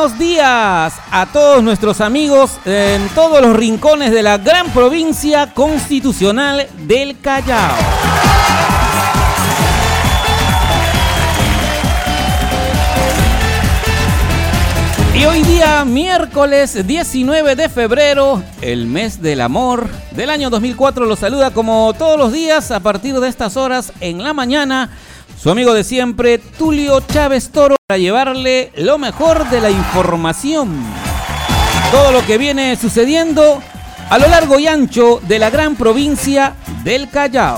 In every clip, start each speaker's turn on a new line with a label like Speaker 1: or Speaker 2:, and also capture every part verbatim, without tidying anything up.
Speaker 1: buenos días a todos nuestros amigos en todos los rincones de la gran provincia constitucional del Callao. Y hoy día, miércoles diecinueve de febrero, el mes del amor del año dos mil cuatro, los saluda como todos los días a partir de estas horas en la mañana su amigo de siempre, Tulio Chávez Toro, para llevarle lo mejor de la información. Todo lo que viene sucediendo a lo largo y ancho de la gran provincia del Callao.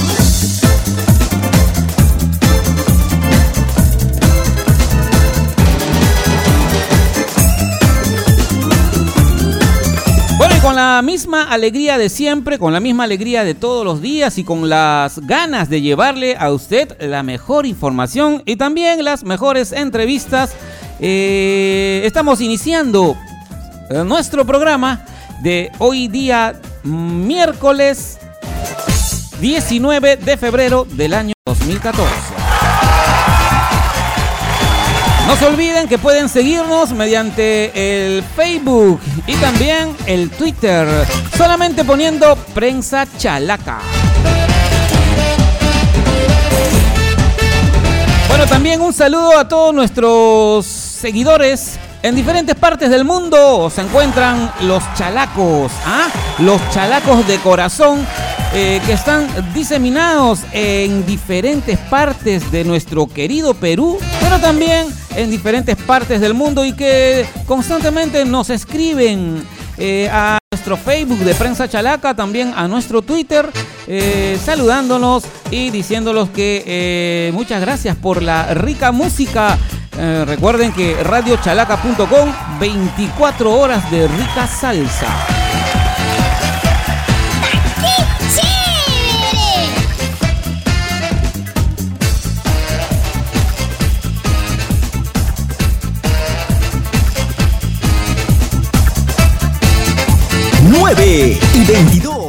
Speaker 1: Bueno, y con la misma alegría de siempre, con la misma alegría de todos los días y con las ganas de llevarle a usted la mejor información y también las mejores entrevistas, eh, estamos iniciando nuestro programa de hoy día, miércoles diecinueve de febrero del año dos mil catorce. No se olviden que pueden seguirnos mediante el Facebook y también el Twitter, solamente poniendo Prensa Chalaca. Bueno, también un saludo a todos nuestros seguidores en diferentes partes del mundo. Se encuentran los chalacos, ¿ah? Los chalacos de corazón eh, que están diseminados en diferentes partes de nuestro querido Perú, pero también en diferentes partes del mundo y que constantemente nos escriben eh, a nuestro Facebook de Prensa Chalaca, también a nuestro Twitter, eh, saludándonos y diciéndolos que eh, muchas gracias por la rica música. Eh, recuerden que radio chalaca punto com, veinticuatro horas de rica salsa.
Speaker 2: nueve y veintidós.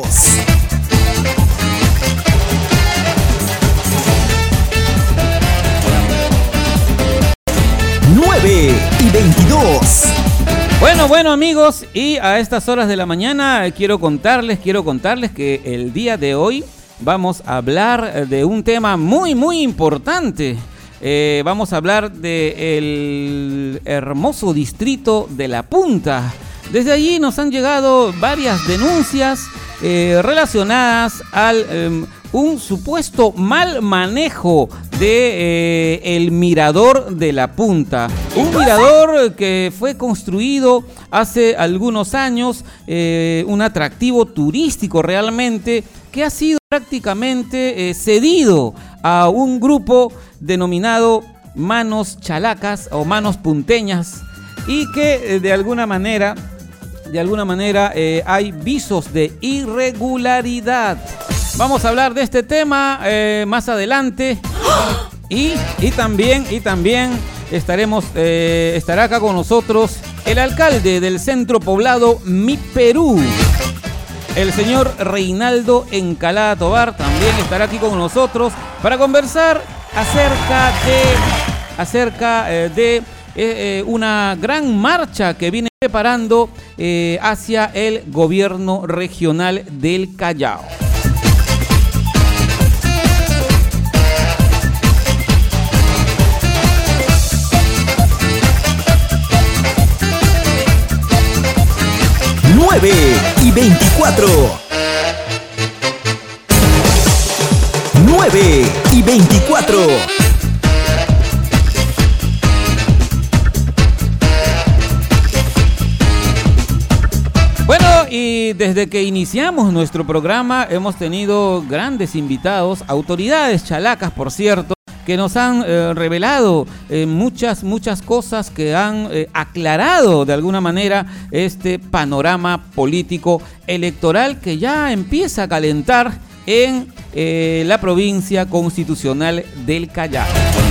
Speaker 2: nueve y veintidós.
Speaker 1: Bueno, bueno amigos, y a estas horas de la mañana quiero contarles, quiero contarles que el día de hoy vamos a hablar de un tema muy, muy importante. Eh, vamos a hablar del hermoso distrito de La Punta. Desde allí nos han llegado varias denuncias eh, relacionadas al eh, un supuesto mal manejo de eh, el mirador de La Punta. Un mirador que fue construido hace algunos años, eh, un atractivo turístico realmente, que ha sido prácticamente eh, cedido a un grupo denominado Manos Chalacas o Manos Punteñas y que eh, de alguna manera... De alguna manera eh, hay visos de irregularidad. Vamos a hablar de este tema eh, más adelante. Y, y también, y también estaremos, eh, estará acá con nosotros el alcalde del centro poblado Mi Perú, el señor Reinaldo Encalada Tobar. También estará aquí con nosotros para conversar acerca de, acerca, eh, de eh, eh, una gran marcha que viene preparando eh, hacia el gobierno regional del Callao.
Speaker 2: nueve y veinticuatro. nueve y veinticuatro.
Speaker 1: Bueno, y desde que iniciamos nuestro programa hemos tenido grandes invitados, autoridades chalacas, por cierto, que nos han eh, revelado eh, muchas, muchas cosas que han eh, aclarado de alguna manera este panorama político electoral que ya empieza a calentar en eh, la provincia constitucional del Callao.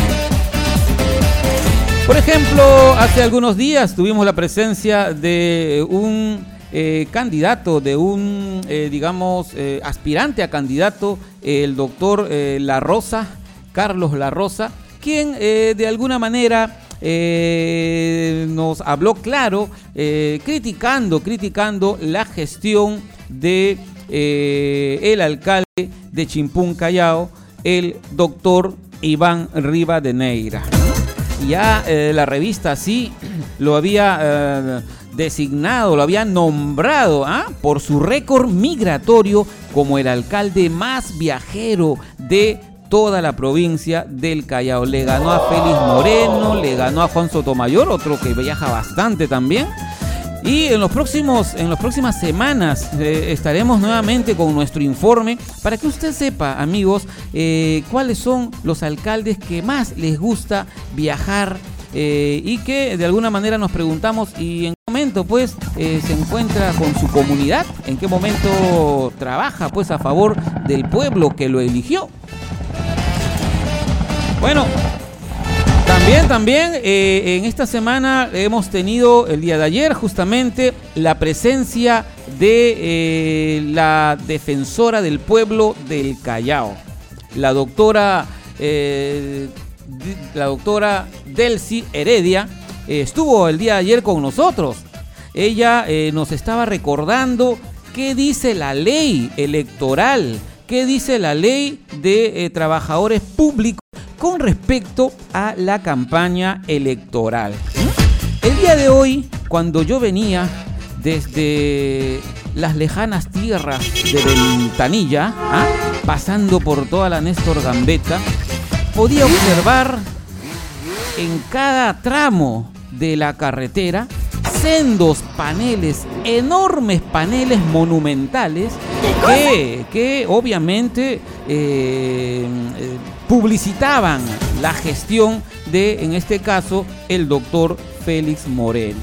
Speaker 1: Por ejemplo, hace algunos días tuvimos la presencia de un Eh, candidato, de un, eh, digamos, eh, aspirante a candidato, eh, el doctor eh, La Rosa, Carlos La Rosa, quien eh, de alguna manera eh, nos habló claro, eh, criticando, criticando la gestión de eh, el alcalde de Chimpún Callao, el doctor Iván Rivadeneira. Ya eh, la revista sí lo había eh, designado, lo había nombrado ¿ah? por su récord migratorio como el alcalde más viajero de toda la provincia del Callao. Le ganó a Félix Moreno, le ganó a Juan Sotomayor, otro que viaja bastante también. Y en los próximos, en las próximas semanas eh, estaremos nuevamente con nuestro informe para que usted sepa, amigos, eh, cuáles son los alcaldes que más les gusta viajar eh, y que de alguna manera nos preguntamos y en qué momento pues eh, se encuentra con su comunidad, en qué momento trabaja pues a favor del pueblo que lo eligió. Bueno, también, también eh, en esta semana hemos tenido el día de ayer justamente la presencia de eh, la defensora del pueblo del Callao, la doctora, eh, la doctora Delcy Heredia, eh, estuvo el día de ayer con nosotros. Ella eh, nos estaba recordando qué dice la ley electoral, qué dice la ley de eh, trabajadores públicos con respecto a la campaña electoral. El día de hoy, cuando yo venía desde las lejanas tierras de Ventanilla, ¿ah? pasando por toda la Néstor Gambetta, podía observar en cada tramo de la carretera sendos paneles, enormes paneles monumentales que, que obviamente eh, eh, publicitaban la gestión de, en este caso, el doctor Félix Moreno.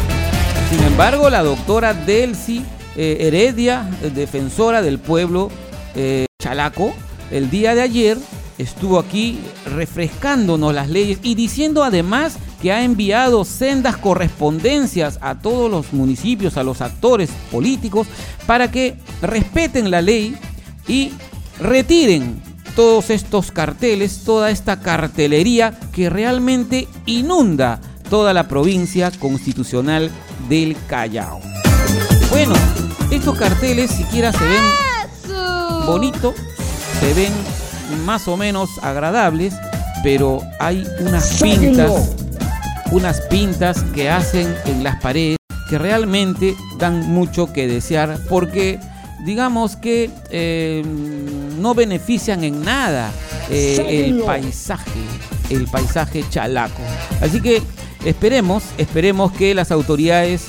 Speaker 1: Sin embargo, la doctora Delcy eh, Heredia, defensora del pueblo eh, chalaco, el día de ayer estuvo aquí refrescándonos las leyes y diciendo además que ha enviado sendas correspondencias a todos los municipios, a los actores políticos, para que respeten la ley y retiren todos estos carteles, toda esta cartelería que realmente inunda toda la provincia constitucional del Callao. Bueno, estos carteles siquiera se ven bonitos, se ven más o menos agradables, pero hay unas pintas, unas pintas que hacen en las paredes que realmente dan mucho que desear, porque digamos que eh, no benefician en nada eh, el paisaje, el paisaje chalaco. Así que esperemos, esperemos que las autoridades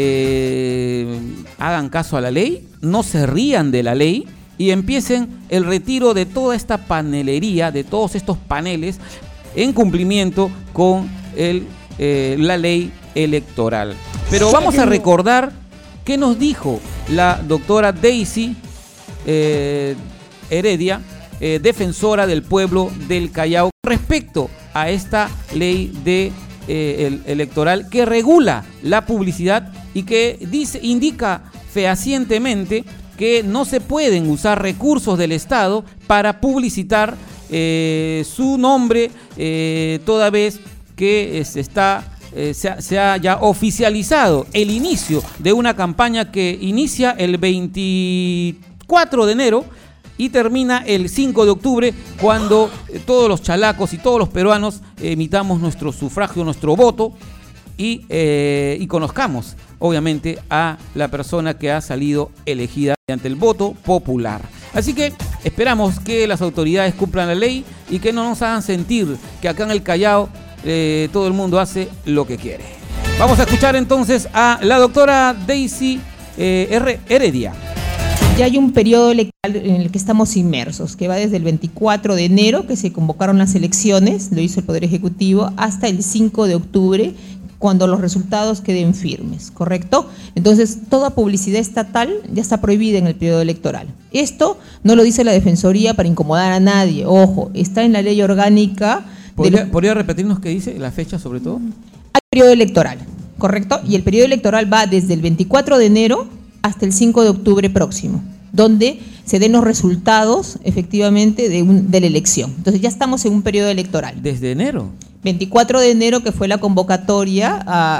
Speaker 1: eh, hagan caso a la ley, no se rían de la ley y empiecen el retiro de toda esta panelería, de todos estos paneles, en cumplimiento con el, eh, la ley electoral. Pero vamos a recordar qué nos dijo la doctora Delcy eh, Heredia, eh, defensora del pueblo del Callao, respecto a esta ley de, eh, el, electoral que regula la publicidad y que dice, indica fehacientemente que no se pueden usar recursos del Estado para publicitar eh, su nombre, eh, toda vez que eh, se está eh, se, ha, se ha ya oficializado el inicio de una campaña que inicia el veinticuatro de enero y termina el cinco de octubre, cuando eh, todos los chalacos y todos los peruanos emitamos nuestro sufragio, nuestro voto y, eh, y conozcamos obviamente a la persona que ha salido elegida mediante el voto popular. Así que esperamos que las autoridades cumplan la ley y que no nos hagan sentir que acá en el Callao eh, todo el mundo hace lo que quiere. Vamos a escuchar entonces a la doctora Delcy eh, Heredia.
Speaker 3: Ya hay un periodo electoral en el que estamos inmersos, que va desde el veinticuatro de enero, que se convocaron las elecciones, lo hizo el Poder Ejecutivo, hasta el cinco de octubre, cuando los resultados queden firmes, ¿correcto? Entonces, toda publicidad estatal ya está prohibida en el periodo electoral. Esto no lo dice la Defensoría para incomodar a nadie, ojo, está en la ley orgánica.
Speaker 1: ¿Podría,
Speaker 3: de...
Speaker 1: ¿podría repetirnos qué dice, la fecha sobre todo?
Speaker 3: Hay periodo electoral, ¿correcto? Y el periodo electoral va desde el veinticuatro de enero hasta el cinco de octubre próximo, donde se den los resultados, efectivamente, de, un, de la elección. Entonces, ya estamos en un periodo electoral.
Speaker 1: ¿Desde enero?
Speaker 3: veinticuatro de enero, que fue la convocatoria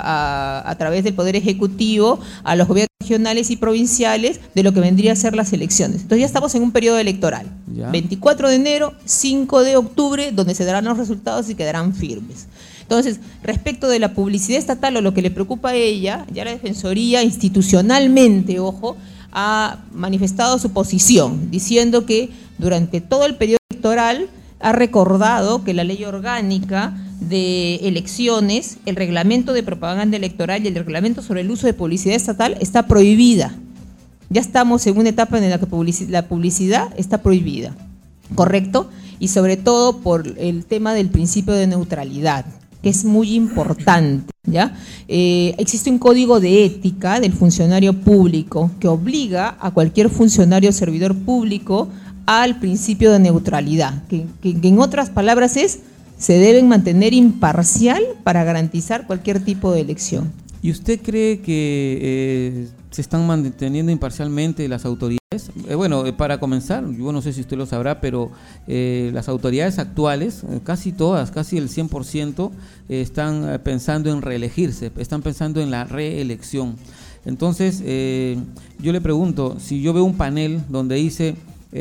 Speaker 3: a, a, a través del Poder Ejecutivo a los gobiernos regionales y provinciales de lo que vendría a ser las elecciones. Entonces ya estamos en un periodo electoral. Ya. veinticuatro de enero, cinco de octubre, donde se darán los resultados y quedarán firmes. Entonces, respecto de la publicidad estatal o lo que le preocupa a ella, ya la Defensoría institucionalmente, ojo, ha manifestado su posición, diciendo que durante todo el periodo electoral ha recordado que la ley orgánica de elecciones, el reglamento de propaganda electoral y el reglamento sobre el uso de publicidad estatal está prohibida. Ya estamos en una etapa en la que la publicidad está prohibida, ¿correcto? Y sobre todo por el tema del principio de neutralidad, que es muy importante, ¿ya? Eh, existe un código de ética del funcionario público que obliga a cualquier funcionario o servidor público al principio de neutralidad, que, que, que en otras palabras es, se deben mantener imparcial para garantizar cualquier tipo de elección.
Speaker 1: ¿Y usted cree que eh, se están manteniendo imparcialmente las autoridades? Eh, bueno, eh, para comenzar, yo no sé si usted lo sabrá, pero eh, las autoridades actuales, eh, casi todas, casi el cien por ciento, eh, están eh, pensando en reelegirse, están pensando en la reelección. Entonces, eh, yo le pregunto, si yo veo un panel donde dice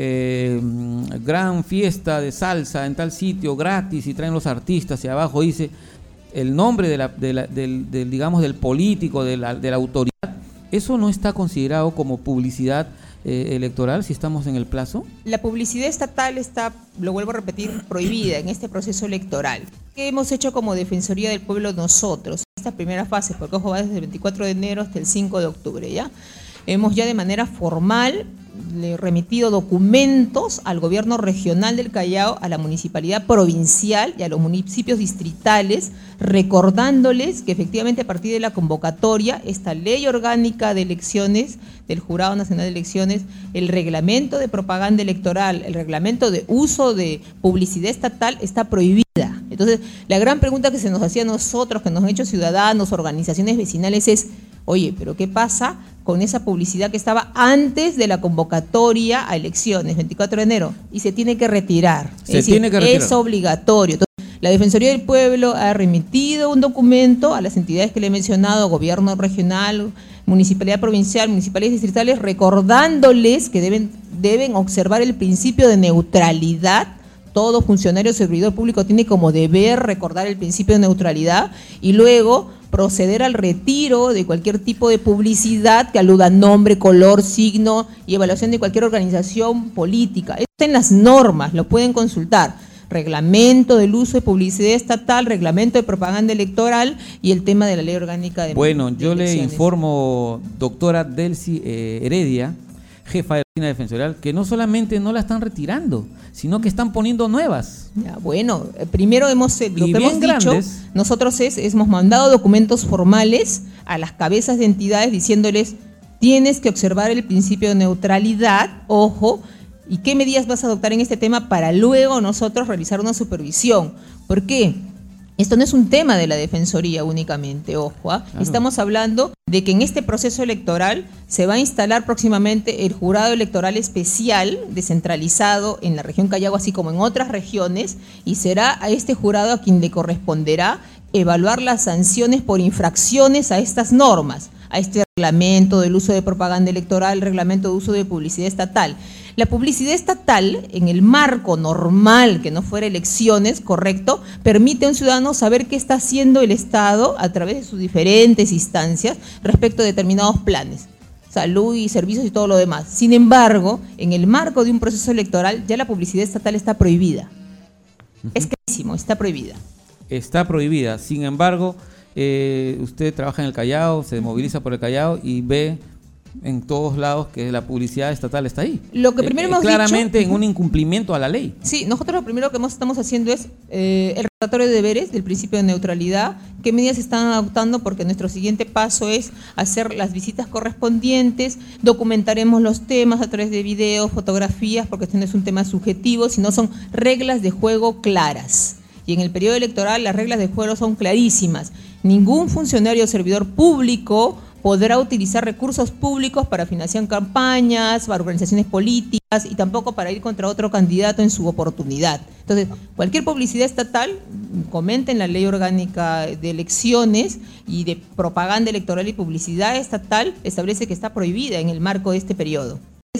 Speaker 1: eh, gran fiesta de salsa en tal sitio, gratis, y traen los artistas, y abajo dice el nombre de la, de la, del, del, digamos, del político, de la, de la autoridad, ¿eso no está considerado como publicidad eh, electoral si estamos en el plazo? La publicidad estatal está, lo vuelvo a repetir, prohibida en este proceso electoral. ¿Qué hemos hecho como Defensoría del Pueblo nosotros? Esta primera fase, porque ojo, va desde el veinticuatro de enero hasta el cinco de octubre, ¿ya? Hemos ya de manera formal le remitido documentos al gobierno regional del Callao, a la municipalidad provincial y a los municipios distritales, recordándoles que efectivamente a partir de la convocatoria, esta ley orgánica de elecciones del Jurado Nacional de Elecciones, el reglamento de propaganda electoral, el reglamento de uso de publicidad estatal está prohibida. Entonces, la gran pregunta que se nos hacía a nosotros, que nos han hecho ciudadanos, organizaciones vecinales es, oye, ¿pero qué pasa con esa publicidad que estaba antes de la convocatoria a elecciones, veinticuatro de enero? Y se tiene que retirar.
Speaker 2: Se es tiene decir, que retirar.
Speaker 3: Es obligatorio. Entonces, la Defensoría del Pueblo ha remitido un documento a las entidades que le he mencionado, gobierno regional, municipalidad provincial, municipalidades distritales, recordándoles que deben, deben observar el principio de neutralidad. Todo funcionario o servidor público tiene como deber recordar el principio de neutralidad y luego proceder al retiro de cualquier tipo de publicidad que aluda a nombre, color, signo y evaluación de cualquier organización política. Esto está en las normas, lo pueden consultar. Reglamento del uso de publicidad estatal, reglamento de propaganda electoral y el tema de la ley orgánica de
Speaker 1: Bueno,
Speaker 3: de
Speaker 1: yo
Speaker 3: elecciones.
Speaker 1: Le informo, doctora Delcy eh, Heredia, jefa de la oficina defensorial, que no solamente no la están retirando, sino que están poniendo nuevas.
Speaker 3: Ya, bueno, primero hemos, lo
Speaker 1: y
Speaker 3: que hemos dicho,
Speaker 1: grandes.
Speaker 3: nosotros es, hemos mandado documentos formales a las cabezas de entidades diciéndoles, tienes que observar el principio de neutralidad, ojo, y qué medidas vas a adoptar en este tema para luego nosotros realizar una supervisión. ¿Por qué? Esto no es un tema de la Defensoría únicamente, ojo, ¿eh? Claro. Estamos hablando de que en este proceso electoral se va a instalar próximamente el jurado electoral especial descentralizado en la región Callao, así como en otras regiones, y será a este jurado a quien le corresponderá evaluar las sanciones por infracciones a estas normas, a este reglamento del uso de propaganda electoral, el reglamento de uso de publicidad estatal. La publicidad estatal, en el marco normal, que no fuera elecciones, correcto, permite a un ciudadano saber qué está haciendo el Estado a través de sus diferentes instancias respecto a determinados planes, salud y servicios y todo lo demás. Sin embargo, en el marco de un proceso electoral, ya la publicidad estatal está prohibida. Uh-huh. Es clarísimo, está prohibida.
Speaker 1: Está prohibida. Sin embargo, eh, usted trabaja en el Callao, se moviliza por el Callao y ve en todos lados que la publicidad estatal está ahí. Lo que primero eh, hemos claramente dicho, en un incumplimiento a la ley.
Speaker 3: Sí, nosotros lo primero que hemos, estamos haciendo es eh, el recordatorio de deberes del principio de neutralidad, qué medidas se están adoptando, porque nuestro siguiente paso es hacer las visitas correspondientes, documentaremos los temas a través de videos, fotografías, porque este no es un tema subjetivo, sino son reglas de juego claras. Y en el periodo electoral las reglas de juego son clarísimas. Ningún funcionario o servidor público podrá utilizar recursos públicos para financiar campañas, para organizaciones políticas y tampoco para ir contra otro candidato en su oportunidad. Entonces, cualquier publicidad estatal, comenta en la Ley Orgánica de Elecciones y de Propaganda Electoral y Publicidad Estatal, establece que está prohibida en el marco de este periodo.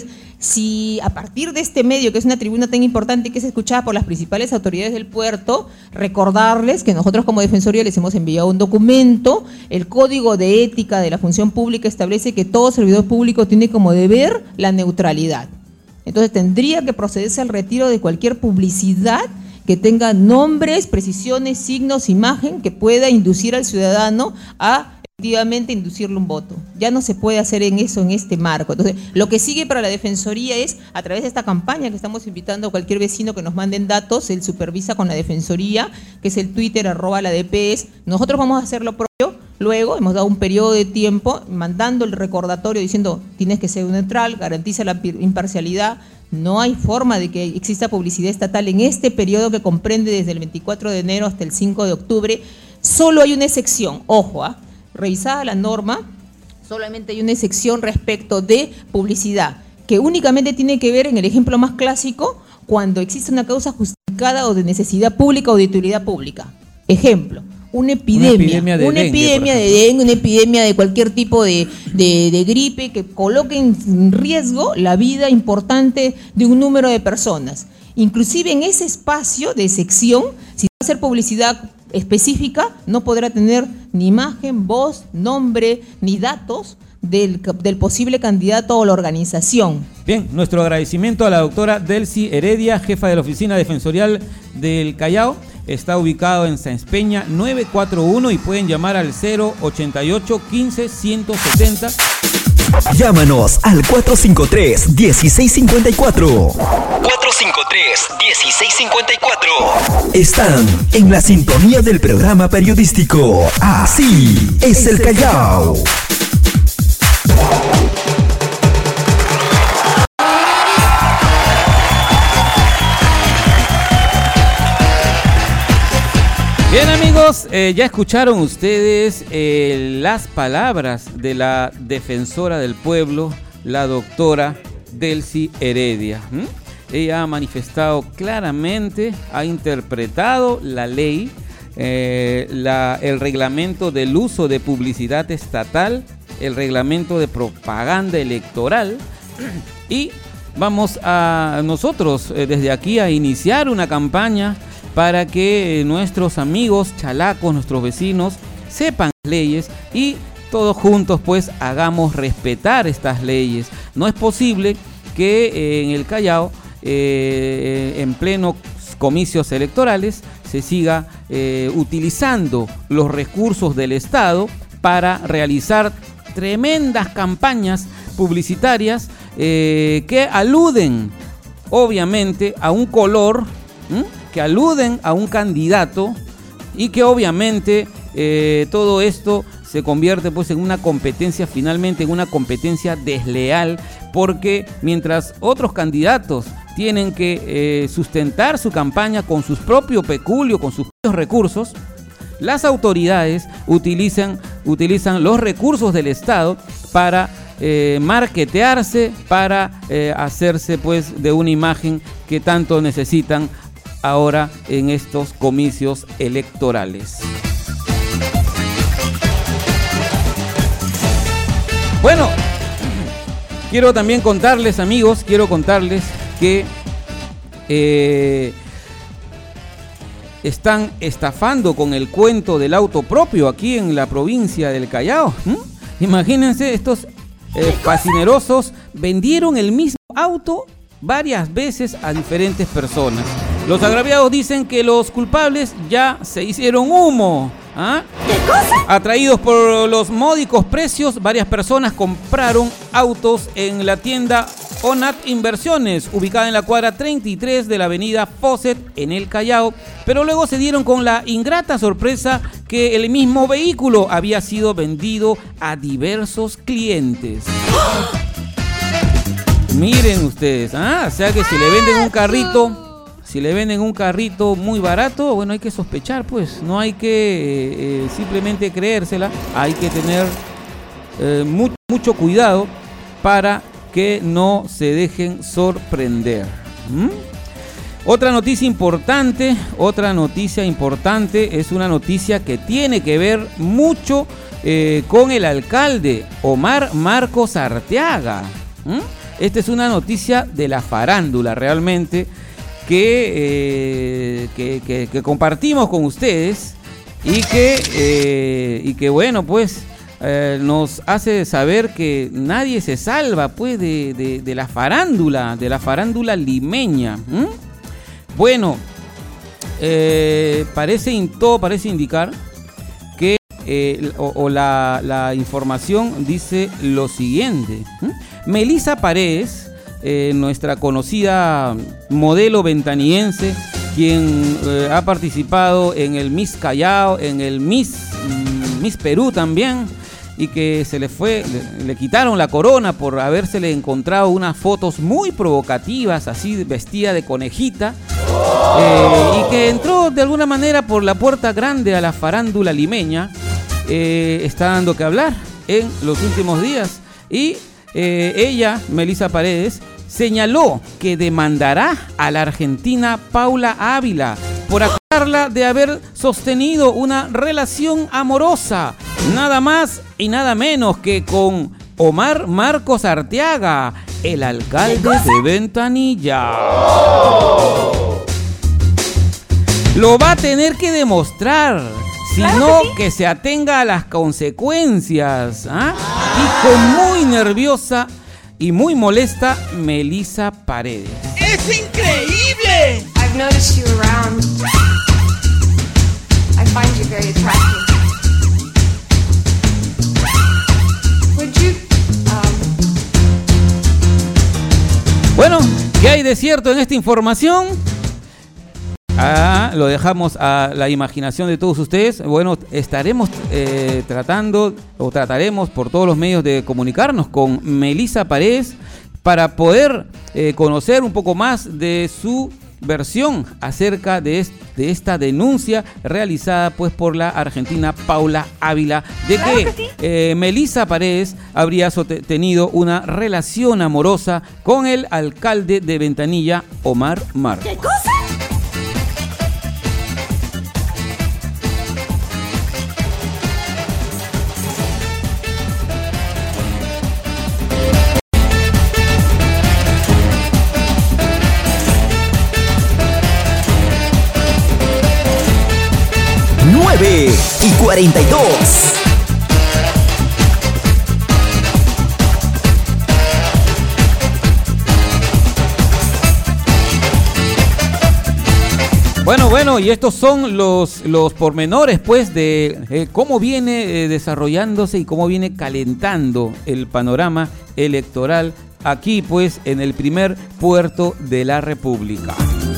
Speaker 3: Si a partir de este medio, que es una tribuna tan importante y que es escuchada por las principales autoridades del puerto, recordarles que nosotros como Defensoría les hemos enviado un documento. El Código de Ética de la Función Pública establece que todo servidor público tiene como deber la neutralidad. Entonces tendría que procederse al retiro de cualquier publicidad que tenga nombres, precisiones, signos, imagen que pueda inducir al ciudadano a efectivamente inducirle un voto. Ya no se puede hacer en eso en este marco. Entonces, lo que sigue para la Defensoría es, a través de esta campaña que estamos invitando a cualquier vecino que nos manden datos, él supervisa con la Defensoría, que es el Twitter, arroba la D P S. Nosotros vamos a hacer lo propio. Luego hemos dado un periodo de tiempo mandando el recordatorio diciendo, tienes que ser neutral, garantiza la imparcialidad. No hay forma de que exista publicidad estatal en este periodo que comprende desde el veinticuatro de enero hasta el cinco de octubre. Solo hay una excepción, ojo, ¿ah? Revisada la norma, solamente hay una excepción respecto de publicidad, que únicamente tiene que ver, en el ejemplo más clásico, cuando existe una causa justificada o de necesidad pública o de utilidad pública. Ejemplo, una epidemia, una epidemia de, una dengue, epidemia de dengue, una epidemia de cualquier tipo de, de, de gripe que coloque en riesgo la vida importante de un número de personas. Inclusive en ese espacio de sección, si va a hacer publicidad específica, no podrá tener ni imagen, voz, nombre, ni datos del, del posible candidato o la organización.
Speaker 1: Bien, nuestro agradecimiento a la doctora Delcy Heredia, jefa de la Oficina Defensorial del Callao. Está ubicado en Sáenz Peña nueve cuatro uno y pueden llamar al cero ochenta y ocho, quince, ciento setenta.
Speaker 2: Llámanos al cuatro cinco tres, uno seis cinco cuatro. cuatro cinco tres, uno seis cinco cuatro. Están en la sintonía del programa periodístico Así es el Callao.
Speaker 1: Bien amigos, eh, ya escucharon ustedes eh, las palabras de la defensora del pueblo, la doctora Delcy Heredia. ¿Mm? Ella ha manifestado claramente, ha interpretado la ley, eh, la, el reglamento del uso de publicidad estatal, el reglamento de propaganda electoral y vamos a nosotros eh, desde aquí a iniciar una campaña para que nuestros amigos chalacos, nuestros vecinos, sepan las leyes y todos juntos pues hagamos respetar estas leyes. No es posible que eh, en el Callao, eh, en pleno comicios electorales, se siga eh, utilizando los recursos del Estado para realizar tremendas campañas publicitarias eh, que aluden obviamente a un color, ¿m? que aluden a un candidato y que obviamente eh, todo esto se convierte pues en una competencia, finalmente en una competencia desleal, porque mientras otros candidatos tienen que eh, sustentar su campaña con sus propios peculios, con sus propios recursos, las autoridades utilizan, utilizan los recursos del Estado para eh, marketearse, para eh, hacerse pues de una imagen que tanto necesitan ahora en estos comicios electorales. Bueno, quiero también contarles, amigos, quiero contarles que eh, están estafando con el cuento del auto propio aquí en la provincia del Callao. ¿Mm? Imagínense, estos eh, fascinerosos vendieron el mismo auto varias veces a diferentes personas. Los agraviados dicen que los culpables ya se hicieron humo. ¿Ah?
Speaker 4: ¿Qué cosa?
Speaker 1: Atraídos por los módicos precios, varias personas compraron autos en la tienda Onat Inversiones, ubicada en la cuadra treinta y tres de la avenida Fawcett en el Callao, pero luego se dieron con la ingrata sorpresa que el mismo vehículo había sido vendido a diversos clientes. Miren ustedes, ¿ah? O sea que si le venden un carrito... Si le venden un carrito muy barato, bueno, hay que sospechar, pues. No hay que eh, simplemente creérsela. Hay que tener eh, mucho, mucho cuidado para que no se dejen sorprender. ¿Mm? Otra noticia importante, otra noticia importante es una noticia que tiene que ver mucho eh, con el alcalde Omar Marcos Arteaga. ¿Mm? Esta es una noticia de la farándula realmente que, eh, que, que, que compartimos con ustedes y que, eh, y que bueno, pues eh, nos hace saber que nadie se salva pues de, de, de la farándula, de la farándula limeña. ¿Mm? Bueno, eh, parece, todo parece indicar que eh, o, o la, la información dice lo siguiente. ¿Mm? Melissa Paredes, eh, nuestra conocida modelo ventaniense, quien eh, ha participado en el Miss Callao, en el Miss, mm, Miss Perú también, y que se le fue, le, le quitaron la corona por habérsele encontrado unas fotos muy provocativas, así vestida de conejita, eh, y que entró de alguna manera por la puerta grande a la farándula limeña, eh, está dando que hablar en los últimos días, y eh, ella, Melissa Paredes, señaló que demandará a la argentina Paula Ávila por acusarla de haber sostenido una relación amorosa, nada más y nada menos que con Omar Marcos Arteaga, el alcalde de Ventanilla. Lo va a tener que demostrar, si
Speaker 4: Claro
Speaker 1: no
Speaker 4: que sí.
Speaker 1: que se atenga a las consecuencias. ¿Ah? Y con muy nerviosa y muy molesta, Melissa Paredes.
Speaker 5: ¡Es increíble!
Speaker 4: I've noticed you around. I find you very attractive. Would you, um...
Speaker 1: Bueno, ¿qué hay de cierto en esta información? Ah, lo dejamos a la imaginación de todos ustedes. Bueno, estaremos eh, tratando o trataremos por todos los medios de comunicarnos con Melissa Paredes para poder eh, conocer un poco más de su versión acerca de, est- de esta denuncia realizada pues por la argentina Paula Ávila de
Speaker 4: Claro
Speaker 1: que,
Speaker 4: que sí.
Speaker 1: eh, Melissa Paredes habría sote- tenido una relación amorosa con el alcalde de Ventanilla, Omar Marcos.
Speaker 4: ¿Qué cosa?
Speaker 2: nueve y cuarenta y dos.
Speaker 1: Bueno, bueno, y estos son los, los pormenores, pues, de eh, cómo viene eh, desarrollándose y cómo viene calentando el panorama electoral aquí, pues, en el primer puerto de la República.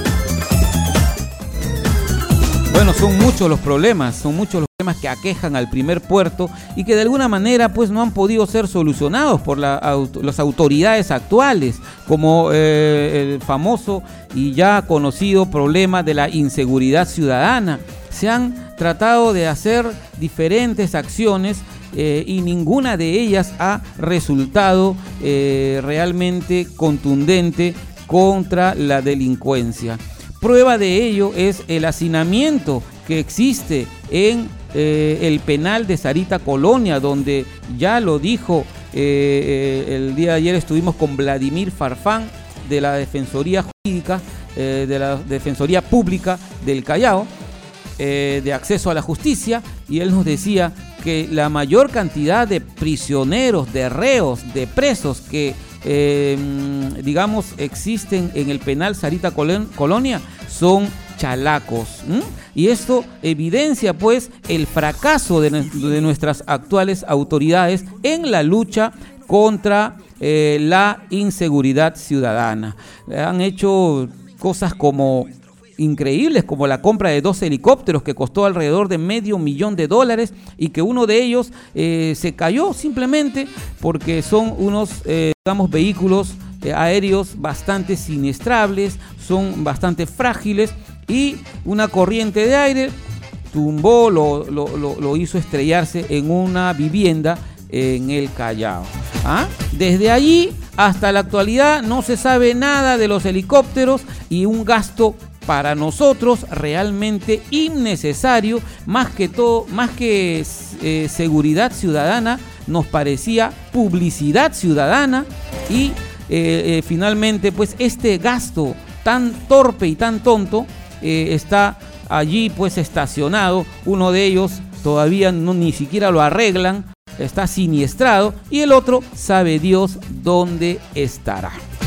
Speaker 1: Bueno, son muchos los problemas, son muchos los problemas que aquejan al primer puerto y que de alguna manera pues no han podido ser solucionados por la, auto, las autoridades actuales, como eh, el famoso y ya conocido problema de la inseguridad ciudadana. Se han tratado de hacer diferentes acciones eh, y ninguna de ellas ha resultado eh, realmente contundente contra la delincuencia. Prueba de ello es el hacinamiento que existe en eh, el penal de Sarita Colonia, donde ya lo dijo eh, eh, el día de ayer, estuvimos con Vladimir Farfán de la Defensoría Jurídica, eh, de la Defensoría Pública del Callao, eh, de acceso a la justicia, y él nos decía que la mayor cantidad de prisioneros, de reos, de presos que Eh, digamos existen en el penal Sarita Colonia son chalacos, ¿m? Y esto evidencia pues el fracaso de, de nuestras actuales autoridades en la lucha contra eh, la inseguridad ciudadana. Han hecho cosas como increíbles, como la compra de dos helicópteros que costó alrededor de medio millón de dólares y que uno de ellos eh, se cayó simplemente porque son unos eh, digamos vehículos eh, aéreos bastante siniestrables, son bastante frágiles y una corriente de aire tumbó, lo, lo, lo, lo hizo estrellarse en una vivienda en el Callao. ¿Ah? Desde allí hasta la actualidad no se sabe nada de los helicópteros y un gasto para nosotros realmente innecesario, más que todo, más que eh, seguridad ciudadana, nos parecía publicidad ciudadana y eh, eh, finalmente pues este gasto tan torpe y tan tonto eh, está allí pues estacionado. Uno de ellos todavía no, ni siquiera lo arreglan, está siniestrado, y el otro sabe Dios dónde estará.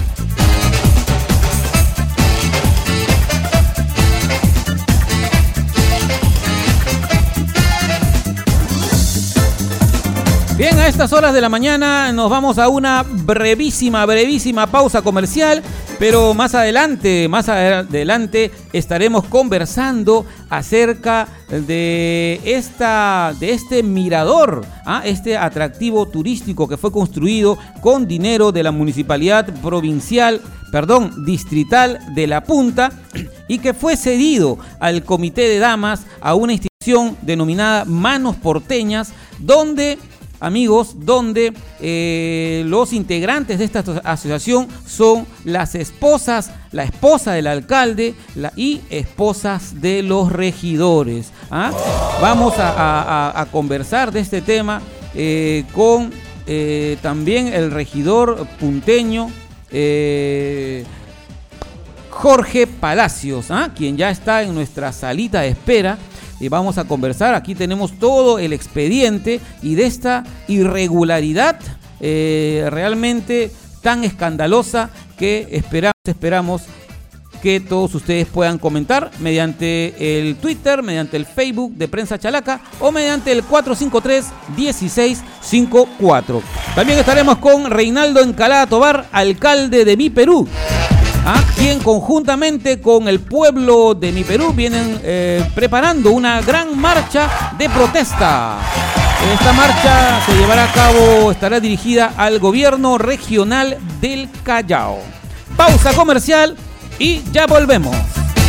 Speaker 1: Bien, a estas horas de la mañana nos vamos a una brevísima, brevísima pausa comercial, pero más adelante, más adelante estaremos conversando acerca de esta, de este mirador, ¿ah? este atractivo turístico que fue construido con dinero de la municipalidad provincial, perdón, distrital de La Punta, y que fue cedido al Comité de Damas, a una institución denominada Manos Porteñas, donde amigos, donde eh, los integrantes de esta asociación son las esposas, la esposa del alcalde la, y esposas de los regidores. ¿Ah? Vamos a, a, a conversar de este tema eh, con eh, también el regidor punteño eh, Jorge Palacios, ¿ah? quien ya está en nuestra salita de espera. Y vamos a conversar, aquí tenemos todo el expediente y de esta irregularidad eh, realmente tan escandalosa que esperamos, esperamos que todos ustedes puedan comentar mediante el Twitter, mediante el Facebook de Prensa Chalaca o mediante el cuatro cinco tres, uno seis cinco cuatro. También estaremos con Reinaldo Encalada Tobar, alcalde de Mi Perú, ¿ah? quien conjuntamente con el pueblo de Mi Perú vienen eh, preparando una gran marcha de protesta. Esta marcha se llevará a cabo, estará dirigida al gobierno regional del Callao. Pausa comercial y ya volvemos.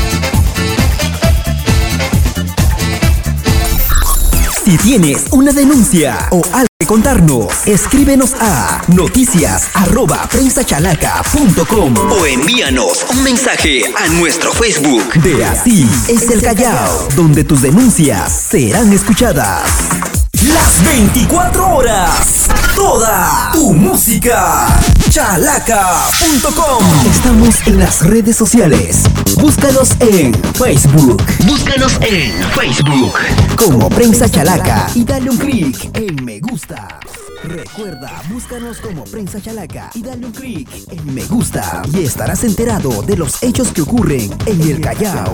Speaker 2: Si tienes una denuncia o algo que contarnos, escríbenos a noticias arroba prensachalaca punto com o envíanos un mensaje a nuestro Facebook de Así es el Callao, donde tus denuncias serán escuchadas. Las veinticuatro horas, toda tu música. chalaca punto com. Estamos en las redes sociales. Búscanos en Facebook. Búscanos en Facebook como Prensa Chalaca y dale un clic en me gusta. Recuerda, búscanos como Prensa Chalaca y dale un clic en me gusta y estarás enterado de los hechos que ocurren en el Callao.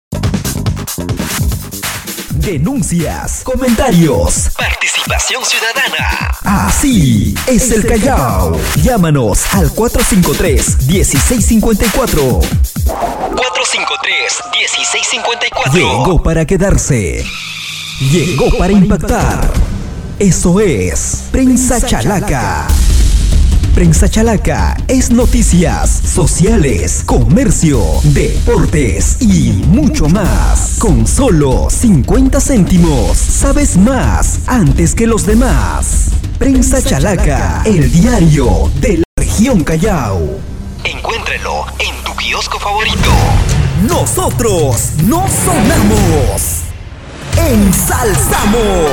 Speaker 2: Denuncias, comentarios, participación ciudadana. Así es el Callao. Llámanos al cuatro cinco tres, uno seis cinco cuatro. cuatro cinco tres, uno seis cinco cuatro. Llegó para quedarse. Llegó para impactar. Eso es Prensa Chalaca. Prensa Chalaca es noticias, sociales, comercio, deportes y mucho más. Con solo cincuenta céntimos, sabes más antes que los demás. Prensa Chalaca, el diario de la región Callao. Encuéntralo en tu kiosco favorito. Nosotros no sonamos. Ensalzamos.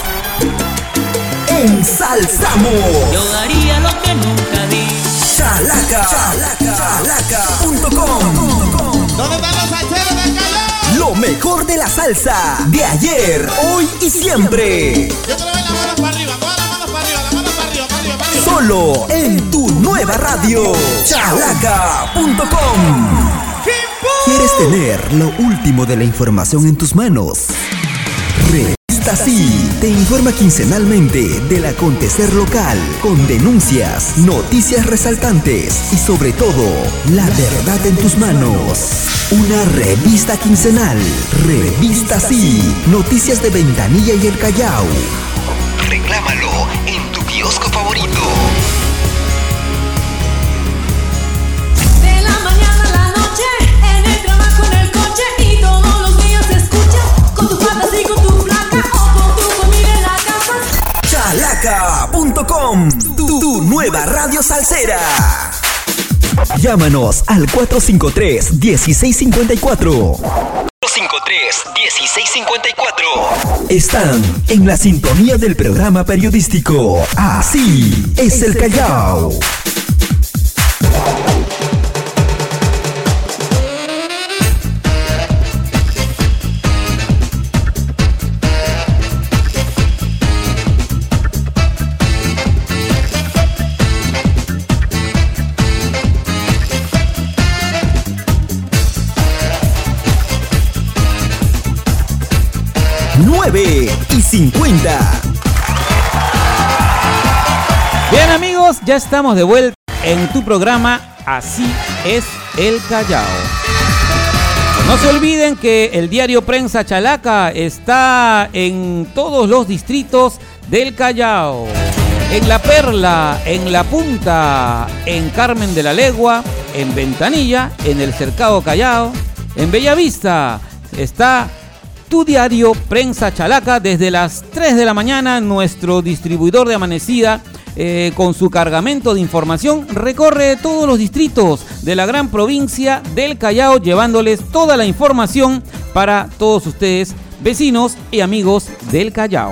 Speaker 2: Ensalzamos.
Speaker 6: Yo daría lo que nunca di.
Speaker 2: Chalaca, chalaca, chalaca punto com.
Speaker 5: ¿Dónde están los salseros del Callao?
Speaker 2: Lo mejor de la salsa de ayer, hoy y siempre.
Speaker 5: Yo quiero ver las manos para arriba, todas las manos para arriba, las manos para arriba, para arriba, para arriba.
Speaker 2: Solo en tu nueva radio, chalaca punto com. ¿Quieres tener lo último de la información en tus manos? Revista Sí te informa quincenalmente del acontecer local, con denuncias, noticias resaltantes y sobre todo, la verdad en tus manos. Una revista quincenal. Revista Sí, noticias de Ventanilla y el Callao. Reclámalo en tu kiosco favorito.
Speaker 6: De la mañana a la noche, en el trabajo, en el coche, y todos los días escuchas con tus patas y con tu placa o con tu comida en la casa.
Speaker 2: chalaca punto com. com, tu, tu nueva radio salsera. Llámanos al cuatro cinco tres, uno seis cinco cuatro. cuatro cinco tres, uno seis cinco cuatro. Están en la sintonía del programa periodístico Así es el Callao. nueve y cincuenta.
Speaker 1: Bien, amigos, ya estamos de vuelta en tu programa Así es el Callao. No se olviden que el diario Prensa Chalaca está en todos los distritos del Callao. En La Perla, en La Punta, en Carmen de la Legua, en Ventanilla, en el Cercado Callao, en Bellavista está tu diario Prensa Chalaca desde las tres de la mañana. Nuestro distribuidor de amanecida eh, con su cargamento de información recorre todos los distritos de la gran provincia del Callao, llevándoles toda la información para todos ustedes, vecinos y amigos del Callao.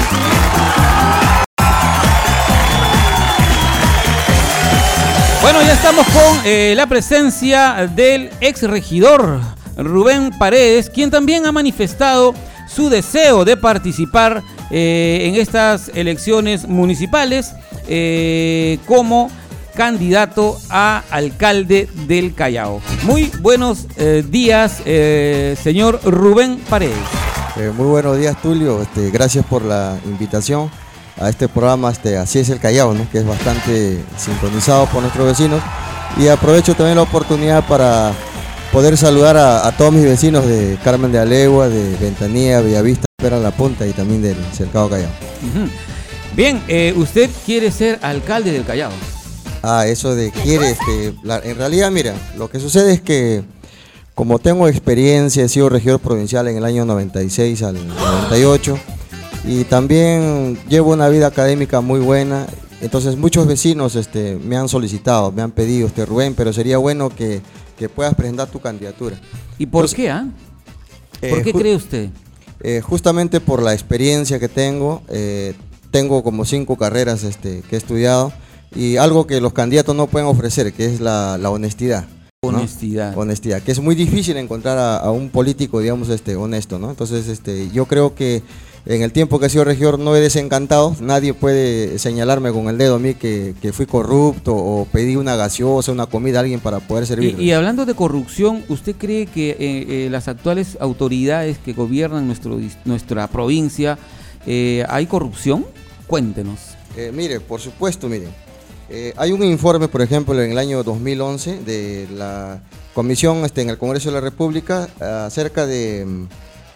Speaker 1: Bueno, ya estamos con eh, la presencia del ex regidor Rubén Paredes, quien también ha manifestado su deseo de participar eh, en estas elecciones municipales eh, como candidato a alcalde del Callao. Muy buenos eh, días, eh, señor Rubén Paredes.
Speaker 7: Eh, muy buenos días, Tulio. Este, gracias por la invitación a este programa, este, Así es el Callao, ¿no? Que es bastante sintonizado por nuestros vecinos. Y aprovecho también la oportunidad para poder saludar a, a todos mis vecinos de Carmen de la Legua, de Ventanilla, Bellavista, Perla, La Punta y también del Cercado Callao.
Speaker 1: Uh-huh. Bien, eh, usted quiere ser alcalde del Callao.
Speaker 7: Ah, eso de quiere, este, la, en realidad, mira, lo que sucede es que como tengo experiencia, he sido regidor provincial en el año noventa y seis al noventa y ocho y también llevo una vida académica muy buena, entonces muchos vecinos este, me han solicitado, me han pedido, este, Rubén, pero sería bueno que que puedas presentar tu candidatura.
Speaker 1: ¿Y por Entonces, qué? Ah? ¿Por eh, qué cree usted?
Speaker 7: Eh, justamente por la experiencia que tengo, eh, tengo como cinco carreras este, que he estudiado y algo que los candidatos no pueden ofrecer, que es la, la honestidad.
Speaker 1: Honestidad.
Speaker 7: ¿no? Honestidad, que es muy difícil encontrar a, a un político, digamos, este, honesto, ¿no? Entonces, este, yo creo que en el tiempo que he sido regidor no he desencantado, nadie puede señalarme con el dedo a mí que, que fui corrupto o pedí una gaseosa, una comida a alguien para poder servir.
Speaker 1: Y, y hablando de corrupción, ¿usted cree que eh, eh, las actuales autoridades que gobiernan nuestro, nuestra provincia, eh, hay corrupción? Cuéntenos.
Speaker 7: Eh, mire, por supuesto, mire. Eh, hay un informe, por ejemplo, en el año dos mil once de la Comisión este, en el Congreso de la República acerca de um,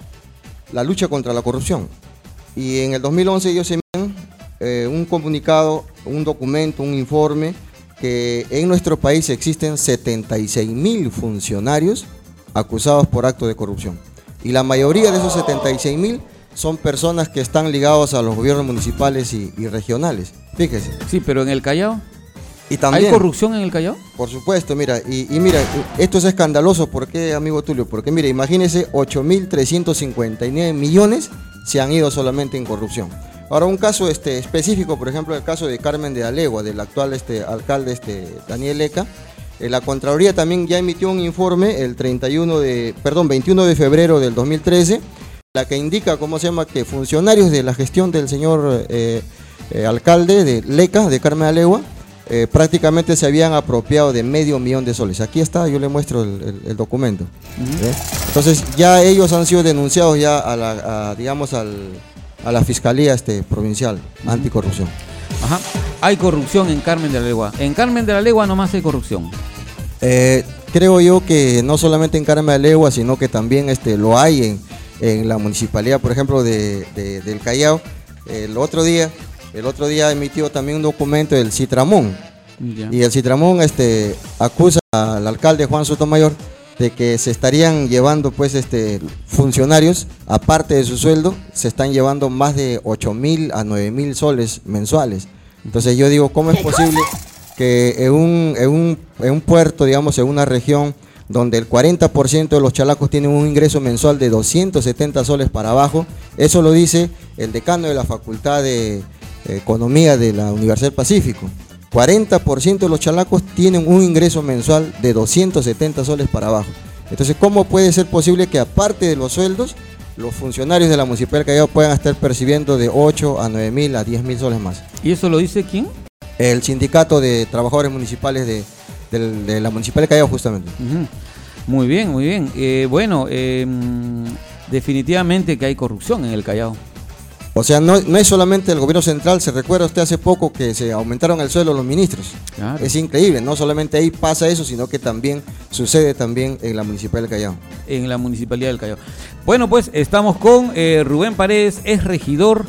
Speaker 7: la lucha contra la corrupción. Y en el dos mil once ellos envían eh, un comunicado, un documento, un informe que en nuestro país existen setenta y seis mil funcionarios acusados por actos de corrupción. Y la mayoría de esos setenta y seis mil son personas que están ligados a los gobiernos municipales y, y regionales. Fíjese.
Speaker 1: Sí, pero en el Callao.
Speaker 7: Y también,
Speaker 1: ¿hay corrupción en el Callao?
Speaker 7: Por supuesto, mira, y, y mira, esto es escandaloso. ¿Por qué, amigo Tulio? Porque mira, imagínese, ocho mil trescientos cincuenta y nueve millones se han ido solamente en corrupción. Ahora, un caso este, específico, por ejemplo, el caso de Carmen de la Legua, del actual este, alcalde este, Daniel Leca. Eh, la Contraloría también ya emitió un informe el treinta y uno de, perdón, veintiuno de febrero del dos mil trece, la que indica, ¿cómo se llama?, que funcionarios de la gestión del señor eh, eh, alcalde de Leca, de Carmen de la Legua, Eh, prácticamente se habían apropiado de medio millón de soles. Aquí está, yo le muestro el, el, el documento. Uh-huh. ¿eh? Entonces ya ellos han sido denunciados ya a la, a, digamos al, a la Fiscalía este, Provincial uh-huh. Anticorrupción.
Speaker 1: Ajá. Hay corrupción en Carmen de la Legua. En Carmen de la Legua nomás hay corrupción.
Speaker 7: Eh, creo yo que no solamente en Carmen de la Legua, sino que también este, lo hay en, en la municipalidad, por ejemplo, de, de, del Callao. El otro día El otro día emitió también un documento del Citramón. Yeah. Y el Citramón este, acusa al alcalde Juan Sotomayor de que se estarían llevando pues este, funcionarios, aparte de su sueldo, se están llevando más de ocho mil a nueve mil soles mensuales. Entonces yo digo, ¿cómo es posible que en un, en un, en un puerto, digamos, en una región donde el cuarenta por ciento de los chalacos tienen un ingreso mensual de doscientos setenta soles para abajo? Eso lo dice el decano de la Facultad de Economía de la Universidad del Pacífico. cuarenta por ciento de los chalacos tienen un ingreso mensual de doscientos setenta soles para abajo. Entonces, ¿cómo puede ser posible que aparte de los sueldos, los funcionarios de la Municipalidad del Callao puedan estar percibiendo de ocho a nueve mil a diez mil soles más?
Speaker 1: ¿Y eso lo dice quién?
Speaker 7: El Sindicato de Trabajadores Municipales de, de, de la Municipalidad del Callao, justamente.
Speaker 1: Uh-huh. Muy bien, muy bien. Eh, bueno, eh, definitivamente que hay corrupción en el Callao.
Speaker 7: O sea, no, no es solamente el gobierno central. Se recuerda usted hace poco que se aumentaron el sueldo los ministros.
Speaker 1: Claro.
Speaker 7: Es increíble, no solamente ahí pasa eso, sino que también sucede también en la Municipalidad del Callao.
Speaker 1: En la Municipalidad del Callao. Bueno, pues estamos con eh, Rubén Paredes, es regidor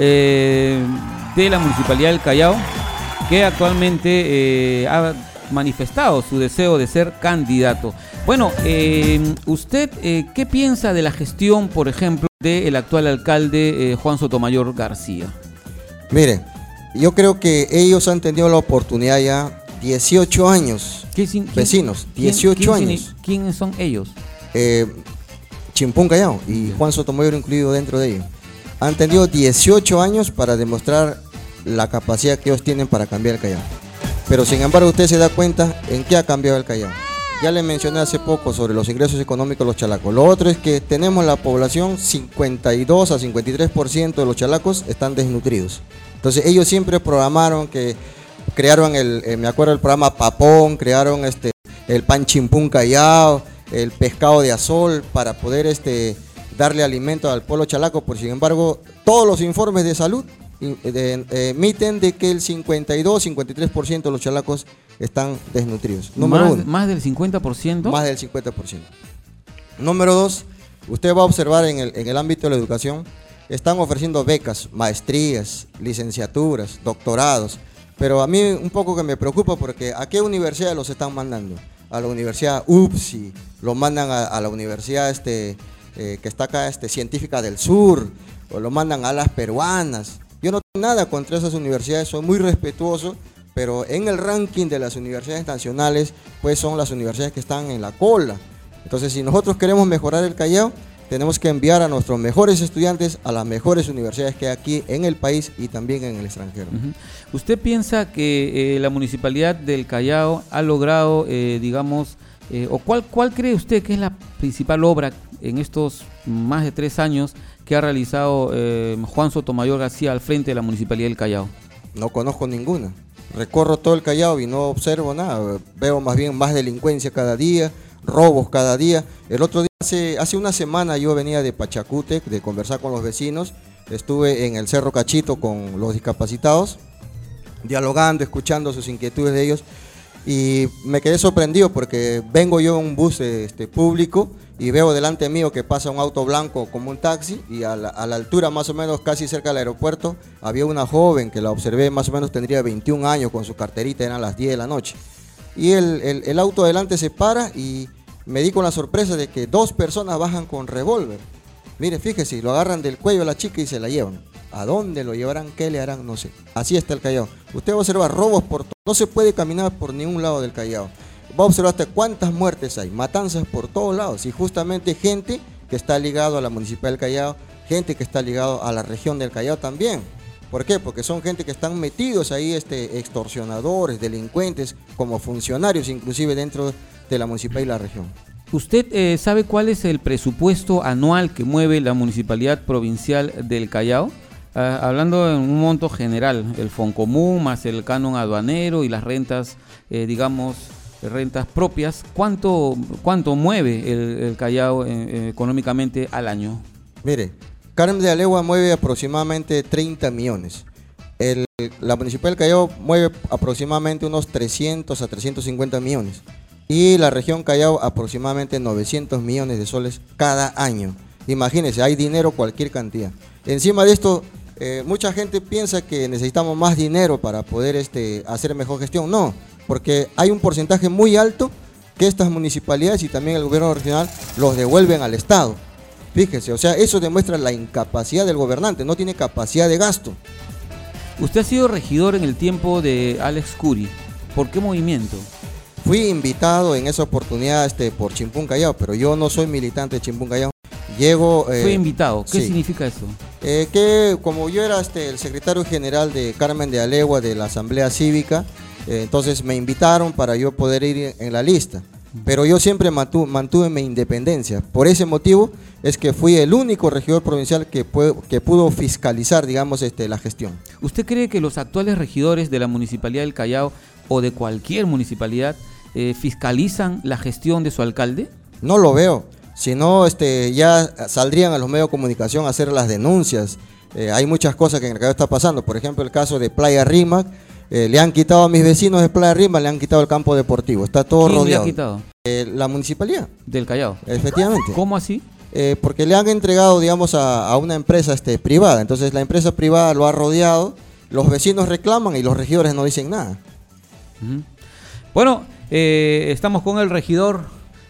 Speaker 1: eh, de la Municipalidad del Callao, que actualmente eh, ha manifestado su deseo de ser candidato. Bueno, eh, ¿usted eh, qué piensa de la gestión, por ejemplo, del actual alcalde eh, Juan Sotomayor García?
Speaker 7: Mire, yo creo que ellos han tenido la oportunidad ya dieciocho años,
Speaker 1: ¿Qué, quién,
Speaker 7: vecinos,
Speaker 1: quién,
Speaker 7: dieciocho
Speaker 1: quién,
Speaker 7: años.
Speaker 1: ¿Quiénes son ellos?
Speaker 7: Eh, Chimpún Callao y Juan Sotomayor incluido dentro de ellos. Han tenido dieciocho años para demostrar la capacidad que ellos tienen para cambiar el Callao. Pero sin embargo usted se da cuenta en qué ha cambiado el Callao. Ya le mencioné hace poco sobre los ingresos económicos de los chalacos. Lo otro es que tenemos la población, cincuenta y dos a cincuenta y tres por ciento de los chalacos están desnutridos. Entonces ellos siempre programaron que crearon el, eh, me acuerdo el programa Papón, crearon este el pan Chimpún Callao, el pescado de azol para poder este darle alimento al pueblo chalaco. Por sin embargo, todos los informes de salud emiten de que el cincuenta y dos a cincuenta y tres por ciento de los chalacos están desnutridos. Número
Speaker 1: ¿Más,
Speaker 7: uno.
Speaker 1: ¿Más del cincuenta por ciento?
Speaker 7: Más del cincuenta por ciento. Número dos, usted va a observar en el, en el ámbito de la educación, están ofreciendo becas, maestrías, licenciaturas, doctorados, pero a mí un poco que me preocupa porque ¿a qué universidad los están mandando? A la Universidad U P S I, lo mandan a, a la Universidad este, eh, que está acá, este, Científica del Sur, o lo mandan a las peruanas. Yo no tengo nada contra esas universidades, soy muy respetuoso, pero en el ranking de las universidades nacionales, pues son las universidades que están en la cola. Entonces, si nosotros queremos mejorar el Callao, tenemos que enviar a nuestros mejores estudiantes a las mejores universidades que hay aquí en el país y también en el extranjero.
Speaker 1: Uh-huh. ¿Usted piensa que eh, la Municipalidad del Callao ha logrado, eh, digamos, eh, o cuál, cuál cree usted que es la principal obra en estos más de tres años que ha realizado eh, Juan Sotomayor García al frente de la Municipalidad del Callao?
Speaker 7: No conozco ninguna. Recorro todo el Callao y no observo nada. Veo más bien más delincuencia cada día, robos cada día. El otro día, hace, hace una semana, yo venía de Pachacútec, de conversar con los vecinos. Estuve en el Cerro Cachito con los discapacitados, dialogando, escuchando sus inquietudes de ellos. Y me quedé sorprendido porque vengo yo en un bus este, público y veo delante mío que pasa un auto blanco como un taxi y a la, a la altura más o menos casi cerca del aeropuerto había una joven que la observé, más o menos tendría veintiún años con su carterita, eran las diez de la noche. Y el, el, el auto adelante se para y me di con la sorpresa de que dos personas bajan con revólver. Mire, fíjese, lo agarran del cuello a la chica y se la llevan. ¿A dónde lo llevarán? ¿Qué le harán? No sé. Así está el Callao. Usted va a observar robos por todo. No se puede caminar por ningún lado del Callao. Va a observar hasta cuántas muertes hay, matanzas por todos lados. Y justamente gente que está ligado a la Municipalidad del Callao, gente que está ligado a la región del Callao también. ¿Por qué? Porque son gente que están metidos ahí, este, extorsionadores, delincuentes, como funcionarios inclusive dentro de la Municipalidad y la región.
Speaker 1: ¿Usted eh, sabe cuál es el presupuesto anual que mueve la Municipalidad Provincial del Callao? Uh, hablando en un monto general, el Foncomún más el canon aduanero y las rentas, eh, digamos, rentas propias, ¿cuánto, cuánto mueve el, el Callao eh, económicamente al año?
Speaker 7: Mire, Carmen de Alegua mueve aproximadamente treinta millones. El, la Municipalidad del Callao mueve aproximadamente unos trescientos a trescientos cincuenta millones. Y la región Callao aproximadamente novecientos millones de soles cada año. Imagínense, hay dinero cualquier cantidad. Encima de esto, eh, mucha gente piensa que necesitamos más dinero para poder este, hacer mejor gestión. No, porque hay un porcentaje muy alto que estas municipalidades y también el gobierno regional los devuelven al Estado. Fíjese, o sea, eso demuestra la incapacidad del gobernante, no tiene capacidad de gasto.
Speaker 1: Usted ha sido regidor en el tiempo de Alex Curi. ¿Por qué movimiento?
Speaker 7: Fui invitado en esa oportunidad este, por Chimpún Callao, pero yo no soy militante de Chimpún Callao. Llego... Eh,
Speaker 1: Fui invitado. ¿Qué
Speaker 7: sí.
Speaker 1: significa eso?
Speaker 7: Eh, que como yo era este, el secretario general de Carmen de Alegua de la Asamblea Cívica, eh, entonces me invitaron para yo poder ir en la lista. Pero yo siempre mantu mantuve mi independencia. Por ese motivo es que fui el único regidor provincial que, que pudo fiscalizar, digamos, este, la gestión.
Speaker 1: ¿Usted cree que los actuales regidores de la Municipalidad del Callao o de cualquier municipalidad eh, fiscalizan la gestión de su alcalde?
Speaker 7: No lo veo. Si no, este, ya saldrían a los medios de comunicación a hacer las denuncias. Eh, hay muchas cosas que en el Callao está pasando. Por ejemplo, el caso de Playa Rímac. Eh, le han quitado a mis vecinos de Playa Rímac, le han quitado el campo deportivo. Está todo
Speaker 1: ¿Quién
Speaker 7: rodeado.
Speaker 1: le ha quitado?
Speaker 7: Eh, la municipalidad.
Speaker 1: Del Callao.
Speaker 7: Efectivamente.
Speaker 1: ¿Cómo así?
Speaker 7: Eh, porque le han entregado, digamos, a, a una empresa este, privada. Entonces la empresa privada lo ha rodeado, los vecinos reclaman y los regidores no dicen nada.
Speaker 1: Uh-huh. Bueno, eh, estamos con el regidor,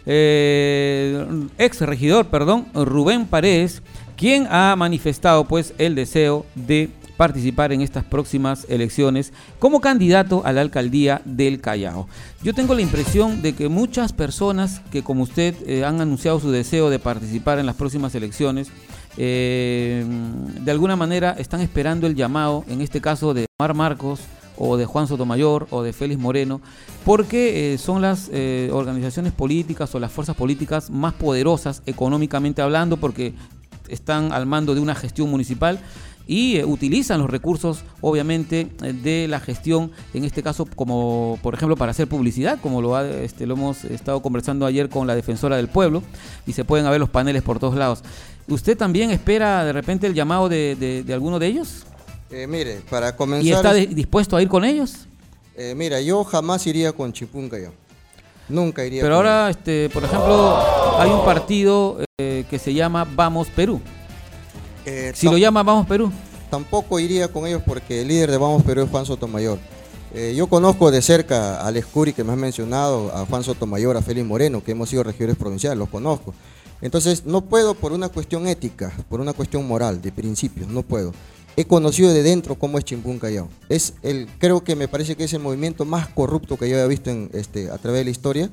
Speaker 1: eh, ex regidor, perdón, Rubén Paredes, quien ha manifestado pues el deseo de participar en estas próximas elecciones como candidato a la alcaldía del Callao. Yo tengo la impresión de que muchas personas que como usted eh, han anunciado su deseo de participar en las próximas elecciones, eh, de alguna manera están esperando el llamado, en este caso de Omar Marcos o de Juan Sotomayor o de Félix Moreno, porque eh, son las eh, organizaciones políticas o las fuerzas políticas más poderosas económicamente hablando, porque están al mando de una gestión municipal y eh, utilizan los recursos obviamente eh, de la gestión, en este caso como por ejemplo para hacer publicidad, como lo, ha, este, lo hemos estado conversando ayer con la defensora del pueblo, y se pueden ver los paneles por todos lados. ¿Usted también espera de repente el llamado de, de, de alguno de ellos?
Speaker 7: Eh, mire, para comenzar...
Speaker 1: ¿Y está de, dispuesto a ir con ellos?
Speaker 7: Eh, mira, yo jamás iría con Chimpún Callao. Nunca iría.
Speaker 1: Pero
Speaker 7: con
Speaker 1: ahora,
Speaker 7: él.
Speaker 1: este, por ejemplo, hay un partido eh, que se llama Vamos Perú.
Speaker 7: Eh,
Speaker 1: Si lo llama Vamos Perú.
Speaker 7: Tampoco iría con ellos porque el líder de Vamos Perú es Juan Sotomayor. Eh, yo conozco de cerca a Alex Curi, que me has mencionado, a Juan Sotomayor, a Félix Moreno, que hemos sido regidores provinciales, los conozco. Entonces, no puedo por una cuestión ética, por una cuestión moral, de principios, no puedo. He conocido de dentro cómo es Chimpún Callao. Es el, creo que me parece que es el movimiento más corrupto que yo había visto en, este, a través de la historia.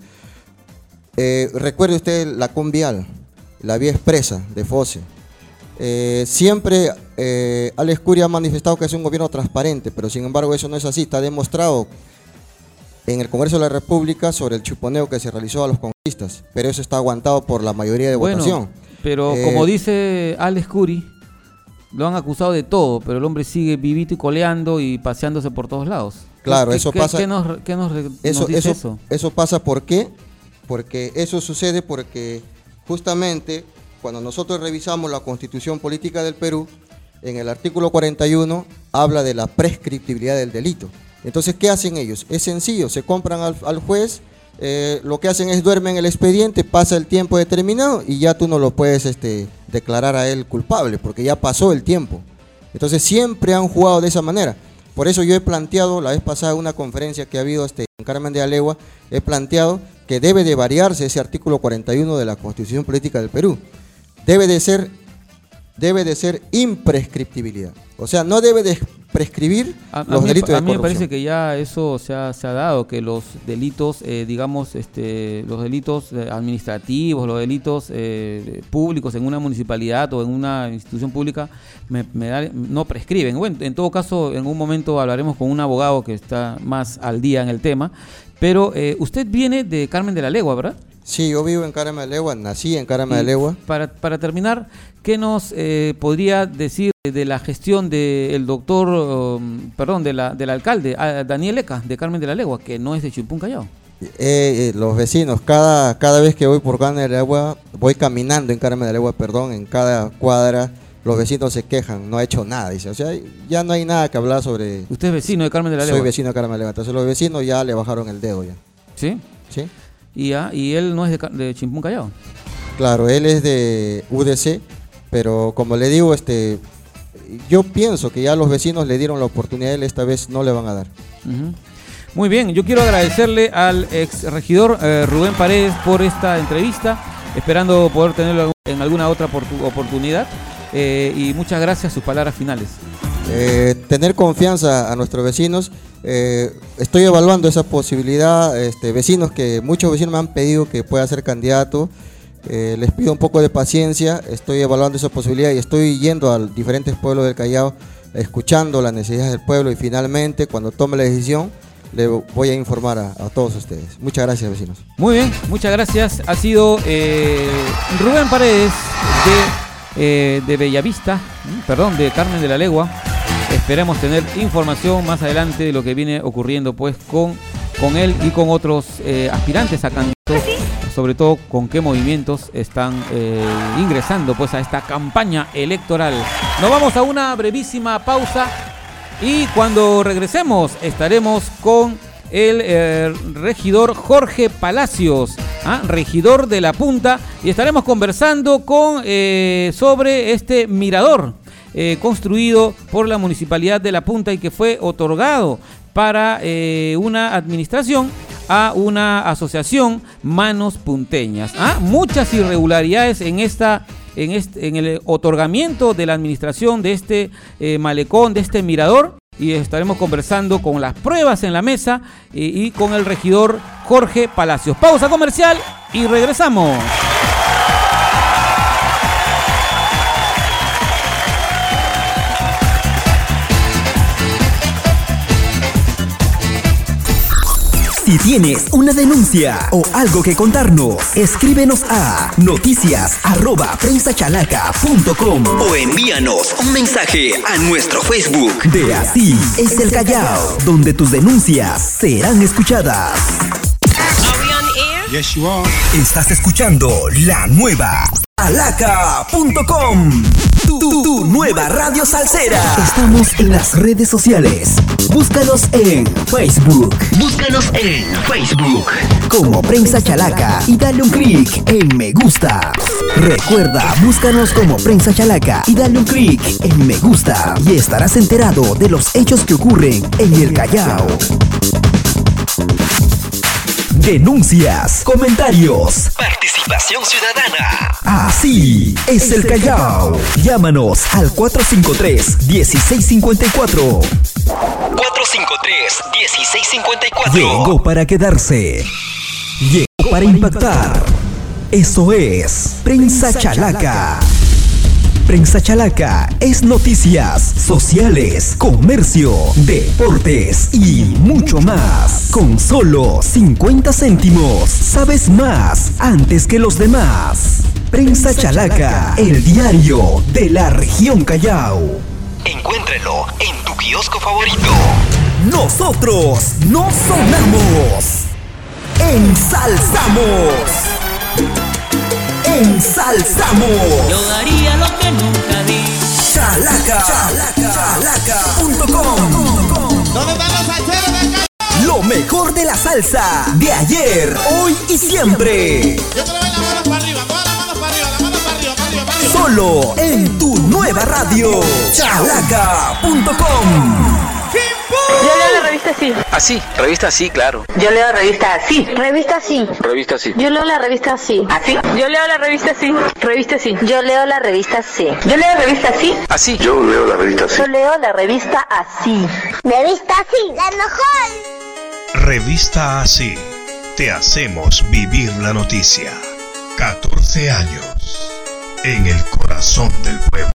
Speaker 7: Eh, recuerde usted la Convial, la vía expresa de Fose. Eh, siempre eh, Alex Curi ha manifestado que es un gobierno transparente, pero sin embargo eso no es así. Está demostrado en el Congreso de la República sobre el chuponeo que se realizó a los congresistas, pero eso está aguantado por la mayoría de
Speaker 1: Bueno,
Speaker 7: votación.
Speaker 1: pero
Speaker 7: Eh,
Speaker 1: como dice Alex Curi, lo han acusado de todo, pero el hombre sigue vivito y coleando y paseándose por todos lados.
Speaker 7: Claro,
Speaker 1: ¿Qué-
Speaker 7: eso
Speaker 1: qué-
Speaker 7: pasa-
Speaker 1: ¿Qué nos, qué nos, re-
Speaker 7: Eso,
Speaker 1: nos dice
Speaker 7: eso,
Speaker 1: eso?
Speaker 7: eso pasa ¿por qué? Porque eso sucede porque justamente cuando nosotros revisamos la Constitución Política del Perú, en el artículo cuarenta y uno habla de la prescriptibilidad del delito. Entonces, ¿qué hacen ellos? Es sencillo, se compran al, al juez, eh, lo que hacen es duermen el expediente, pasa el tiempo determinado y ya tú no lo puedes este, declarar a él culpable, porque ya pasó el tiempo. Entonces, siempre han jugado de esa manera. Por eso yo he planteado, la vez pasada, una conferencia que ha habido este, en Carmen de Alegua, he planteado que debe de variarse ese artículo cuarenta y uno de la Constitución Política del Perú. Debe de ser, debe de ser imprescriptibilidad. O sea, no debe de prescribir
Speaker 1: A, a
Speaker 7: los
Speaker 1: mí,
Speaker 7: delitos de
Speaker 1: a mí me
Speaker 7: corrupción.
Speaker 1: parece que ya eso se ha, se ha dado, que los delitos, eh, digamos, este, los delitos eh, administrativos, los delitos eh, públicos en una municipalidad o en una institución pública me, me da- no prescriben. Bueno, en todo caso, en un momento hablaremos con un abogado que está más al día en el tema, pero eh, usted viene de Carmen de la Legua, ¿verdad?
Speaker 7: Sí, yo vivo en Carmen de Alegua, nací en Carmen de
Speaker 1: Y
Speaker 7: Alegua.
Speaker 1: Para, para terminar, ¿qué nos eh, podría decir de la gestión del doctor, um, perdón, de la, del alcalde, a Daniel Eca, de Carmen de la Legua, que no es de Chimpún Callao?
Speaker 7: Eh, eh, los vecinos, cada, cada vez que voy por Carmen de Alegua, voy caminando en Carmen de Alegua, perdón, en cada cuadra, los vecinos se quejan, no ha hecho nada, dice. O sea, ya no hay nada que hablar sobre...
Speaker 1: Usted es vecino de Carmen de la Legua.
Speaker 7: Soy vecino de Carmen de Alegua, entonces los vecinos ya le bajaron el dedo ya.
Speaker 1: ¿Sí?
Speaker 7: ¿Sí?
Speaker 1: Y, ah, y él no es de, Ca- de Chimpún Callao.
Speaker 7: Claro, él es de U D C, pero como le digo, este, yo pienso que ya los vecinos le dieron la oportunidad, él esta vez no le van a dar.
Speaker 1: Ujú. Muy bien, yo quiero agradecerle al ex regidor eh, Rubén Paredes por esta entrevista, esperando poder tenerlo en alguna otra oportu- oportunidad, eh, y muchas gracias, sus palabras finales.
Speaker 7: eh, tener confianza a nuestros vecinos. Eh, estoy evaluando esa posibilidad, este, vecinos que muchos vecinos me han pedido que pueda ser candidato. Eh, les pido un poco de paciencia, estoy evaluando esa posibilidad y estoy yendo a diferentes pueblos del Callao, escuchando las necesidades del pueblo, y finalmente cuando tome la decisión le voy a informar a, a todos ustedes. Muchas gracias, vecinos.
Speaker 1: Muy bien, muchas gracias. Ha sido eh, Rubén Paredes de, eh, de Bellavista, perdón, de Carmen de la Legua. Esperemos tener información más adelante de lo que viene ocurriendo pues con, con él y con otros eh, aspirantes a candidatos, sobre todo con qué movimientos están eh, ingresando pues a esta campaña electoral. Nos vamos a una brevísima pausa y cuando regresemos estaremos con el eh, regidor Jorge Palacios, ¿ah? regidor de La Punta, y estaremos conversando con eh, sobre este mirador eh, construido por la Municipalidad de La Punta y que fue otorgado para eh, una administración a una asociación Manos Punteñas. ¿Ah? Muchas irregularidades en esta en este en el otorgamiento de la administración de este eh, malecón, de este mirador, y estaremos conversando con las pruebas en la mesa y, y con el regidor Jorge Palacios. Pausa comercial y regresamos.
Speaker 2: Si tienes una denuncia o algo que contarnos, escríbenos a noticias arroba prensachalaca punto com o envíanos un mensaje a nuestro Facebook de Así es el Callao, donde tus denuncias serán escuchadas.
Speaker 5: Yes, you are.
Speaker 2: Estás escuchando la nueva Chalaca punto com, tu, tu, tu nueva radio salsera. Estamos en las redes sociales. Búscanos en Facebook. Búscanos en Facebook como Prensa Chalaca y dale un clic en me gusta. Recuerda, búscanos como Prensa Chalaca y dale un clic en me gusta y estarás enterado de los hechos que ocurren en el Callao. Denuncias, comentarios, participación ciudadana. Así es el Callao. Llámanos al cuatro cinco tres, uno seis cinco cuatro. cuatro cinco tres, uno seis cinco cuatro. Llegó para quedarse. Llegó para impactar. Eso es Prensa Chalaca. Prensa Chalaca es noticias, sociales, comercio, deportes y mucho más. Con solo cincuenta céntimos, sabes más antes que los demás. Prensa Chalaca, el diario de la región Callao. Encuéntralo en tu kiosco favorito. Nosotros no sonamos, ensalzamos. Ensalzamos.
Speaker 6: Yo daría lo que nunca di.
Speaker 2: Chalaca, chalaca punto com.
Speaker 5: ¿Dónde están los salseros de acá?
Speaker 2: Lo mejor de la salsa de ayer, hoy y siempre.
Speaker 5: Yo quiero ver las manos para arriba, todas las manos para arriba, las manos para arriba, para arriba, para arriba.
Speaker 2: Solo en tu nueva radio, chalaca punto com.
Speaker 8: Yo leo la revista Así.
Speaker 9: Así, revista Así, claro.
Speaker 8: Yo leo la revista Así.
Speaker 10: Revista Así.
Speaker 9: Revista Así.
Speaker 10: Yo leo la revista Así.
Speaker 8: Así. Yo leo la revista Así. Revista Así.
Speaker 10: Yo leo la revista Así.
Speaker 8: Yo leo la revista Así.
Speaker 9: Así.
Speaker 11: Yo leo la revista Así.
Speaker 10: Yo leo la revista Así. Revista Así, la mejor.
Speaker 12: Revista Así. Te hacemos vivir la noticia. catorce años. En el corazón del pueblo.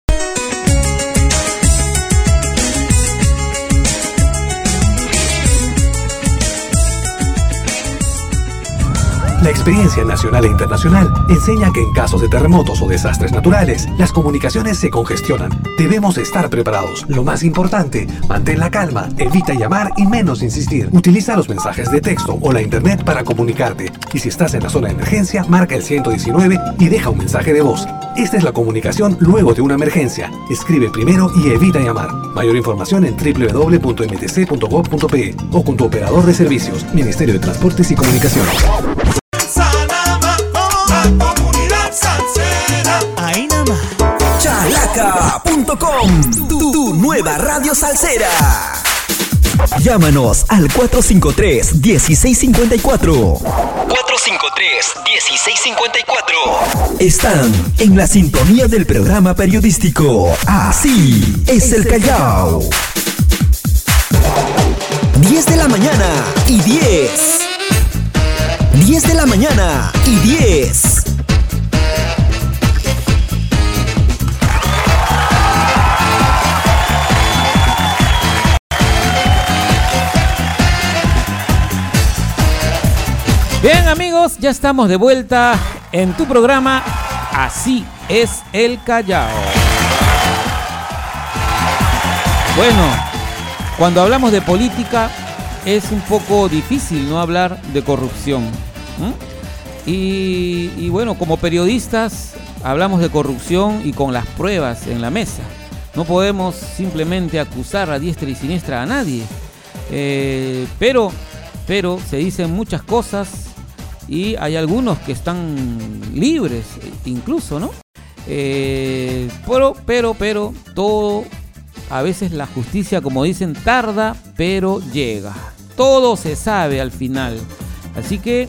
Speaker 13: La experiencia nacional e internacional enseña que en casos de terremotos o desastres naturales, las comunicaciones se congestionan. Debemos estar preparados. Lo más importante, mantén la calma, evita llamar y menos insistir. Utiliza los mensajes de texto o la internet para comunicarte. Y si estás en la zona de emergencia, marca el ciento diecinueve y deja un mensaje de voz. Esta es la comunicación luego de una emergencia. Escribe primero y evita llamar. Mayor información en doble u doble u doble u punto m t c punto gov punto p e o con tu operador de servicios, Ministerio de Transportes y Comunicaciones.
Speaker 2: Chalaca punto com, tu, tu nueva radio salsera. Llámanos al cuatro cinco tres, uno seis cinco cuatro. cuatro cinco tres, uno seis cinco cuatro. Están en la sintonía del programa periodístico Así es el Callao. diez de la mañana y diez. diez de la mañana y diez.
Speaker 1: Bien, amigos, ya estamos de vuelta en tu programa Así es el Callao. Bueno, cuando hablamos de política es un poco difícil no hablar de corrupción. ¿Mm? Y, y bueno, como periodistas hablamos de corrupción y con las pruebas en la mesa. No podemos simplemente acusar a diestra y siniestra a nadie. Eh, pero, pero se dicen muchas cosas y hay algunos que están libres, incluso, ¿no? Eh, pero, pero, pero, todo, a veces la justicia, como dicen, tarda, pero llega. Todo se sabe al final. Así que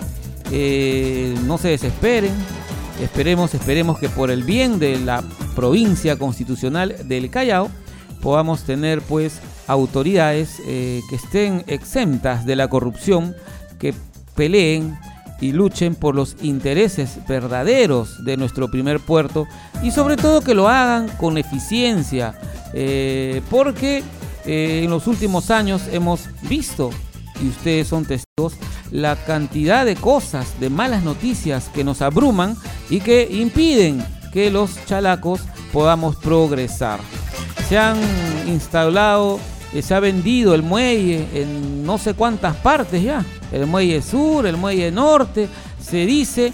Speaker 1: eh, no se desesperen. Esperemos, esperemos que por el bien de la provincia constitucional del Callao podamos tener, pues, autoridades eh, que estén exentas de la corrupción, que peleen y luchen por los intereses verdaderos de nuestro primer puerto y sobre todo que lo hagan con eficiencia, eh, porque eh, en los últimos años hemos visto, y ustedes son testigos, la cantidad de cosas, de malas noticias que nos abruman y que impiden que los chalacos podamos progresar. Se han instalado, eh, se ha vendido el muelle en no sé cuántas partes ya. El muelle sur, el muelle norte. Se dice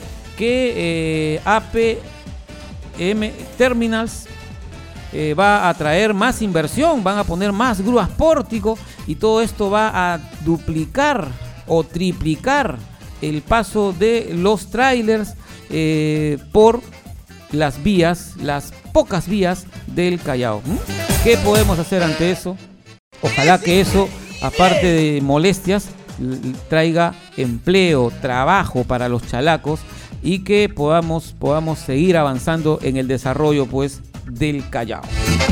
Speaker 1: que eh, A P M Terminals eh, va a traer más inversión, van a poner más grúas pórtico y todo esto va a duplicar o triplicar el paso de los trailers eh, por las vías, las pocas vías del Callao. ¿Mm? ¿Qué podemos hacer ante eso? Ojalá que eso, aparte de molestias, traiga empleo, trabajo para los chalacos y que podamos, podamos seguir avanzando en el desarrollo, pues, del Callao.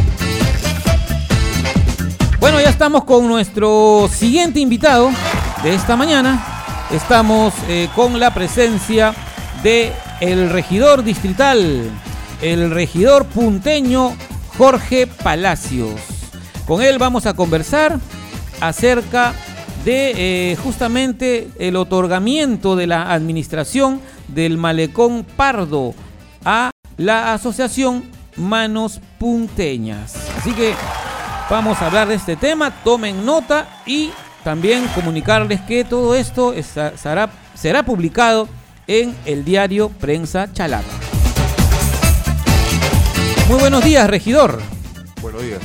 Speaker 1: Bueno, ya estamos con nuestro siguiente invitado de esta mañana. Estamos eh, con la presencia de el regidor distrital, el regidor punteño Jorge Palacios. Con él vamos a conversar acerca de eh, justamente el otorgamiento de la administración del Malecón Pardo a la asociación Manos Punteñas. Así que vamos a hablar de este tema, tomen nota y también comunicarles que todo esto está, será, será publicado en el diario Prensa Chalaca. Muy buenos días, regidor.
Speaker 11: Buenos días.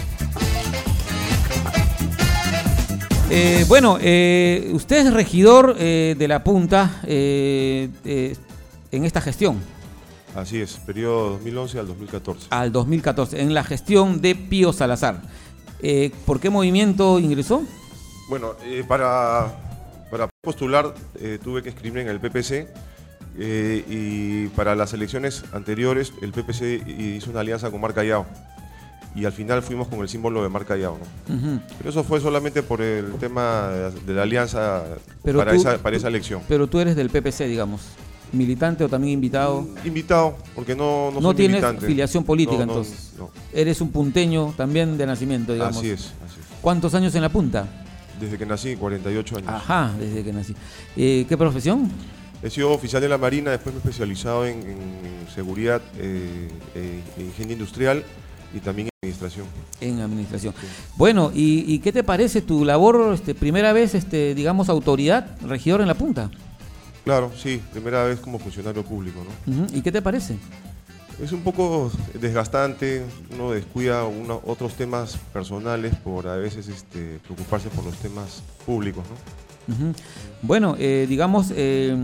Speaker 1: Eh, bueno, eh, usted es regidor eh, de la Punta eh, eh, en esta gestión.
Speaker 11: Así es, periodo dos mil once al dos mil catorce.
Speaker 1: Al dos mil catorce, en la gestión de Pío Salazar. Eh, ¿Por qué movimiento ingresó?
Speaker 11: Bueno, eh, para, para postular eh, tuve que inscribirme en el P P C eh, y para las elecciones anteriores el P P C hizo una alianza con Mar Callao. Y al final fuimos con el símbolo de Mar Callao, ¿no? Uh-huh. Pero eso fue solamente por el tema de la alianza para, tú, esa, para esa elección.
Speaker 1: Pero tú eres del P P C, digamos, militante o también invitado.
Speaker 11: Invitado, porque no, no,
Speaker 1: no
Speaker 11: soy
Speaker 1: tienes
Speaker 11: militante.
Speaker 1: Filiación política,
Speaker 11: no, no,
Speaker 1: entonces.
Speaker 11: No.
Speaker 1: Eres un punteño también de nacimiento, digamos.
Speaker 11: Así es, así es.
Speaker 1: ¿Cuántos años en la Punta?
Speaker 11: Desde que nací, cuarenta y ocho años.
Speaker 1: Ajá, desde que nací. Eh, ¿Qué profesión?
Speaker 11: He sido oficial de la Marina, después me he especializado en, en seguridad e eh, eh, ingeniería industrial y también en administración. En
Speaker 1: administración. Sí. Bueno, ¿y, ¿y qué te parece tu labor, este, primera vez, este, digamos, autoridad, regidor en la Punta?
Speaker 11: Claro, sí, primera vez como funcionario público, ¿no?
Speaker 1: Uh-huh. ¿Y qué te parece?
Speaker 11: Es un poco desgastante, uno descuida uno, otros temas personales por a veces este, preocuparse por los temas públicos, ¿no?
Speaker 1: Uh-huh. Bueno, eh, digamos, eh,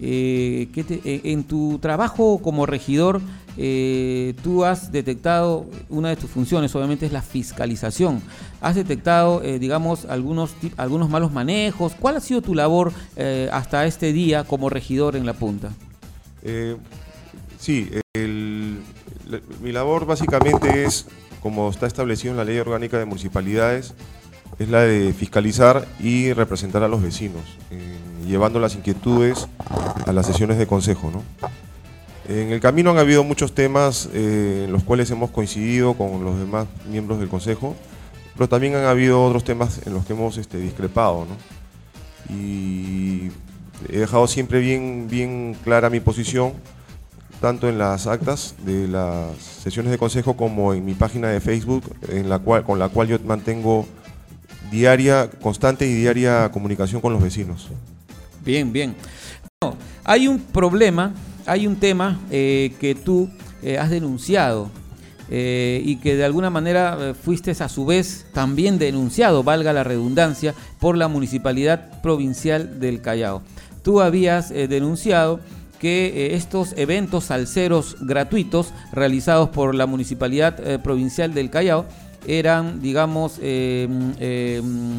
Speaker 1: Eh, ¿qué te, eh, en tu trabajo como regidor, eh, tú has detectado, una de tus funciones obviamente es la fiscalización, has detectado, eh, digamos, algunos, algunos malos manejos. ¿Cuál ha sido tu labor eh, hasta este día como regidor en La Punta?
Speaker 11: Eh, sí, el, la, mi labor básicamente es, como está establecido en la Ley Orgánica de Municipalidades, es la de fiscalizar y representar a los vecinos, eh, llevando las inquietudes a las sesiones de consejo, ¿no? En el camino han habido muchos temas eh, en los cuales hemos coincidido con los demás miembros del consejo, pero también han habido otros temas en los que hemos este, discrepado, ¿no? Y he dejado siempre bien, bien clara mi posición, tanto en las actas de las sesiones de consejo como en mi página de Facebook, en la cual, con la cual yo mantengo diaria, constante y diaria comunicación con los vecinos.
Speaker 1: Bien, bien. Bueno, hay un problema, hay un tema eh, que tú eh, has denunciado eh, y que de alguna manera eh, fuiste a su vez también denunciado, valga la redundancia, por la Municipalidad Provincial del Callao. Tú habías eh, denunciado que eh, estos eventos salseros gratuitos realizados por la Municipalidad eh, Provincial del Callao eran, digamos, eh, eh,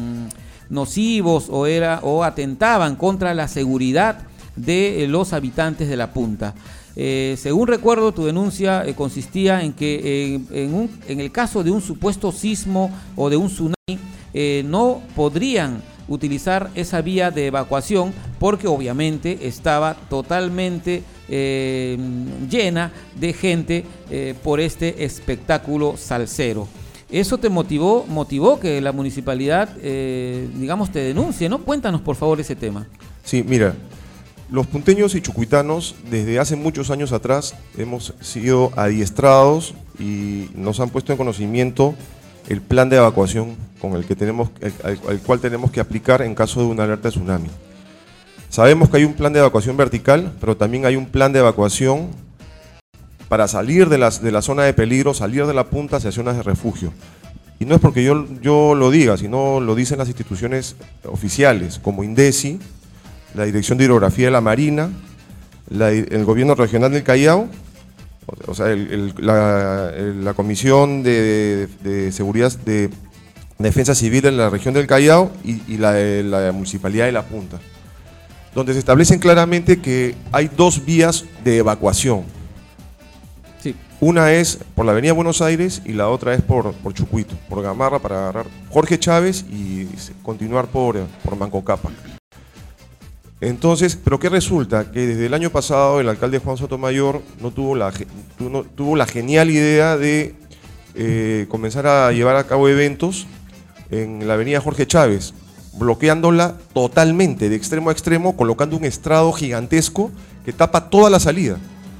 Speaker 1: nocivos o, era, o atentaban contra la seguridad de eh, los habitantes de La Punta. Eh, según recuerdo, tu denuncia eh, consistía en que eh, en, un, en el caso de un supuesto sismo o de un tsunami, eh, no podrían utilizar esa vía de evacuación porque obviamente estaba totalmente eh, llena de gente eh, por este espectáculo salsero. ¿Eso te motivó, motivó que la municipalidad, eh, digamos, te denuncie, ¿no? Cuéntanos, por favor, ese tema.
Speaker 11: Sí, mira, los punteños y chucuitanos, desde hace muchos años atrás, hemos sido adiestrados y nos han puesto en conocimiento el plan de evacuación con el que tenemos, el, al, al cual tenemos que aplicar en caso de una alerta de tsunami. Sabemos que hay un plan de evacuación vertical, pero también hay un plan de evacuación para salir de, las, de la zona de peligro, salir de La Punta hacia zonas de refugio. Y no es porque yo, yo lo diga, sino lo dicen las instituciones oficiales, como INDECI, la Dirección de Hidrografía de la Marina, la, el Gobierno Regional del Callao, o sea, el, el, la, el, la Comisión de, de, de Seguridad de Defensa Civil de la región del Callao y, y la, la Municipalidad de La Punta, donde se establecen claramente que hay dos vías de evacuación.
Speaker 1: Sí.
Speaker 11: Una es por la avenida Buenos Aires y la otra es por, por Chucuito, por Gamarra, para agarrar Jorge Chávez y continuar por, por Mancocapa. Entonces, ¿pero qué resulta? Que desde el año pasado el alcalde Juan Sotomayor no tuvo la, no, tuvo la genial idea de eh, comenzar a llevar a cabo eventos en la avenida Jorge Chávez, bloqueándola totalmente, de extremo a extremo, colocando un estrado gigantesco que tapa toda la salida.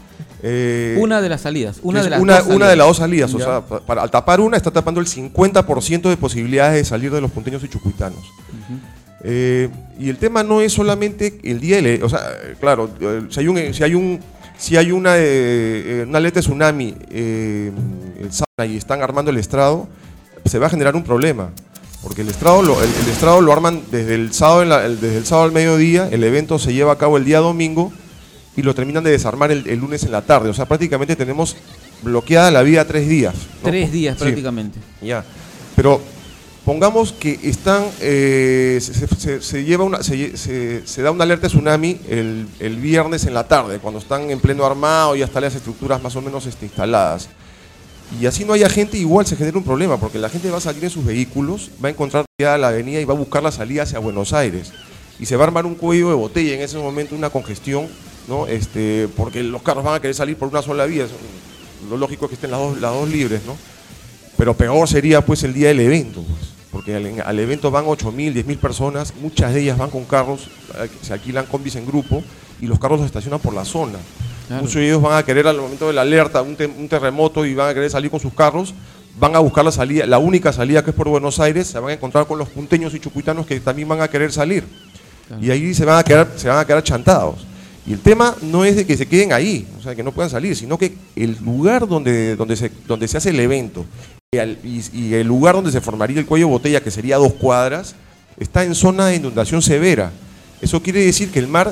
Speaker 1: Eh, una de las salidas, una de las
Speaker 11: una,
Speaker 1: dos salidas.
Speaker 11: Una de las dos salidas,
Speaker 1: ya.
Speaker 11: O sea, para, al tapar una está tapando el cincuenta por ciento de posibilidades de salir de los punteños y chucuitanos. Uh-huh. Eh, y el tema no es solamente el día, de, o sea, claro, si hay, un, si hay, un, si hay una, eh, una alerta de tsunami eh, el, y están armando el estrado, se va a generar un problema, porque el estrado lo, el, el estrado lo arman desde el, sábado en la, el, desde el sábado al mediodía, el evento se lleva a cabo el día domingo y lo terminan de desarmar el, el lunes en la tarde, o sea, prácticamente tenemos bloqueada la vía tres días. ¿no?
Speaker 1: Tres días prácticamente.
Speaker 11: Sí, ya, pero pongamos que están, eh, se, se, se, lleva una, se, se, se da una alerta de tsunami el, el viernes en la tarde, cuando están en pleno armado y ya están las estructuras más o menos este, instaladas. Y así no haya gente, igual se genera un problema, porque la gente va a salir en sus vehículos, va a encontrar ya la avenida y va a buscar la salida hacia Buenos Aires. Y se va a armar un cuello de botella en ese momento, una congestión, ¿no? Este, porque los carros van a querer salir por una sola vía, lo lógico es que estén las dos, las dos libres, ¿no? Pero peor sería pues el día del evento, pues. Porque al, al evento van ocho mil, diez mil personas, muchas de ellas van con carros, se alquilan combis en grupo y los carros los estacionan por la zona. Claro. Muchos de ellos van a querer al momento de la alerta, un, te, un terremoto y van a querer salir con sus carros, van a buscar la salida, la única salida que es por Buenos Aires, se van a encontrar con los punteños y chucuitanos que también van a querer salir. Claro. Y ahí se van a quedar, se van a quedar chantados. Y el tema no es de que se queden ahí, o sea, que no puedan salir, sino que el lugar donde, donde, se, donde se hace el evento y, al, y, y el lugar donde se formaría el cuello de botella, que sería dos cuadras, está en zona de inundación severa. Eso quiere decir que el mar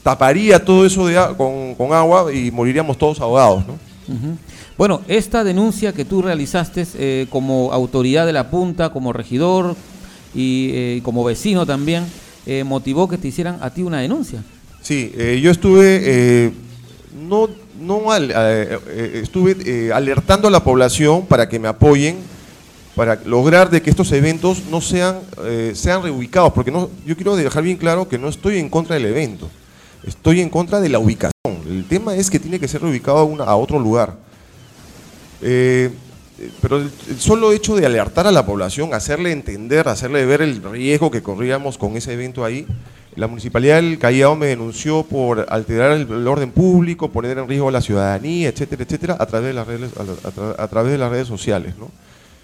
Speaker 11: taparía todo eso de, con, con agua y moriríamos todos ahogados, ¿no?
Speaker 1: Uh-huh. Bueno, esta denuncia que tú realizaste eh, como autoridad de la punta, como regidor y eh, como vecino también, eh, motivó que te hicieran a ti una denuncia.
Speaker 11: Sí, eh, yo estuve, eh, no, no al, eh, eh, estuve eh, alertando a la población para que me apoyen, para lograr de que estos eventos no sean, eh, sean reubicados, porque no, yo quiero dejar bien claro que no estoy en contra del evento, estoy en contra de la ubicación. El tema es que tiene que ser reubicado a, una, a otro lugar. Eh, pero el, el solo hecho de alertar a la población, hacerle entender, hacerle ver el riesgo que corríamos con ese evento ahí, la Municipalidad del Callao me denunció por alterar el, el orden público, poner en riesgo a la ciudadanía, etcétera, etcétera, a través de las redes, a, a, tra, a través de las redes sociales, ¿no?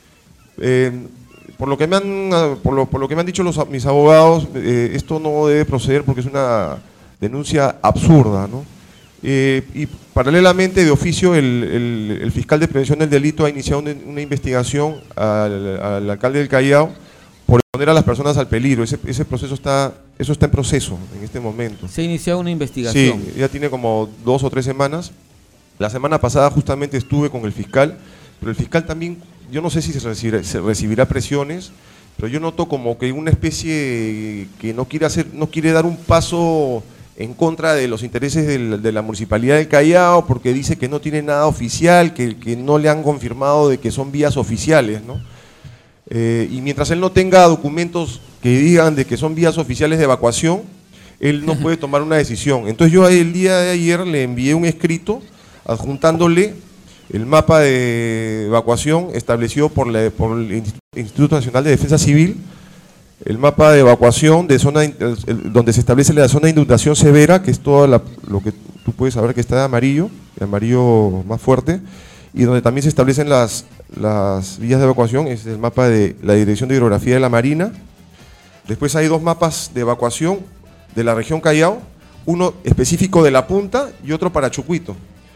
Speaker 11: Eh, por lo que me han, por lo, por lo que me han dicho los, mis abogados, eh, esto no debe proceder porque es una denuncia absurda, ¿no? Eh, y paralelamente, de oficio, el, el, el fiscal de prevención del delito ha iniciado una, una investigación al, al alcalde del Callao por exponer a las personas al peligro. Ese, ese proceso está, eso está en proceso en este momento.
Speaker 1: Se ha iniciado una investigación.
Speaker 11: Sí, ya tiene como dos o tres semanas. La semana pasada justamente estuve con el fiscal, pero el fiscal también, yo no sé si se recibirá, se recibirá presiones, pero yo noto como que una especie que no quiere hacer, no quiere dar un paso en contra de los intereses del, de la Municipalidad del Callao, porque dice que no tiene nada oficial, que, que no le han confirmado de que son vías oficiales, ¿no? Eh, y mientras él no tenga documentos que digan de que son vías oficiales de evacuación, él no puede tomar una decisión. Entonces yo el día de ayer le envié un escrito adjuntándole el mapa de evacuación establecido por, la, por el Instituto Nacional de Defensa Civil, el mapa de evacuación de zona el, el, donde se establece la zona de inundación severa, que es todo la, lo que tú puedes saber que está de amarillo, de amarillo más fuerte, y donde también se establecen las, las vías de evacuación, es el mapa de la Dirección de Hidrografía de la Marina. Después hay dos mapas de evacuación de la región Callao, uno específico de La Punta y otro para Chucuito,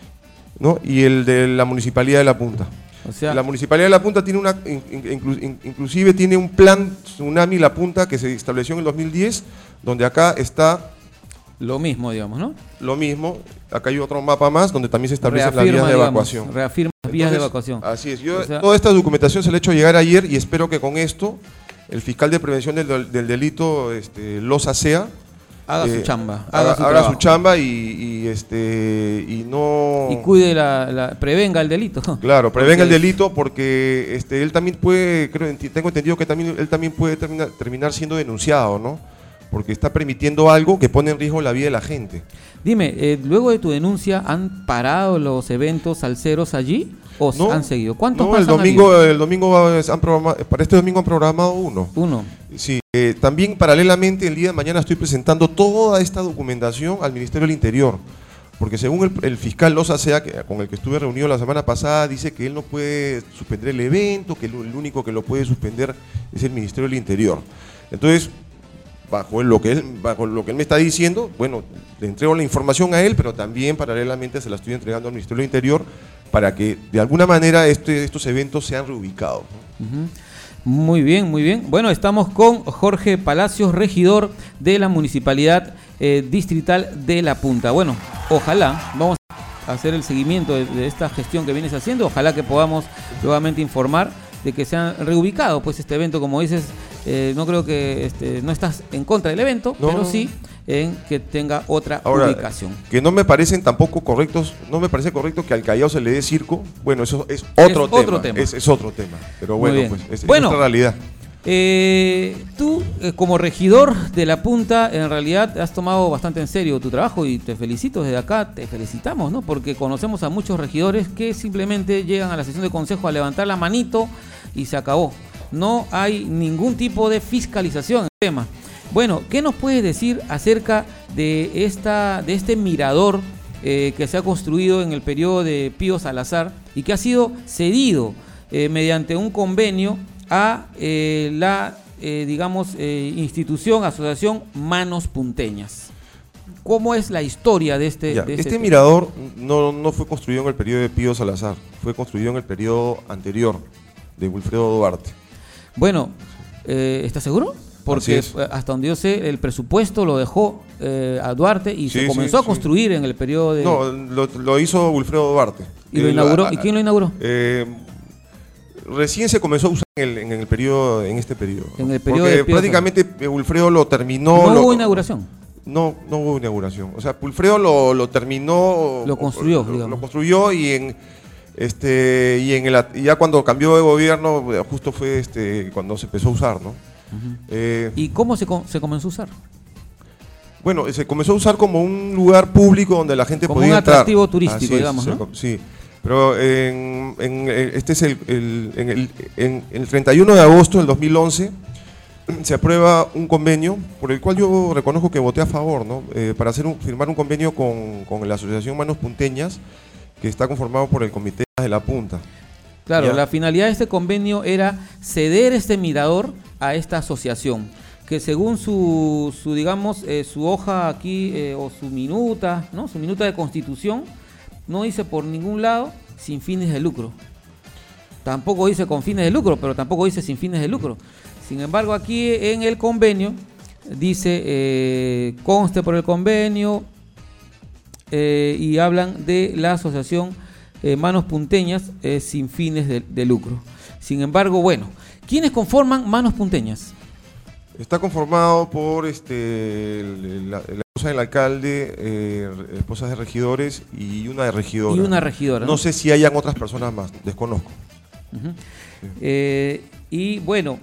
Speaker 11: ¿no? Y el de la Municipalidad de La Punta. O sea, la Municipalidad de La Punta tiene una, inclu, inclusive tiene un plan Tsunami La Punta que se estableció en el dos mil diez, donde acá está
Speaker 1: lo mismo, digamos, ¿no?
Speaker 11: Lo mismo, acá hay otro mapa más donde también se establecen
Speaker 1: reafirma,
Speaker 11: las vías de
Speaker 1: digamos,
Speaker 11: evacuación.
Speaker 1: Reafirma las vías de evacuación.
Speaker 11: Así es, yo
Speaker 1: o sea,
Speaker 11: toda esta documentación se la he hecho llegar ayer y espero que con esto el fiscal de prevención del, del delito, este, Loza Sea,
Speaker 1: haga
Speaker 11: eh,
Speaker 1: su chamba,
Speaker 11: haga,
Speaker 1: haga, su,
Speaker 11: haga su chamba y, y este y no
Speaker 1: y cuide la, la prevenga el delito.
Speaker 11: Claro, prevenga porque el delito porque este él también puede, creo, tengo entendido que también él también puede terminar, terminar siendo denunciado, ¿no? Porque está permitiendo algo que pone en riesgo la vida de la gente.
Speaker 1: Dime, eh, luego de tu denuncia, ¿han parado los eventos salseros allí o
Speaker 11: no,
Speaker 1: han seguido? ¿Cuántos
Speaker 11: no, el domingo, el domingo han programado, para este domingo han programado uno.
Speaker 1: Uno.
Speaker 11: Sí. Eh, también paralelamente el día de mañana estoy presentando toda esta documentación al Ministerio del Interior, porque según el, el fiscal Loza Sea, que, con el que estuve reunido la semana pasada, dice que él no puede suspender el evento, que el, el único que lo puede suspender es el Ministerio del Interior. Entonces, bajo lo que él, bajo lo que él me está diciendo, bueno, le entrego la información a él, pero también paralelamente se la estoy entregando al Ministerio del Interior para que de alguna manera este, estos eventos sean reubicados, ¿no?
Speaker 1: Uh-huh. Muy bien, muy bien. Bueno, estamos con Jorge Palacios, regidor de la Municipalidad eh, Distrital de La Punta. Bueno, ojalá, vamos a hacer el seguimiento de, de esta gestión que vienes haciendo, ojalá que podamos nuevamente informar de que se han reubicado pues este evento, como dices, eh, no creo que este, no estás en contra del evento, no, pero sí en que tenga otra
Speaker 11: Ahora,
Speaker 1: ubicación.
Speaker 11: Que no me parecen tampoco correctos, no me parece correcto que al Callao se le dé circo, bueno, eso es otro
Speaker 1: es
Speaker 11: tema,
Speaker 1: otro tema.
Speaker 11: Es, es otro tema, pero bueno, pues es,
Speaker 1: bueno,
Speaker 11: es nuestra realidad.
Speaker 1: Eh, tú, eh, como regidor de La Punta, en realidad has tomado bastante en serio tu trabajo y te felicito desde acá, te felicitamos, ¿no? Porque conocemos a muchos regidores que simplemente llegan a la sesión de consejo a levantar la manito y se acabó. No hay ningún tipo de fiscalización en el tema. Bueno, ¿qué nos puedes decir acerca de, esta, de este mirador eh, que se ha construido en el periodo de Pío Salazar y que ha sido cedido eh, mediante un convenio a eh, la, eh, digamos, eh, institución, asociación Manos Punteñas? ¿Cómo es la historia de este?
Speaker 11: Ya,
Speaker 1: de
Speaker 11: este
Speaker 1: este
Speaker 11: mirador no, no fue construido en el periodo de Pío Salazar, fue construido en el periodo anterior de Wilfredo Duarte.
Speaker 1: Bueno, eh, ¿estás seguro? Porque
Speaker 11: Así es.
Speaker 1: hasta donde yo sé, el presupuesto lo dejó eh, a Duarte y
Speaker 11: Sí,
Speaker 1: se comenzó
Speaker 11: sí,
Speaker 1: a
Speaker 11: sí.
Speaker 1: construir en el periodo de...
Speaker 11: No, lo, lo hizo Wilfredo Duarte.
Speaker 1: ¿Y lo
Speaker 11: Eh,
Speaker 1: inauguró?
Speaker 11: a-
Speaker 1: ¿Y quién lo inauguró?
Speaker 11: Eh, recién se comenzó a usar en el, en el periodo, en este periodo.
Speaker 1: En el periodo
Speaker 11: Porque
Speaker 1: de Pío
Speaker 11: prácticamente eh, Wilfredo lo terminó.
Speaker 1: No
Speaker 11: lo-
Speaker 1: hubo inauguración.
Speaker 11: No, no hubo inauguración. O sea, Wilfredo lo, lo terminó.
Speaker 1: Lo construyó,
Speaker 11: lo,
Speaker 1: digamos.
Speaker 11: lo construyó y en este y en el y ya cuando cambió de gobierno eh, justo fue este cuando se empezó a usar, ¿no?
Speaker 1: Ujú.
Speaker 11: Eh,
Speaker 1: ¿Y cómo se, co- se comenzó a usar?
Speaker 11: Bueno, se comenzó a usar como un lugar público donde la gente
Speaker 1: Como
Speaker 11: podía
Speaker 1: un
Speaker 11: entrar.
Speaker 1: atractivo turístico,
Speaker 11: Así es,
Speaker 1: digamos,
Speaker 11: se
Speaker 1: ¿no?
Speaker 11: co- Sí, pero en, en, eh, este es el, el- en el, en el treinta y uno de agosto del dos mil once se aprueba un convenio por el cual yo reconozco que voté a favor, ¿no? Eh, para hacer un, firmar un convenio con, con la Asociación Manos Punteñas, que está conformado por el Comité de la Punta.
Speaker 1: Claro,
Speaker 11: Ya.
Speaker 1: la finalidad de este convenio era ceder este mirador a esta asociación, que según su, su digamos, eh, su hoja aquí, eh, o su minuta, ¿no? Su minuta de constitución, no dice por ningún lado sin fines de lucro. Tampoco dice con fines de lucro, pero tampoco dice sin fines de lucro. Sin embargo, aquí en el convenio dice, eh, conste por el convenio, eh, y hablan de la asociación eh, Manos Punteñas eh, sin fines de, de lucro. Sin embargo, bueno, ¿quiénes conforman Manos Punteñas?
Speaker 11: Está conformado por este, el- la, la esposa del alcalde, eh, esposas de regidores y una de regidora.
Speaker 1: Y una regidora,
Speaker 11: No,
Speaker 1: ¿no?
Speaker 11: sé si hayan otras personas más, desconozco.
Speaker 1: Ujú. Eh, y bueno,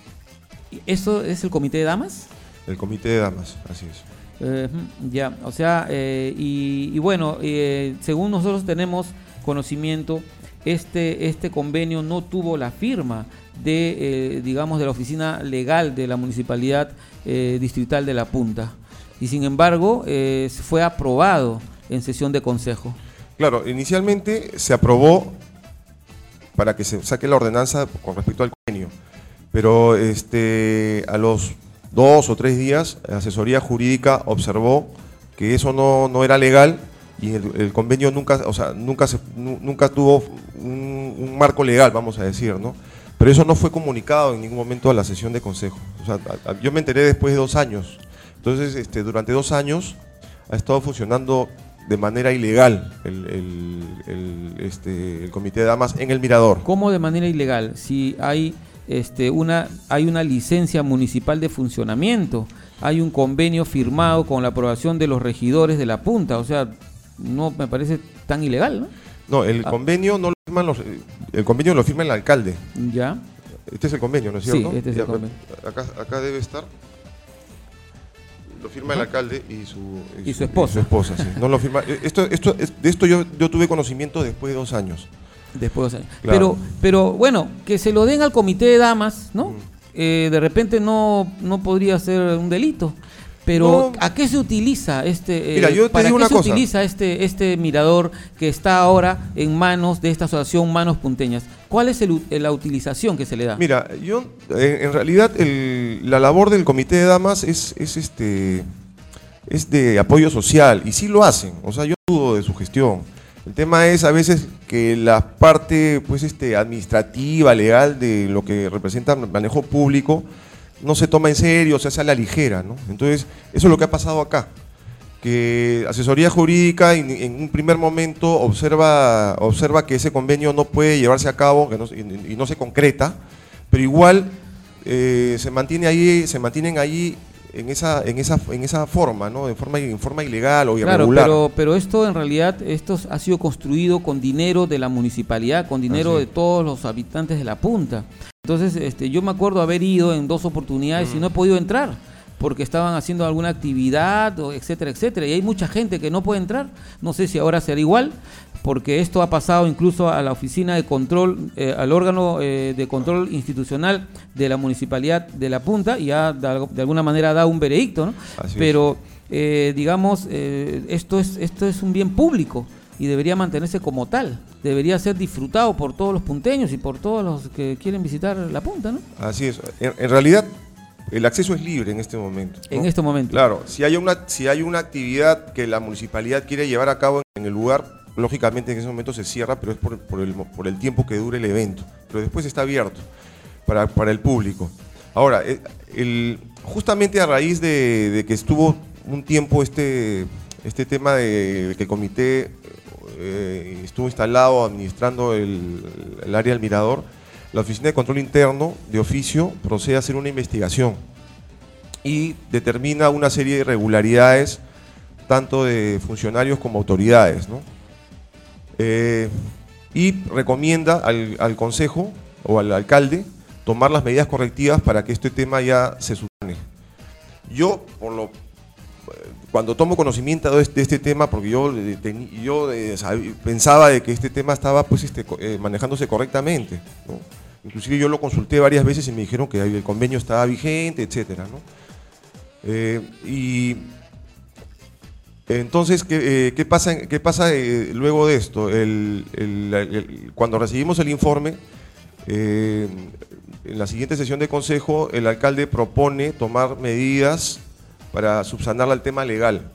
Speaker 1: ¿eso es el comité de damas?
Speaker 11: El comité de damas, así es.
Speaker 1: Eh, ya, o sea, eh, y, y bueno, eh, según nosotros tenemos conocimiento, este, este convenio no tuvo la firma de, eh, digamos, de la oficina legal de la Municipalidad eh, Distrital de La Punta. Y sin embargo, eh, fue aprobado en sesión de consejo.
Speaker 11: Claro, inicialmente se aprobó para que se saque la ordenanza con respecto al convenio, pero este, a los dos o tres días, la asesoría jurídica observó que eso no, no era legal y el, el convenio nunca, o sea, nunca, se, nu- nunca tuvo un, un marco legal, vamos a decir, ¿no? Pero eso no fue comunicado en ningún momento a la sesión de consejo. O sea, a- a- yo me enteré después de dos años. Entonces, este, durante dos años ha estado funcionando de manera ilegal el, el, el, este, el comité de damas en el Mirador.
Speaker 1: ¿Cómo de manera ilegal? Si hay este, una, hay una licencia municipal de funcionamiento, hay un convenio firmado con la aprobación de los regidores de La Punta, o sea, no me parece tan ilegal, ¿no?
Speaker 11: No, el
Speaker 1: Ah.
Speaker 11: convenio no lo firman los, el convenio lo firma el alcalde.
Speaker 1: Ya.
Speaker 11: Este es el convenio, ¿no es
Speaker 1: Sí,
Speaker 11: cierto?
Speaker 1: este es el
Speaker 11: Ya,
Speaker 1: convenio.
Speaker 11: Acá, acá debe estar. Lo firma el
Speaker 1: Ajá.
Speaker 11: alcalde y su,
Speaker 1: Y su esposa.
Speaker 11: su esposa, sí. No lo firma. Esto, esto, es- de esto yo, yo tuve conocimiento después de dos años.
Speaker 1: Después de dos años.
Speaker 11: Claro.
Speaker 1: Pero, pero bueno, que se lo den al comité de damas, ¿no? Eh, de repente no, no podría ser un delito. Pero
Speaker 11: No.
Speaker 1: ¿a qué se utiliza este eh,
Speaker 11: Mira, yo te
Speaker 1: para
Speaker 11: digo
Speaker 1: qué
Speaker 11: una
Speaker 1: se
Speaker 11: cosa.
Speaker 1: utiliza este este mirador que está ahora en manos de esta asociación Manos Punteñas? ¿Cuál es el u- la utilización que se le da?
Speaker 11: Mira, yo eh, en realidad el- la labor del comité de damas es, es este es de apoyo social y sí lo hacen, o sea, yo dudo de su gestión. El tema es a veces que la parte pues este administrativa, legal de lo que representa el manejo público no se toma en serio, se hace a la ligera, ¿no? Entonces, eso es lo que ha pasado acá. Que asesoría jurídica en, en un primer momento observa, observa que ese convenio no puede llevarse a cabo que no, y, y no se concreta, pero igual eh, se mantiene ahí, se mantienen ahí en esa, en esa, en esa forma, ¿no? En forma, en forma ilegal o
Speaker 1: Claro,
Speaker 11: irregular.
Speaker 1: pero, pero esto en realidad esto ha sido construido con dinero de la municipalidad, con dinero
Speaker 11: Así
Speaker 1: de todos los habitantes de La Punta. Entonces, este, yo me acuerdo haber ido en dos oportunidades y no he podido entrar porque estaban haciendo alguna actividad, o etcétera, etcétera. Y hay mucha gente que no puede entrar. No sé si ahora será igual, porque esto ha pasado incluso a la oficina de control, eh, al órgano eh, de control institucional de la municipalidad de La Punta y ya de, algo- de alguna manera ha dado un veredicto, ¿no?
Speaker 11: Así es.
Speaker 1: Pero eh, digamos, eh, esto es esto es un bien público y debería mantenerse como tal, debería ser disfrutado por todos los punteños y por todos los que quieren visitar La Punta, ¿no?
Speaker 11: Así es. En, en realidad, el acceso es libre en este momento, ¿no?
Speaker 1: En este momento.
Speaker 11: Claro, si hay una, si hay una actividad que la municipalidad quiere llevar a cabo en el lugar, lógicamente en ese momento se cierra, pero es por, por el, por el tiempo que dure el evento. Pero después está abierto para, para el público. Ahora, eh, el, justamente a raíz de, de que estuvo un tiempo este, este tema de, de que el comité eh, estuvo instalado administrando el, el área del Mirador, la Oficina de Control Interno de oficio procede a hacer una investigación y determina una serie de irregularidades tanto de funcionarios como autoridades, ¿no? Eh, y recomienda al, al consejo o al alcalde tomar las medidas correctivas para que este tema ya se subsane. Yo, por lo, cuando tomo conocimiento de este, de este tema, porque yo, ten, yo eh, sab, pensaba de que este tema estaba pues, este, eh, manejándose correctamente, ¿no? Inclusive yo lo consulté varias veces y me dijeron que el convenio estaba vigente, etcétera, ¿no? Eh, y entonces, ¿qué, eh, qué pasa, qué pasa eh, luego de esto? El, el, el, cuando recibimos el informe, eh, en la siguiente sesión de consejo, el alcalde propone tomar medidas para subsanar el tema legal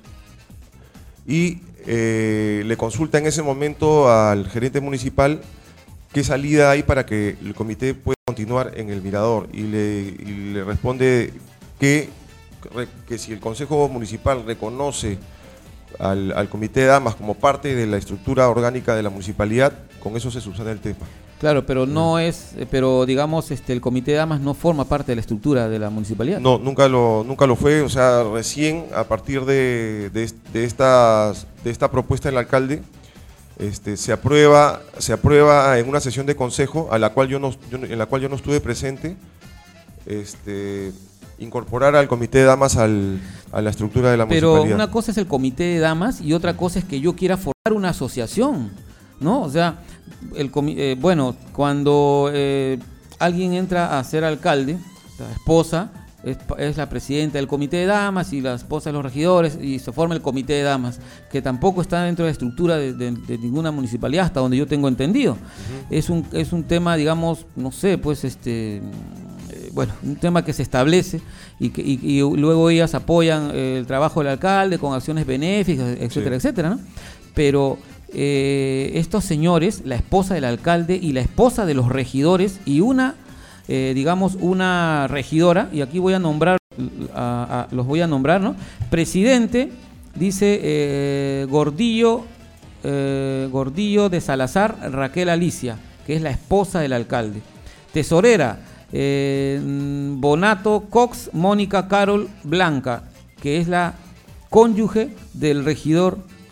Speaker 11: y eh, le consulta en ese momento al gerente municipal qué salida hay para que el comité pueda continuar en el Mirador y le, y le responde que, que si el consejo municipal reconoce Al, al comité de damas como parte de la estructura orgánica de la municipalidad, con eso se subsana el tema.
Speaker 1: Claro, pero no es, pero digamos, este, el comité de damas no forma parte de la estructura de la municipalidad.
Speaker 11: No, nunca lo, nunca lo fue, o sea, recién a partir de, de, de, estas, de esta propuesta del alcalde, este, se aprueba, se aprueba en una sesión de consejo a la cual yo no, yo, en la cual yo no estuve presente, este, incorporar al comité de damas al, a la estructura de la
Speaker 1: Pero
Speaker 11: municipalidad.
Speaker 1: una cosa es el comité de damas y otra cosa es que yo quiera formar una asociación, ¿no? O sea, el eh, bueno, cuando eh, alguien entra a ser alcalde, la esposa es, es la presidenta del comité de damas y la esposa de los regidores y se forma el comité de damas, que tampoco está dentro de la estructura de, de, de ninguna municipalidad, hasta donde yo tengo entendido. Uh-huh. Es un, es un tema, digamos, no sé, pues este... bueno, un tema que se establece y, que, y, y luego ellas apoyan el trabajo del alcalde con acciones benéficas, etcétera, sí. etcétera, ¿no? Pero eh, estos señores, la esposa del alcalde y la esposa de los regidores y una, eh, digamos, una regidora, y aquí voy a nombrar, a, a, los voy a nombrar, ¿no? Presidente, dice eh, Gordillo, eh, Gordillo de Salazar, Raquel Alicia, que es la esposa del alcalde. Tesorera, Eh, Bonato Cox, Mónica Carol Blanca, que es la cónyuge del regidor,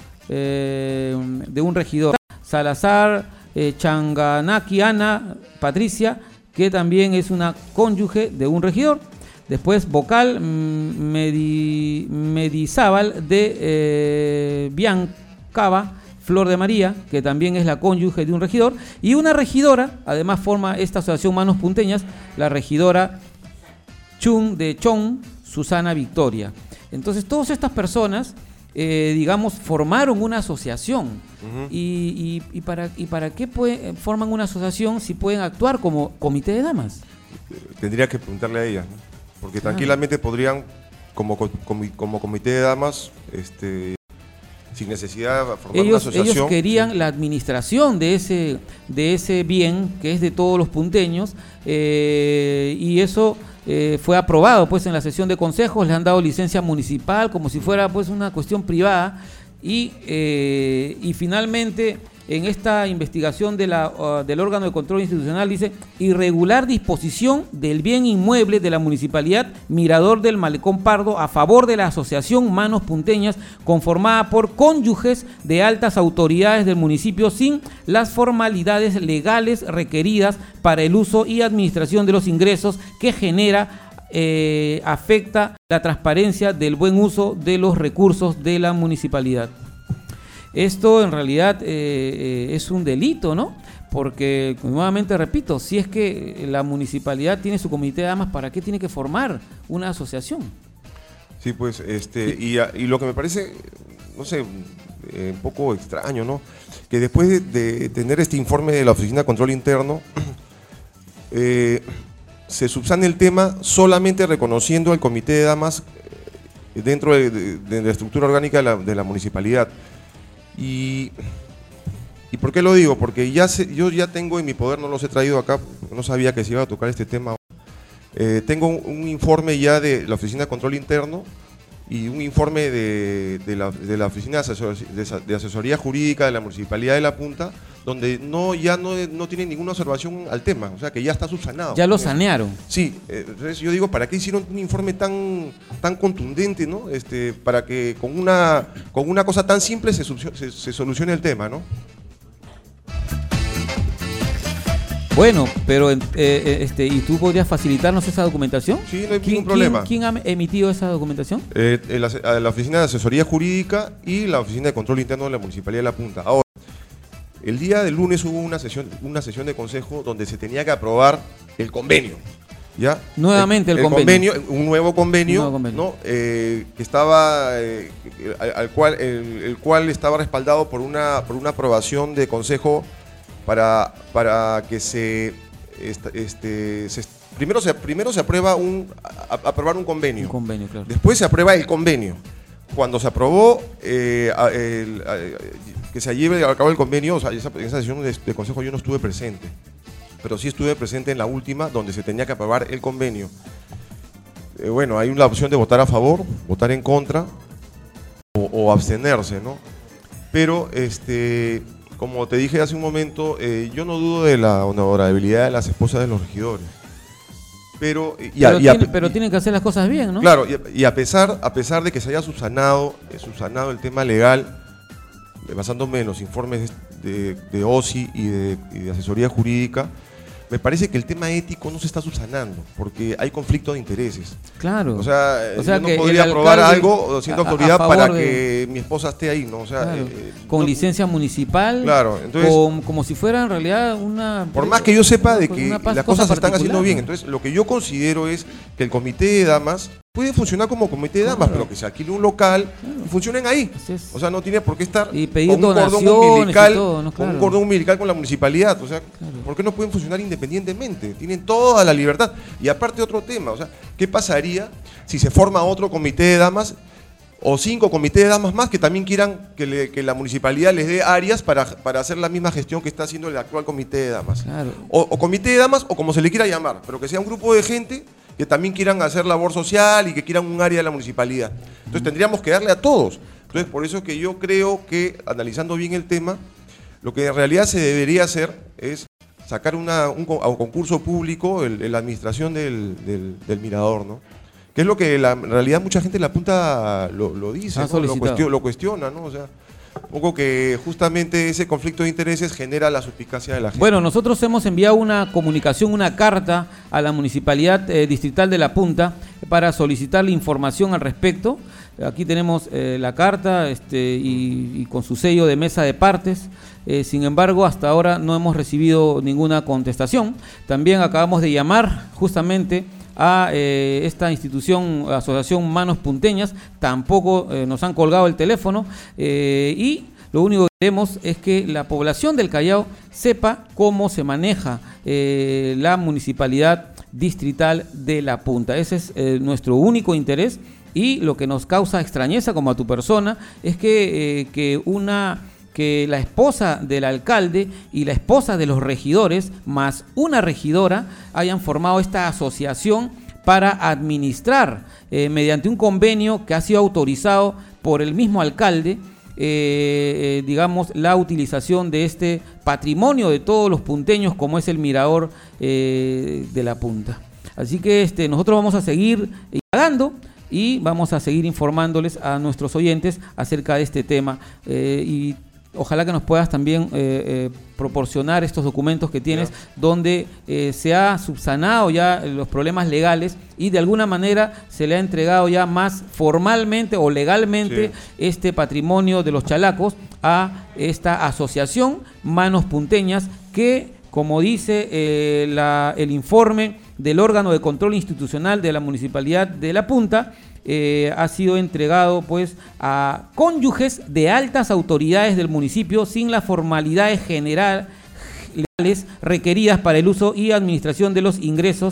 Speaker 1: eh, de un regidor. Salazar eh, Changanaki Ana Patricia, que también es una cónyuge de un regidor. Después vocal Medi, Medizábal de eh, Biancaba Flor de María, que también es la cónyuge de un regidor, y una regidora, además forma esta asociación Manos Punteñas, la regidora Chun de Chon, Susana Victoria. Entonces, todas estas personas, eh, digamos, formaron una asociación. Uh-huh. y, y, y, para, ¿Y para qué puede, forman una asociación si pueden actuar como comité de damas?
Speaker 11: Tendría que preguntarle a ella, ¿no? Porque tranquilamente podrían, como, como, como comité de damas, este... sin necesidad de formar
Speaker 1: ellos,
Speaker 11: una asociación.
Speaker 1: Ellos querían
Speaker 11: sí.
Speaker 1: la administración de ese, de ese bien que es de todos los punteños, eh, y eso eh, fue aprobado pues en la sesión de consejos, les han dado licencia municipal como si fuera pues una cuestión privada y, eh, y finalmente en esta investigación de la, uh, del órgano de control institucional dice irregular disposición del bien inmueble de la municipalidad Mirador del Malecón Pardo a favor de la asociación Manos Punteñas conformada por cónyuges de altas autoridades del municipio sin las formalidades legales requeridas para el uso y administración de los ingresos que genera eh, afecta la transparencia del buen uso de los recursos de la municipalidad. Esto en realidad eh, eh, es un delito, ¿no? Porque, nuevamente repito, si es que la municipalidad tiene su comité de damas, ¿para qué tiene que formar una asociación?
Speaker 11: Sí, pues, este, y, y lo que me parece, no sé, eh, un poco extraño, ¿no? Que después de, de tener este informe de la Oficina de Control Interno, eh, se subsane el tema solamente reconociendo al comité de damas dentro de, de, de la estructura orgánica de la, de la municipalidad. Y, ¿Y por qué lo digo? Porque ya se, yo ya tengo en mi poder, no los he traído acá, no sabía que se iba a tocar este tema. Eh, tengo un, un informe ya de la Oficina de Control Interno y un informe de, de, la, de la Oficina de, Asesor, de, de Asesoría Jurídica de la Municipalidad de La Punta, donde no ya no, no tienen ninguna observación al tema, o sea que ya está subsanado.
Speaker 1: Ya lo sanearon.
Speaker 11: Sí, eh, entonces yo digo, ¿para qué hicieron un informe tan, tan contundente, ¿no? Este, para que con una, con una cosa tan simple se, se, se solucione el tema, ¿no?
Speaker 1: Bueno, pero eh, este, ¿y tú podrías facilitarnos esa documentación?
Speaker 11: Sí, no hay
Speaker 1: ¿Quién,
Speaker 11: ningún problema.
Speaker 1: ¿quién, ¿Quién ha emitido esa documentación?
Speaker 11: Eh, la, la Oficina de Asesoría Jurídica y la Oficina de Control Interno de la Municipalidad de La Punta. Ahora, el día del lunes hubo una sesión, una sesión de consejo donde se tenía que aprobar el convenio. ¿Ya?
Speaker 1: Nuevamente el,
Speaker 11: el, el
Speaker 1: convenio.
Speaker 11: convenio. Un nuevo convenio,
Speaker 1: un nuevo convenio.
Speaker 11: ¿no? Eh, que estaba, eh, al, al cual, el, el cual estaba respaldado por una, por una aprobación de consejo para, para que se, este, se primero se primero se aprueba un a, aprobar un convenio.
Speaker 1: Un convenio, claro.
Speaker 11: Después se aprueba el convenio. Cuando se aprobó eh, el, el, que se lleve a cabo el convenio, o sea, esa, en esa sesión de, de consejo yo no estuve presente, pero sí estuve presente en la última donde se tenía que aprobar el convenio. Eh, bueno, hay una opción de votar a favor, votar en contra o, o abstenerse, ¿no? Pero este como te dije hace un momento, eh, yo no dudo de la honorabilidad de las esposas de los regidores. Pero, y a,
Speaker 1: pero,
Speaker 11: y a,
Speaker 1: tiene, pero tienen que hacer las cosas bien, ¿no?
Speaker 11: Claro, y a, y a pesar a pesar de que se haya subsanado, eh, subsanado el tema legal, eh, basándome en los informes de, de O S I y de, y de asesoría jurídica, me parece que el tema ético no se está subsanando, porque hay conflicto de intereses.
Speaker 1: Claro.
Speaker 11: O sea,
Speaker 1: o sea
Speaker 11: yo no
Speaker 1: que
Speaker 11: podría aprobar algo siendo
Speaker 1: a,
Speaker 11: autoridad
Speaker 1: a
Speaker 11: para
Speaker 1: de,
Speaker 11: que mi esposa esté ahí, ¿no? O sea,
Speaker 1: claro,
Speaker 11: eh,
Speaker 1: con
Speaker 11: no,
Speaker 1: licencia municipal,
Speaker 11: claro, entonces,
Speaker 1: con, como si fuera en realidad una...
Speaker 11: Por más que yo sepa de que
Speaker 1: las
Speaker 11: cosas se están haciendo bien, entonces lo que yo considero es que el comité de damas puede funcionar como comité de damas, claro, pero que se alquile un local, claro, y funcionen ahí. Es. O sea, no tiene por qué estar
Speaker 1: y pedir
Speaker 11: con un cordón umbilical, todo, ¿no? Claro, con un cordón umbilical con la municipalidad. O sea, claro, ¿por qué no pueden funcionar independientemente? Tienen toda la libertad. Y aparte otro tema, o sea, ¿qué pasaría si se forma otro comité de damas o cinco comités de damas más que también quieran que, le, que la municipalidad les dé áreas para, para hacer la misma gestión que está haciendo el actual comité de damas?
Speaker 1: Claro.
Speaker 11: O, o comité de damas o como se le quiera llamar, pero que sea un grupo de gente que también quieran hacer labor social y que quieran un área de la municipalidad. Entonces tendríamos que darle a todos. Entonces por eso que yo creo que, analizando bien el tema, lo que en realidad se debería hacer es sacar una, un, a un concurso público el, el, la administración del, del, del mirador, ¿no? Que es lo que la, en realidad mucha gente en La Punta lo, lo dice, ¿no? lo, cuestiona, lo cuestiona, ¿no? O sea, un poco que justamente ese conflicto de intereses genera la suspicacia de la gente.
Speaker 1: Bueno, nosotros hemos enviado una comunicación, una carta a la Municipalidad eh, Distrital de La Punta para solicitarle información al respecto. Aquí tenemos eh, la carta este, y, y con su sello de mesa de partes. Eh, sin embargo, hasta ahora no hemos recibido ninguna contestación. También acabamos de llamar justamente a eh, esta institución, Asociación Manos Punteñas, tampoco eh, nos han colgado el teléfono eh, y lo único que queremos es que la población del Callao sepa cómo se maneja eh, la Municipalidad Distrital de La Punta. Ese es eh, nuestro único interés y lo que nos causa extrañeza como a tu persona es que, eh, que una... que la esposa del alcalde y la esposa de los regidores, más una regidora, hayan formado esta asociación para administrar, eh, mediante un convenio que ha sido autorizado por el mismo alcalde, eh, eh, digamos, la utilización de este patrimonio de todos los punteños, como es el mirador eh, de La Punta. Así que este, nosotros vamos a seguir indagando y vamos a seguir informándoles a nuestros oyentes acerca de este tema eh, y ojalá que nos puedas también eh, eh, proporcionar estos documentos que tienes, yeah, donde eh, se ha subsanado ya los problemas legales y de alguna manera se le ha entregado ya más formalmente o legalmente, sí, este patrimonio de los chalacos a esta asociación Manos Punteñas que, como dice eh, la, el informe del órgano de control institucional de la Municipalidad de La Punta, Eh, ha sido entregado pues a cónyuges de altas autoridades del municipio sin las formalidades generales legales requeridas para el uso y administración de los ingresos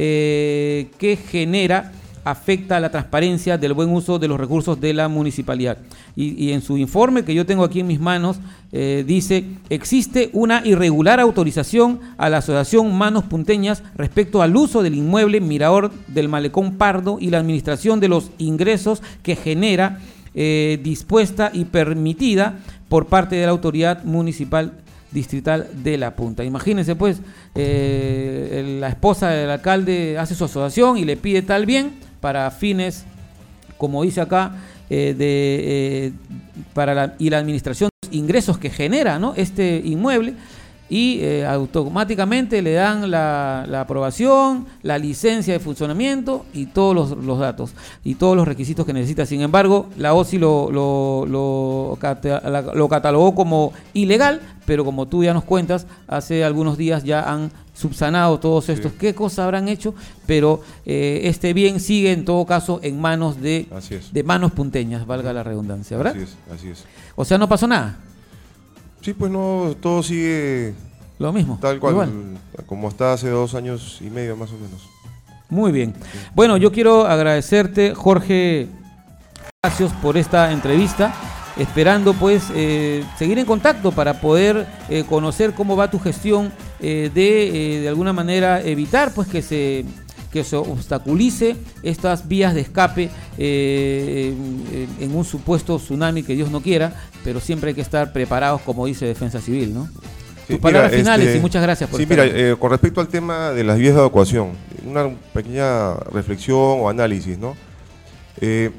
Speaker 1: eh, que genera afecta a la transparencia del buen uso de los recursos de la municipalidad. y, y en su informe que yo tengo aquí en mis manos, eh, dice, existe una irregular autorización a la Asociación Manos Punteñas respecto al uso del inmueble Mirador del Malecón Pardo y la administración de los ingresos que genera, eh, dispuesta y permitida por parte de la autoridad municipal distrital de La Punta. Imagínense pues, eh, la esposa del alcalde hace su asociación y le pide tal bien para fines, como dice acá, eh, de eh, para la, y la administración de los ingresos que genera, ¿no?, este inmueble, y eh, automáticamente le dan la, la aprobación, la licencia de funcionamiento y todos los, los datos y todos los requisitos que necesita. Sin embargo, la O S I lo, lo, lo, cata, lo catalogó como ilegal, pero como tú ya nos cuentas, hace algunos días ya han subsanado todos estos, sí. qué cosas habrán hecho, pero eh, este bien sigue en todo caso en manos de, de manos punteñas, valga la redundancia, ¿verdad?
Speaker 11: Así es, así es.
Speaker 1: O sea, no pasó nada.
Speaker 11: Sí, pues no, todo sigue
Speaker 1: lo mismo,
Speaker 11: tal cual,
Speaker 1: igual,
Speaker 11: como está hace dos años y medio más o menos.
Speaker 1: Muy bien. Sí. Bueno, yo quiero agradecerte, Jorge Palacios, por esta entrevista, esperando pues eh, seguir en contacto para poder eh, conocer cómo va tu gestión eh, de eh, de alguna manera evitar pues que se que se obstaculice estas vías de escape eh, en, en un supuesto tsunami que Dios no quiera, pero siempre hay que estar preparados, como dice Defensa Civil, ¿no?
Speaker 11: Sí,
Speaker 1: Tus palabras
Speaker 11: mira,
Speaker 1: finales
Speaker 11: este,
Speaker 1: y muchas gracias por
Speaker 11: Sí,
Speaker 1: estar
Speaker 11: mira, eh, con respecto al tema de las vías de evacuación, una pequeña reflexión o análisis, ¿no? Eh,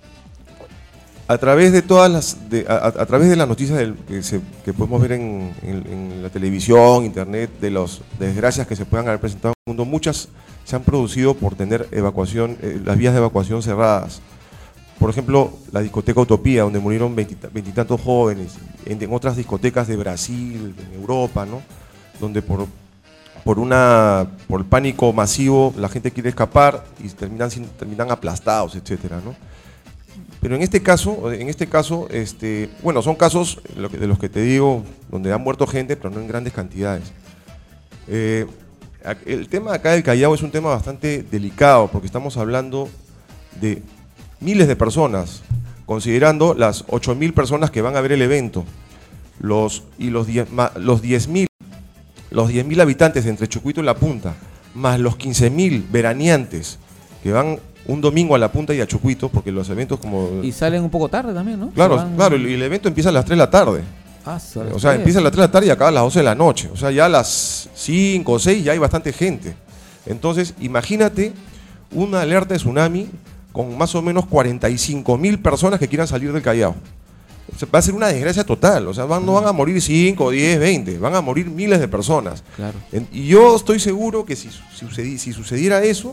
Speaker 11: a través de todas las, de, a, a través de las noticias del, que, se, que podemos ver en, en, en la televisión, internet, de las desgracias que se puedan haber presentado en el mundo, muchas se han producido por tener evacuación, eh, las vías de evacuación cerradas. Por ejemplo, la discoteca Utopía, donde murieron veintitantos jóvenes, en, en otras discotecas de Brasil, en Europa, ¿no?, donde por, por, una, por el pánico masivo la gente quiere escapar y terminan, sin, terminan aplastados, etcétera, ¿no? Pero en este caso, en este caso, este, bueno, son casos de los que te digo, donde han muerto gente, pero no en grandes cantidades. Eh, el tema acá del Callao es un tema bastante delicado, porque estamos hablando de miles de personas, considerando las ocho mil personas que van a ver el evento, los, y los diez mil los diez mil habitantes entre Chucuito y La Punta, más los quince mil veraneantes que van un domingo a La Punta y a Chucuito, porque los eventos como...
Speaker 1: Y salen un poco tarde también, ¿no?
Speaker 11: Claro,
Speaker 1: van...
Speaker 11: claro, y el evento empieza a las tres de la tarde.
Speaker 1: Ah,
Speaker 11: o sea, empieza a las tres de la tarde y acaba a las doce de la noche. O sea, ya a las cinco o seis ya hay bastante gente. Entonces, imagínate una alerta de tsunami con más o menos cuarenta y cinco mil personas que quieran salir del Callao. O sea, va a ser una desgracia total. O sea, van, no van a morir cinco, diez, veinte, van a morir miles de personas.
Speaker 1: Claro.
Speaker 11: Y yo estoy seguro que si, sucedi, si sucediera eso,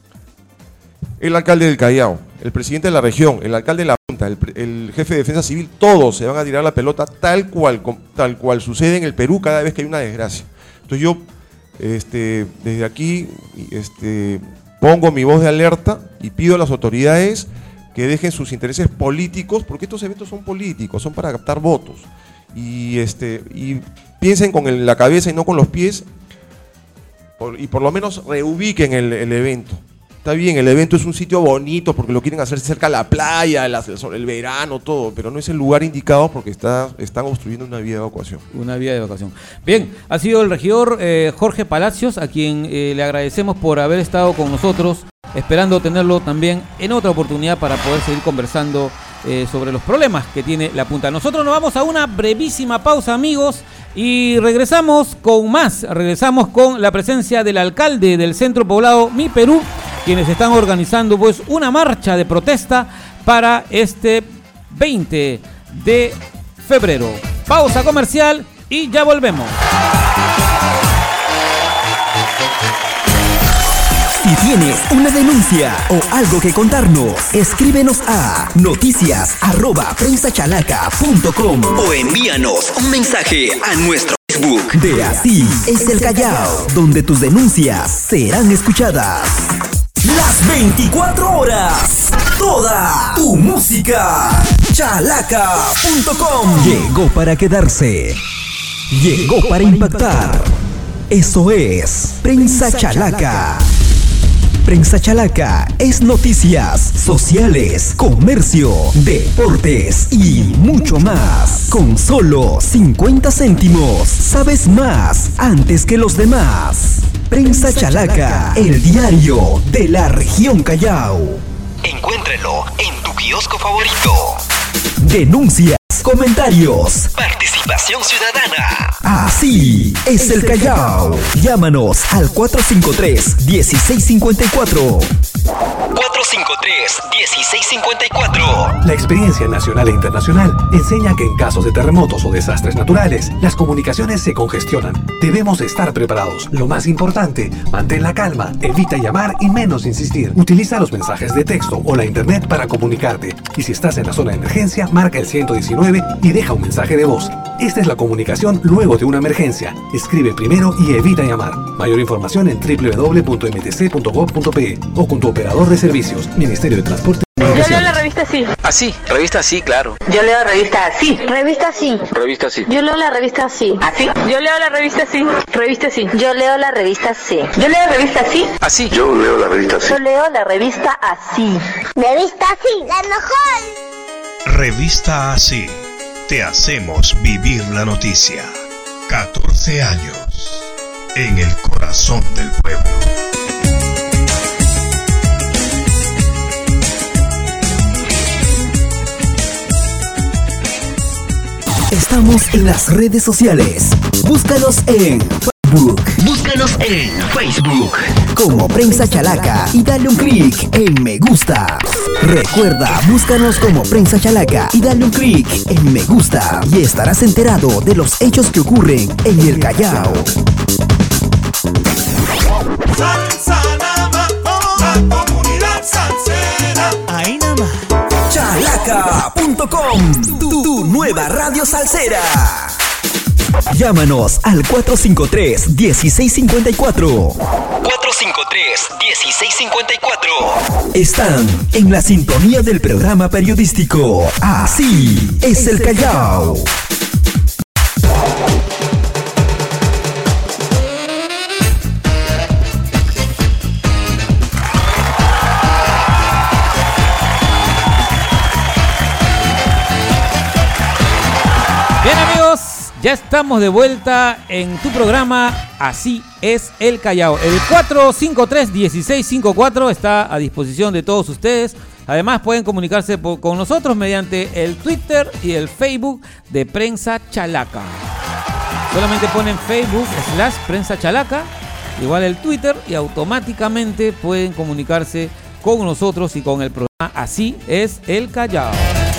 Speaker 11: el alcalde del Callao, el presidente de la región, el alcalde de La Punta, el, el jefe de Defensa Civil, todos se van a tirar la pelota tal cual, tal cual sucede en el Perú cada vez que hay una desgracia. Entonces yo, este, desde aquí, este, pongo mi voz de alerta y pido a las autoridades que dejen sus intereses políticos, porque estos eventos son políticos, son para captar votos, y, este, y piensen con el, la cabeza y no con los pies, por, y por lo menos reubiquen el, el evento. Está bien, el evento es un sitio bonito porque lo quieren hacer cerca de la playa, el, el verano, todo, pero no es el lugar indicado porque está, están obstruyendo una vía de evacuación.
Speaker 1: Una vía de evacuación. Bien, ha sido el regidor eh, Jorge Palacios, a quien eh, le agradecemos por haber estado con nosotros, esperando tenerlo también en otra oportunidad para poder seguir conversando eh, sobre los problemas que tiene La Punta. Nosotros nos vamos a una brevísima pausa, amigos, y regresamos con más. Regresamos con la presencia del alcalde del centro poblado Mi Perú, quienes están organizando pues una marcha de protesta para este veinte de febrero. Pausa comercial y ya volvemos.
Speaker 2: Si tienes una denuncia o algo que contarnos, escríbenos a noticias arroba prensachalaca punto com o envíanos un mensaje a nuestro Facebook de Así es el Callao, donde tus denuncias serán escuchadas. Las veinticuatro horas, toda tu música. chalaca punto com llegó para quedarse, llegó para impactar. Eso es Prensa Chalaca. Prensa Chalaca es noticias, sociales, comercio, deportes y mucho más. Con solo cincuenta céntimos, sabes más antes que los demás. Prensa Chalaca, el diario de la región Callao.
Speaker 14: Encuéntralo en tu kiosco favorito.
Speaker 2: Denuncias, comentarios,
Speaker 14: participación ciudadana.
Speaker 2: Así es el Callao. Llámanos al cuatro cinco tres, uno seis cinco cuatro.
Speaker 14: cuatro cinco tres, uno seis cinco cuatro.
Speaker 13: La experiencia nacional e internacional enseña que en casos de terremotos o desastres naturales, las comunicaciones se congestionan. Debemos estar preparados. Lo más importante, mantén la calma, evita llamar y menos insistir. Utiliza los mensajes de texto o la internet para comunicarte. Y si estás en la zona de emergencia, marca el ciento diecinueve y deja un mensaje de voz. Esta es la comunicación luego de una emergencia. Escribe primero y evita llamar. Mayor información en doble u doble u doble u punto m t c punto gov punto p e o con tu operador de servicios. Ministerio de Transporte.
Speaker 8: Yo leo la revista así.
Speaker 9: Así, revista así, claro.
Speaker 8: Yo leo la revista así.
Speaker 10: Revista así.
Speaker 9: Revista así.
Speaker 10: Yo leo la revista así.
Speaker 8: Así. Yo leo la revista así. Revista así.
Speaker 10: Yo leo la revista así.
Speaker 8: Yo leo la revista así.
Speaker 9: Así.
Speaker 11: Yo leo la revista así.
Speaker 10: Yo leo la revista así. Revista así, la mejor.
Speaker 12: Revista Así. Te hacemos vivir la noticia. catorce años. En el corazón del pueblo.
Speaker 2: Estamos en las redes sociales. Búscanos en Facebook.
Speaker 14: Búscanos en Facebook
Speaker 2: Como Prensa Chalaca y dale un clic en me gusta. Recuerda, búscanos como Prensa Chalaca y dale un clic en me gusta y estarás enterado de los hechos que ocurren en el Callao.
Speaker 5: Salsa Nama, la comunidad salsera. Ahí nada más.
Speaker 2: Chalaca punto com, tu, tu nueva radio salsera. Llámanos al cuatro cinco tres, uno seis cinco cuatro.
Speaker 14: cuatro cinco tres, uno seis cinco cuatro.
Speaker 2: Están en la sintonía del programa periodístico Así es el Callao.
Speaker 1: Bien, amigos, ya estamos de vuelta en tu programa Así es el Callao. El cuatro cinco tres, uno seis cinco cuatro está a disposición de todos ustedes. Además pueden comunicarse por, con nosotros mediante el Twitter y el Facebook de Prensa Chalaca. Solamente ponen Facebook slash Prensa Chalaca, igual el Twitter, y automáticamente pueden comunicarse con nosotros y con el programa Así es el Callao.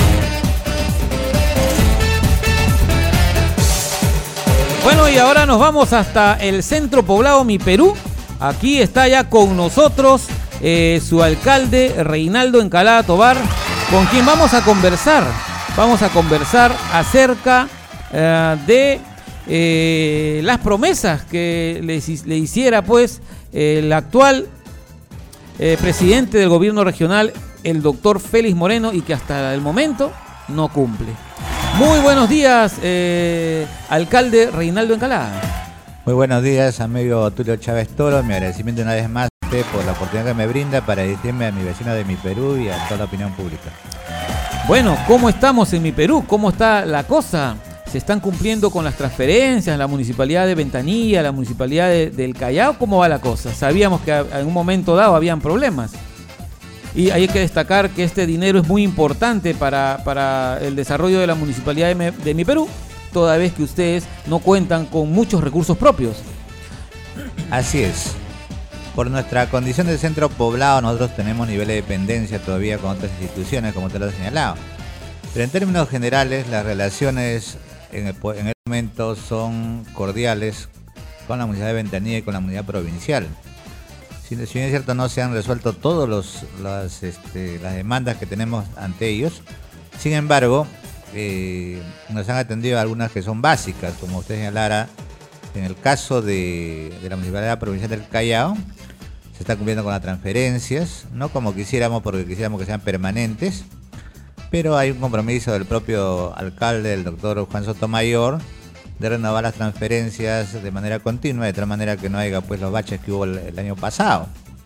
Speaker 1: Bueno, y ahora nos vamos hasta el centro poblado Mi Perú. Aquí está ya con nosotros eh, su alcalde Reinaldo Encalada Tobar, con quien vamos a conversar. Vamos a conversar acerca eh, de eh, las promesas que le, le hiciera pues el actual eh, presidente del gobierno regional, el doctor Félix Moreno, y que hasta el momento no cumple. Muy buenos días, eh, alcalde Reinaldo Encalada.
Speaker 15: Muy buenos días, amigo Tulio Chávez Toro. Mi agradecimiento una vez más a usted por la oportunidad que me brinda para dirigirme a mi vecino de Mi Perú y a toda la opinión pública.
Speaker 1: Bueno, ¿cómo estamos en Mi Perú? ¿Cómo está la cosa? ¿Se están cumpliendo con las transferencias? ¿La municipalidad de Ventanilla, la municipalidad de, del Callao? ¿Cómo va la cosa? Sabíamos que en un momento dado habían problemas. Y hay que destacar que este dinero es muy importante para, para el desarrollo de la municipalidad de, me, de Mi Perú, toda vez que ustedes no cuentan con muchos recursos propios.
Speaker 15: Así es. Por nuestra condición de centro poblado, nosotros tenemos niveles de dependencia todavía con otras instituciones, como te lo he señalado. Pero en términos generales, las relaciones en el, en el momento son cordiales con la municipalidad de Ventanilla y con la municipalidad provincial. Si bien es cierto, no se han resuelto todas las, este, las demandas que tenemos ante ellos. Sin embargo, eh, nos han atendido algunas que son básicas, como usted señalara. En el caso de, de la Municipalidad Provincial del Callao, se está cumpliendo con las transferencias, no como quisiéramos, porque quisiéramos que sean permanentes, pero hay un compromiso del propio alcalde, el doctor Juan Sotomayor, de renovar las transferencias de manera continua, de tal manera que no haya pues los baches que hubo el, el año pasado.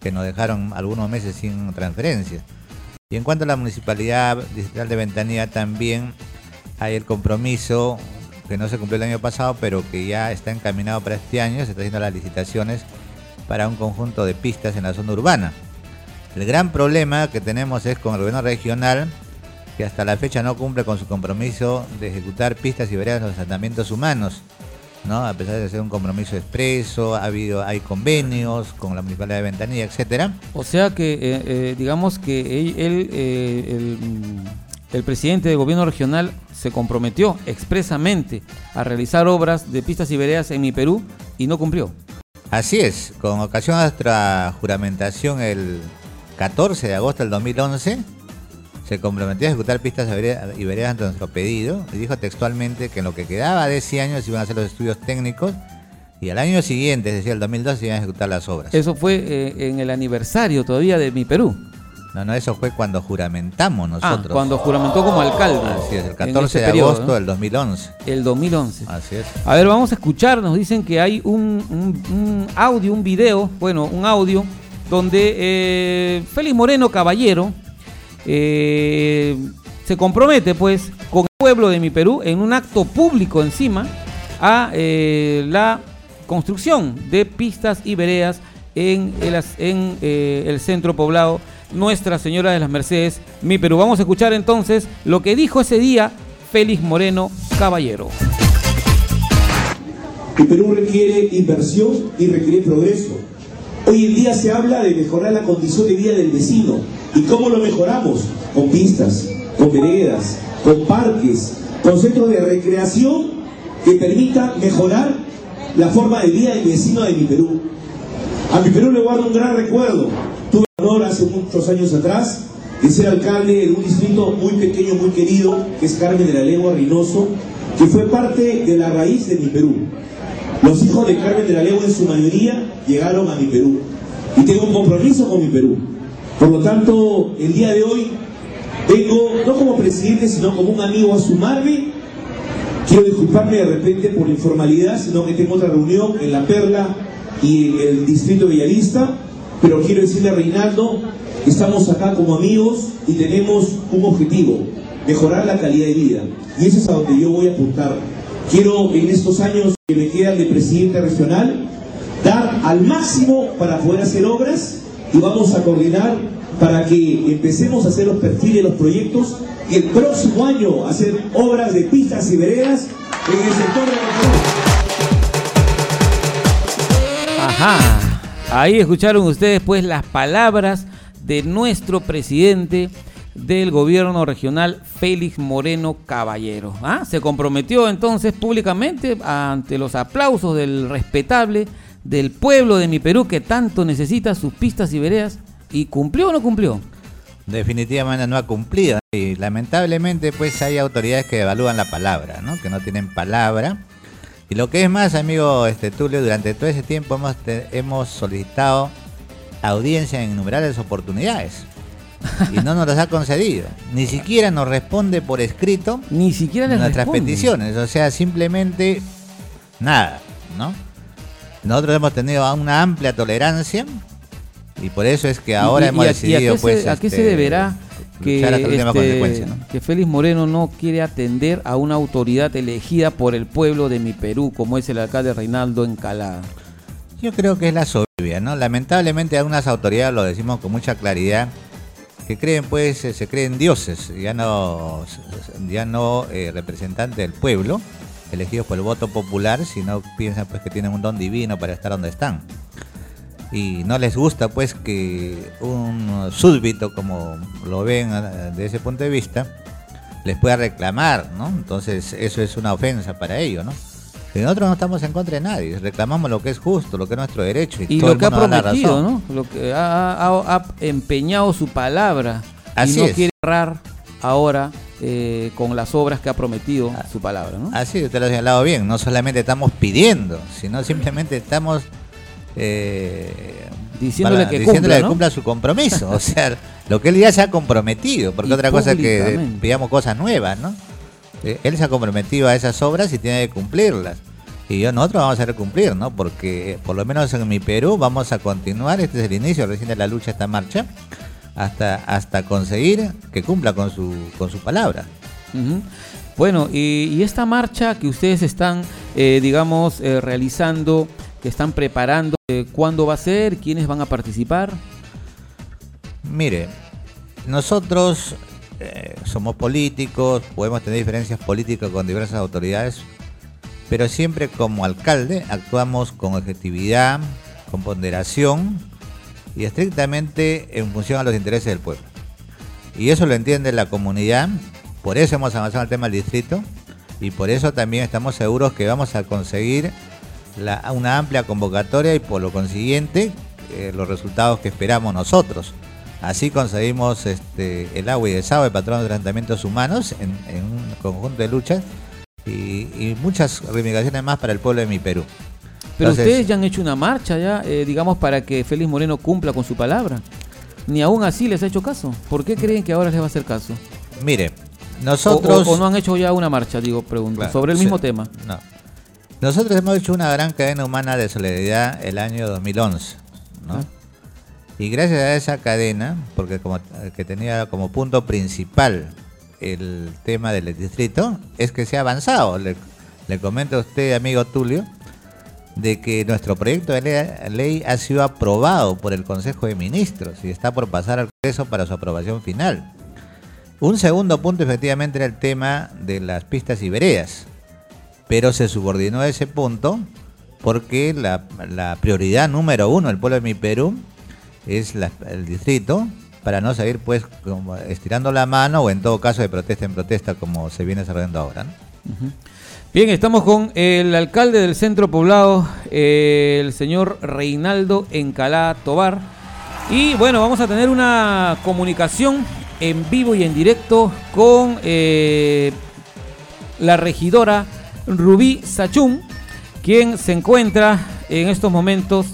Speaker 15: que nos dejaron algunos meses sin transferencias. Y en cuanto a la Municipalidad Distrital de Ventanilla, también hay el compromiso que no se cumplió el año pasado, pero que ya está encaminado para este año. Se está haciendo las licitaciones para un conjunto de pistas en la zona urbana. El gran problema que tenemos es con el gobierno regional, que hasta la fecha no cumple con su compromiso de ejecutar pistas y veredas en los asentamientos humanos, ¿no? A pesar de ser un compromiso expreso, ha habido, hay convenios con la Municipalidad de Ventanilla, etcétera.
Speaker 1: O sea que, eh, eh, digamos que él, él, eh, el, el presidente del gobierno regional se comprometió expresamente a realizar obras de pistas y veredas en mi Perú y no cumplió.
Speaker 15: Así es, con ocasión de nuestra juramentación el catorce de agosto del dos mil once, se comprometió a ejecutar pistas y veredas ante nuestro pedido y dijo textualmente que en lo que quedaba de ese año se iban a hacer los estudios técnicos y al año siguiente, es decir, el dos mil doce, se iban a ejecutar las obras.
Speaker 1: Eso fue eh, en el aniversario todavía de mi Perú.
Speaker 15: No, no, eso fue cuando juramentamos nosotros.
Speaker 1: Ah, cuando juramentó como alcalde.
Speaker 15: Así es, el catorce de agosto del dos mil once.
Speaker 1: El dos mil once.
Speaker 15: Así es.
Speaker 1: A ver, vamos a escuchar, nos dicen que hay un, un, un audio, un video, bueno, un audio, donde eh, Félix Moreno Caballero eh, se compromete pues con el pueblo de mi Perú en un acto público encima a eh, la construcción de pistas y veredas en el, en, eh, el centro poblado Nuestra Señora de las Mercedes, mi Perú. Vamos a escuchar entonces lo que dijo ese día Félix Moreno Caballero.
Speaker 16: El Perú requiere inversión y requiere progreso. Hoy en día se habla de mejorar la condición de vida del vecino. ¿Y cómo lo mejoramos? Con pistas, con veredas, con parques, con centros de recreación que permitan mejorar la forma de vida del vecino de mi Perú. A mi Perú le guardo un gran recuerdo. Tuve el honor hace muchos años atrás de ser alcalde de un distrito muy pequeño, muy querido, que es Carmen de la Legua, Reynoso, que fue parte de la raíz de mi Perú. Los hijos de Carmen de la Legua en su mayoría llegaron a mi Perú y tengo un compromiso con mi Perú. Por lo tanto, el día de hoy vengo no como presidente, sino como un amigo a sumarme. Quiero disculparme de repente por la informalidad, sino que tengo otra reunión en La Perla y en el distrito de Bellavista, pero quiero decirle a Reinaldo que estamos acá como amigos y tenemos un objetivo: mejorar la calidad de vida, y eso es a donde yo voy a apuntar. Quiero en estos años que me quedan de presidente regional dar al máximo para poder hacer obras, y vamos a coordinar para que empecemos a hacer los perfiles, los proyectos, y el próximo año hacer obras de pistas y veredas en el sector de la...
Speaker 1: Ajá, ahí escucharon ustedes pues las palabras de nuestro presidente del gobierno regional, Félix Moreno Caballero. ¿Ah? Se comprometió entonces públicamente ante los aplausos del respetable del pueblo de mi Perú, que tanto necesita sus pistas y veredas. ¿Y cumplió o no cumplió?
Speaker 15: Definitivamente no ha cumplido. Y lamentablemente pues hay autoridades que evalúan la palabra, ¿no? Que no tienen palabra. Y lo que es más, amigo este Tulio, durante todo ese tiempo hemos, te, hemos solicitado audiencia en innumerables oportunidades y no nos las ha concedido. Ni siquiera nos responde por escrito
Speaker 1: ni siquiera les
Speaker 15: nuestras
Speaker 1: responde.
Speaker 15: peticiones. O sea, simplemente nada, ¿no? Nosotros hemos tenido una amplia tolerancia y por eso es que ahora
Speaker 1: y, y,
Speaker 15: hemos
Speaker 1: y a,
Speaker 15: decidido
Speaker 1: y a qué
Speaker 15: pues
Speaker 1: se, a qué
Speaker 15: este,
Speaker 1: se deberá que,
Speaker 15: hasta la última
Speaker 1: este,
Speaker 15: consecuencia, ¿no?
Speaker 1: que Félix Moreno no quiere atender a una autoridad elegida por el pueblo de mi Perú, como es el alcalde Reinaldo Encalada?
Speaker 15: Yo creo que es la soberbia, ¿no? Lamentablemente algunas autoridades, lo decimos con mucha claridad, que creen pues, se creen dioses, ya no, ya no eh, representantes del pueblo, elegidos por el voto popular, sino piensan pues que tienen un don divino para estar donde están. Y no les gusta pues que un súbdito, como lo ven desde ese punto de vista, les pueda reclamar, ¿no? Entonces eso es una ofensa para ellos, ¿no? Y nosotros no estamos en contra de nadie, reclamamos lo que es justo, lo que es nuestro derecho. Y,
Speaker 1: y
Speaker 15: todo
Speaker 1: lo que ha prometido,
Speaker 15: ¿no?
Speaker 1: Lo que ha, ha, ha empeñado su palabra.
Speaker 15: Así
Speaker 1: y no
Speaker 15: es.
Speaker 1: quiere errar ahora eh, con las obras que ha prometido su palabra, ¿no?
Speaker 15: Así, usted lo ha señalado bien, no solamente estamos pidiendo, sino simplemente estamos eh,
Speaker 1: diciéndole
Speaker 15: para,
Speaker 1: que,
Speaker 15: diciéndole
Speaker 1: cumpla,
Speaker 15: que
Speaker 1: ¿no?
Speaker 15: cumpla su compromiso, o sea, lo que él ya se ha comprometido, porque
Speaker 1: Y
Speaker 15: otra cosa es que
Speaker 1: públicamente.
Speaker 15: pidamos cosas nuevas, ¿no? Eh, él se ha comprometido a esas obras y tiene que cumplirlas. Y yo, nosotros vamos a hacer cumplir, ¿no? Porque eh, por lo menos en mi Perú vamos a continuar, este es el inicio recién de la lucha, esta marcha, hasta hasta conseguir que cumpla con su con su palabra.
Speaker 1: Uh-huh. Bueno, y, y esta marcha que ustedes están, eh, digamos, eh, realizando, que están preparando, eh, ¿cuándo va a ser? ¿Quiénes van a participar?
Speaker 15: Mire, nosotros eh, somos políticos, podemos tener diferencias políticas con diversas autoridades, pero siempre como alcalde actuamos con objetividad, con ponderación y estrictamente en función a los intereses del pueblo. Y eso lo entiende la comunidad, por eso hemos avanzado en el tema del distrito y por eso también estamos seguros que vamos a conseguir la, una amplia convocatoria y por lo consiguiente eh, los resultados que esperamos nosotros. Así conseguimos este, el agua y el desagüe, patrón de tratamientos humanos en, en un conjunto de luchas y, y muchas reivindicaciones más para el pueblo de mi Perú.
Speaker 1: Pero
Speaker 15: Entonces,
Speaker 1: ustedes ya han hecho una marcha, ya, eh, digamos, para que Félix Moreno cumpla con su palabra. Ni aún así les ha hecho caso. ¿Por qué creen que ahora les va a hacer caso?
Speaker 15: Mire, nosotros...
Speaker 1: O, o, o no han hecho ya una marcha, digo, pregunto, claro, sobre el mismo
Speaker 15: sí,
Speaker 1: tema.
Speaker 15: No. Nosotros hemos hecho una gran cadena humana de solidaridad el año dos mil once, ¿no? ¿Ah? Y gracias a esa cadena, porque como que tenía como punto principal el tema del distrito, es que se ha avanzado. Le, le comento a usted, amigo Tulio, de que nuestro proyecto de ley, ley ha sido aprobado por el Consejo de Ministros y está por pasar al Congreso para su aprobación final. Un segundo punto efectivamente era el tema de las pistas y veredas, pero se subordinó a ese punto porque la, la prioridad número uno del pueblo de mi Perú es la, el distrito, para no seguir pues como estirando la mano o en todo caso de protesta en protesta como se viene desarrollando ahora, ¿no?
Speaker 1: Uh-huh. Bien, estamos con el alcalde del centro poblado, eh, el señor Reinaldo Encalada Tobar. Y bueno, vamos a tener una comunicación en vivo y en directo con eh, la regidora Rubí Sachún, quien se encuentra en estos momentos,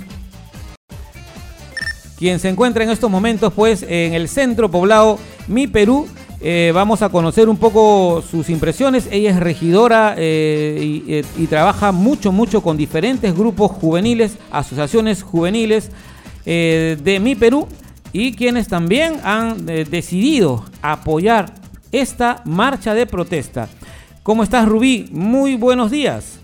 Speaker 1: quien se encuentra en estos momentos pues en el centro poblado Mi Perú. Eh, vamos a conocer un poco sus impresiones. Ella es regidora eh, y, eh, y trabaja mucho, mucho con diferentes grupos juveniles, asociaciones juveniles eh, de Mi Perú y quienes también han eh, decidido apoyar esta marcha de protesta. ¿Cómo estás, Rubí? Muy buenos días.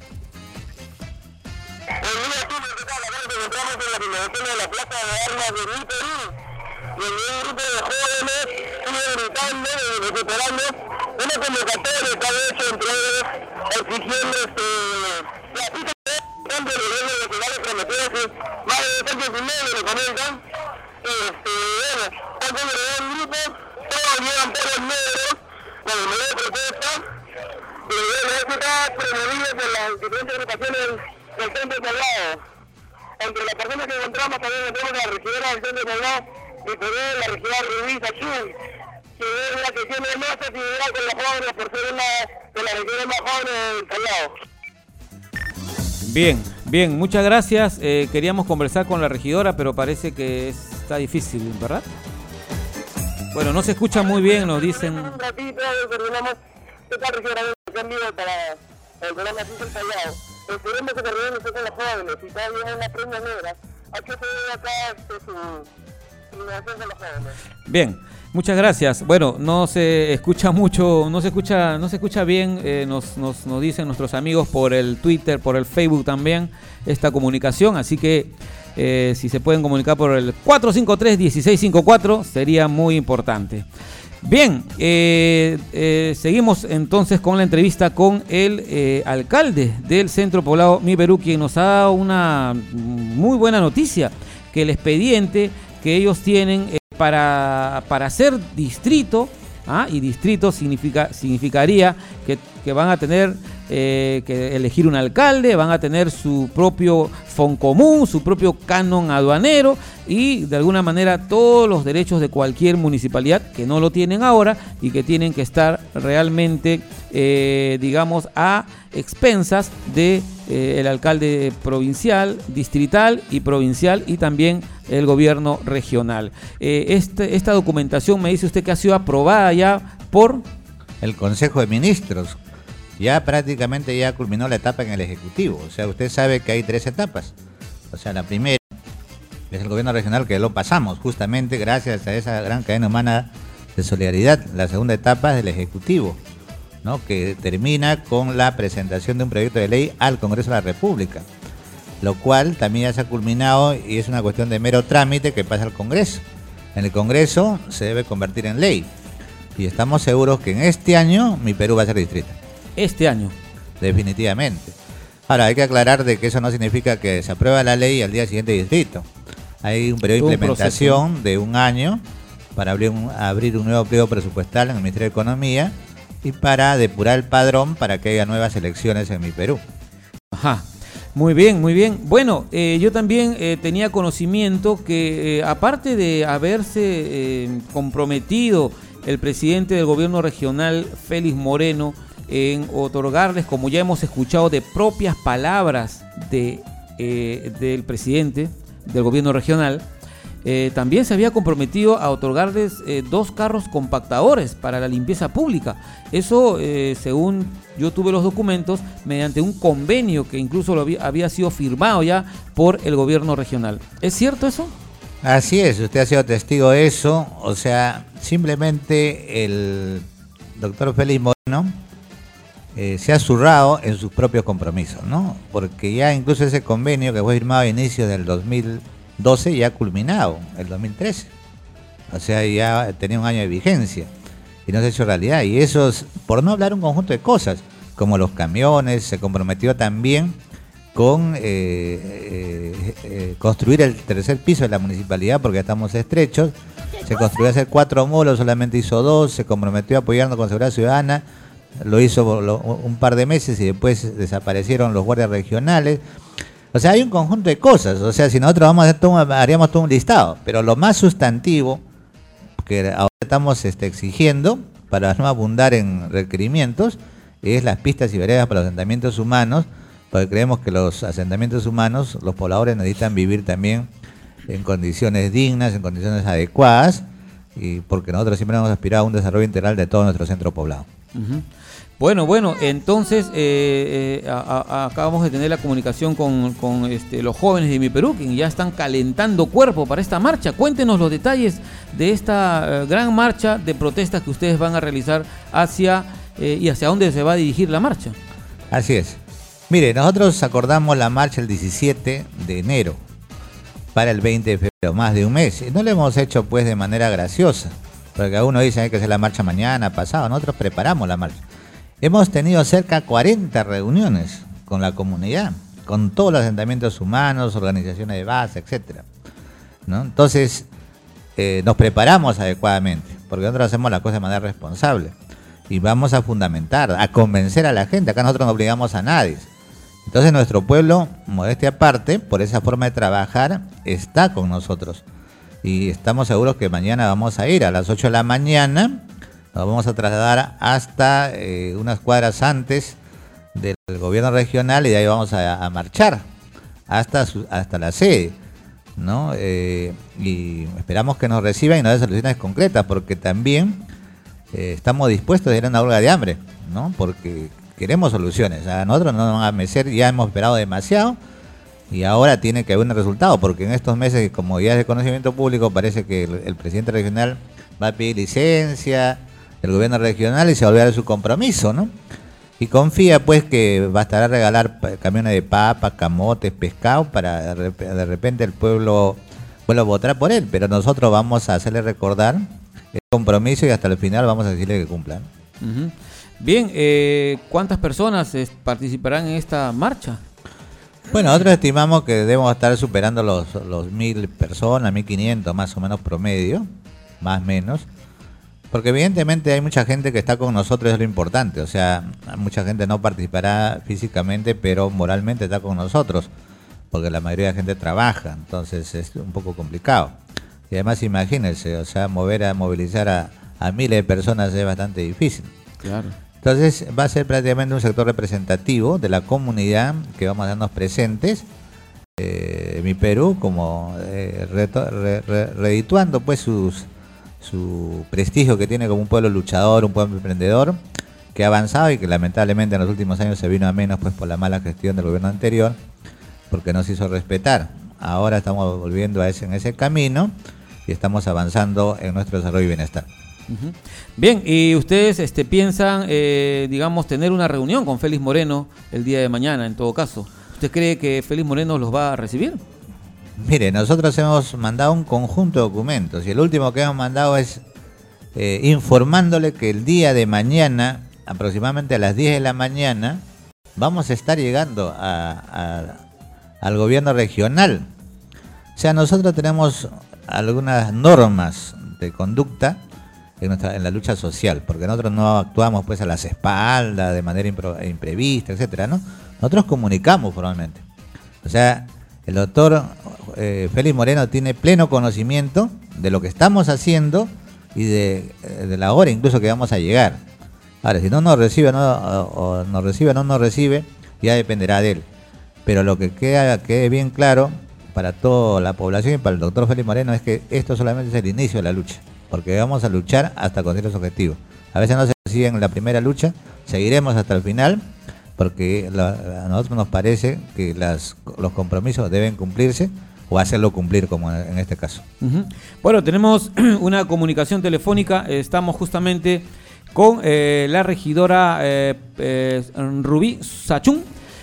Speaker 10: Recuperando una convocatoria que ha hecho entre ellos exigiendo este, la pista de del gobierno nacional prometió que más de dos años y medio lo comentan. Este, bueno, están con el grupo, todos llevan por el negro, con el medio de protesta, y bueno, esto está promovido por las diferentes agrupaciones del centro poblado. Entre las personas que encontramos también encontramos la regidora del centro poblado y por él la regidora Rubí Sachún, que es la que tiene más actividad con los jóvenes por ser una de las regiones más jóvenes del poblado.
Speaker 1: Bien, bien, muchas gracias. Eh, queríamos conversar con la regidora, pero parece que está difícil, ¿verdad? Bueno, no se escucha muy bien, nos dicen...
Speaker 10: Un ratito, terminamos esta regidora en vivo para el programa Cinco el Poblado. Esperemos que terminemos con los jóvenes y todavía es una prenda negra. Hay que hacer acá este, su innovación con los jóvenes.
Speaker 1: Bien. Muchas gracias. Bueno, no se escucha mucho, no se escucha, no se escucha bien, eh, nos, nos, nos dicen nuestros amigos por el Twitter, por el Facebook también, esta comunicación, así que eh, si se pueden comunicar por el cuatro cinco tres, uno seis cinco cuatro sería muy importante. Bien, eh, eh, seguimos entonces con la entrevista con el eh, alcalde del centro poblado Mi Perú, quien nos ha dado una muy buena noticia, que el expediente que ellos tienen... Eh, Para, para ser distrito, ¿ah? y distrito significa, significaría que, que van a tener eh, que elegir un alcalde, van a tener su propio foncomún, su propio canon aduanero y de alguna manera todos los derechos de cualquier municipalidad que no lo tienen ahora y que tienen que estar realmente, eh, digamos, a expensas de eh, el alcalde provincial, distrital y provincial y también el gobierno regional. Eh, este, esta documentación me dice usted que ha sido aprobada ya por...
Speaker 15: el Consejo de Ministros. ya prácticamente ya culminó la etapa en el Ejecutivo. O sea, usted sabe que hay tres etapas. O sea, la primera es el gobierno regional, que lo pasamos justamente gracias a esa gran cadena humana de solidaridad. La segunda etapa es del Ejecutivo, ¿no? Que termina con la presentación de un proyecto de ley al Congreso de la República, lo cual también ya se ha culminado y es una cuestión de mero trámite que pasa al Congreso. En el Congreso se debe convertir en ley y estamos seguros que en este año mi Perú va a ser distrito.
Speaker 1: Este año.
Speaker 15: Definitivamente. Ahora, hay que aclarar de que eso no significa que se aprueba la ley y al día siguiente distrito. Hay un periodo de implementación un de un año para abrir un, abrir un nuevo periodo presupuestal en el Ministerio de Economía y para depurar el padrón para que haya nuevas elecciones en mi Perú.
Speaker 1: Ajá. Muy bien, muy bien. Bueno, eh, yo también eh, tenía conocimiento que eh, aparte de haberse eh, comprometido el presidente del gobierno regional, Félix Moreno, en otorgarles, como ya hemos escuchado de propias palabras de, eh, del presidente del gobierno regional, eh, también se había comprometido a otorgarles eh, dos carros compactadores para la limpieza pública. Eso, eh, según yo tuve los documentos, mediante un convenio que incluso lo había, había sido firmado ya por el gobierno regional. ¿Es cierto eso?
Speaker 15: Así es, usted ha sido testigo de eso. O sea, simplemente el doctor Félix Moreno Eh, se ha zurrado en sus propios compromisos, ¿no? Porque ya incluso ese convenio que fue firmado a inicios del dos mil doce ya ha culminado, el dos mil trece. O sea, ya tenía un año de vigencia y no se ha hecho realidad. Y eso es, por no hablar un conjunto de cosas, como los camiones, se comprometió también con eh, eh, eh, construir el tercer piso de la municipalidad porque estamos estrechos. Se construyó hacer cuatro módulos, solamente hizo dos, se comprometió apoyando con seguridad ciudadana. Lo hizo un par de meses y después desaparecieron los guardias regionales. O sea, hay un conjunto de cosas. O sea, si nosotros vamos a hacer todo, haríamos todo un listado. Pero lo más sustantivo que ahora estamos este, exigiendo, para no abundar en requerimientos, es las pistas y veredas para los asentamientos humanos, porque creemos que los asentamientos humanos, los pobladores necesitan vivir también en condiciones dignas, en condiciones adecuadas, y porque nosotros siempre hemos aspirado a un desarrollo integral de todo nuestro centro poblado.
Speaker 1: Uh-huh. Bueno, bueno, entonces eh, eh, a, a, acabamos de tener la comunicación con, con este, los jóvenes de Mi Perú, que ya están calentando cuerpo para esta marcha. Cuéntenos los detalles de esta eh, gran marcha de protestas que ustedes van a realizar hacia eh, y hacia dónde se va a dirigir la marcha.
Speaker 15: Así es. Mire, nosotros acordamos la marcha el diecisiete de enero para el veinte de febrero, más de un mes. Y no lo hemos hecho pues de manera graciosa, porque algunos dicen hay que hacer la marcha mañana, pasado. Nosotros preparamos la marcha. Hemos tenido cerca de cuarenta reuniones con la comunidad, con todos los asentamientos humanos, organizaciones de base, etcétera, ¿no? Entonces, eh, nos preparamos adecuadamente, porque nosotros hacemos la cosa de manera responsable. Y vamos a fundamentar, a convencer a la gente. Acá nosotros no obligamos a nadie. Entonces nuestro pueblo, modestia aparte, por esa forma de trabajar, está con nosotros. Y estamos seguros que mañana vamos a ir a las ocho de la mañana. Nos vamos a trasladar hasta eh, unas cuadras antes del gobierno regional y de ahí vamos a, a marchar hasta, su, hasta la sede, ¿no? Eh, y esperamos que nos reciban y nos den soluciones concretas, porque también eh, estamos dispuestos a ir a una huelga de hambre, ¿no? Porque queremos soluciones. A nosotros no nos van a merecer, ya hemos esperado demasiado y ahora tiene que haber un resultado, porque en estos meses, como ya es de conocimiento público, parece que el, el presidente regional va a pedir licencia del gobierno regional y se va a olvidar de su compromiso, ¿no? Y confía pues que bastará regalar camiones de papa, camotes, pescado para de repente el pueblo vuelva a votar por él, pero nosotros vamos a hacerle recordar el compromiso y hasta el final vamos a decirle que cumplan.
Speaker 1: Uh-huh. Bien, eh, ¿cuántas personas eh, participarán en esta marcha?
Speaker 15: Bueno, nosotros estimamos que debemos estar superando los, los mil personas, mil quinientos más o menos promedio, más o menos. Porque evidentemente hay mucha gente que está con nosotros, es lo importante. O sea, mucha gente no participará físicamente, pero moralmente está con nosotros, porque la mayoría de la gente trabaja, entonces es un poco complicado. Y además imagínense, o sea, mover a movilizar a, a miles de personas es bastante difícil.
Speaker 1: Claro.
Speaker 15: Entonces va a ser prácticamente un sector representativo de la comunidad que vamos a darnos presentes, eh, Mi Perú, como eh, reto, re, re, redituando pues sus... su prestigio que tiene como un pueblo luchador, un pueblo emprendedor, que ha avanzado y que lamentablemente en los últimos años se vino a menos pues por la mala gestión del gobierno anterior, porque no se hizo respetar. Ahora estamos volviendo a ese, en ese camino y estamos avanzando en nuestro desarrollo y bienestar.
Speaker 1: Uh-huh. Bien, y ustedes este, piensan, eh, digamos, tener una reunión con Félix Moreno el día de mañana, en todo caso. ¿Usted cree que Félix Moreno los va a recibir?
Speaker 15: Mire, nosotros hemos mandado un conjunto de documentos y el último que hemos mandado es eh, informándole que el día de mañana, aproximadamente a las diez de la mañana, vamos a estar llegando a... a al gobierno regional. O sea, nosotros tenemos algunas normas de conducta en, nuestra, en la lucha social, porque nosotros no actuamos pues a las espaldas, de manera impro, imprevista, etcétera, ¿no? Nosotros comunicamos formalmente. O sea, el doctor eh, Félix Moreno tiene pleno conocimiento de lo que estamos haciendo y de, de la hora incluso que vamos a llegar. Ahora, si no nos recibe no, o, o nos recibe o no nos recibe, ya dependerá de él. Pero lo que queda, quede bien claro para toda la población y para el doctor Félix Moreno es que esto solamente es el inicio de la lucha, porque vamos a luchar hasta conseguir los objetivos. A veces no se consiguen en la primera lucha, seguiremos hasta el final, porque la, a nosotros nos parece que las, los compromisos deben cumplirse o hacerlo cumplir, como en este caso.
Speaker 1: Uh-huh. Bueno, tenemos una comunicación telefónica, estamos justamente con eh, la regidora eh, eh, Rubí Sachún.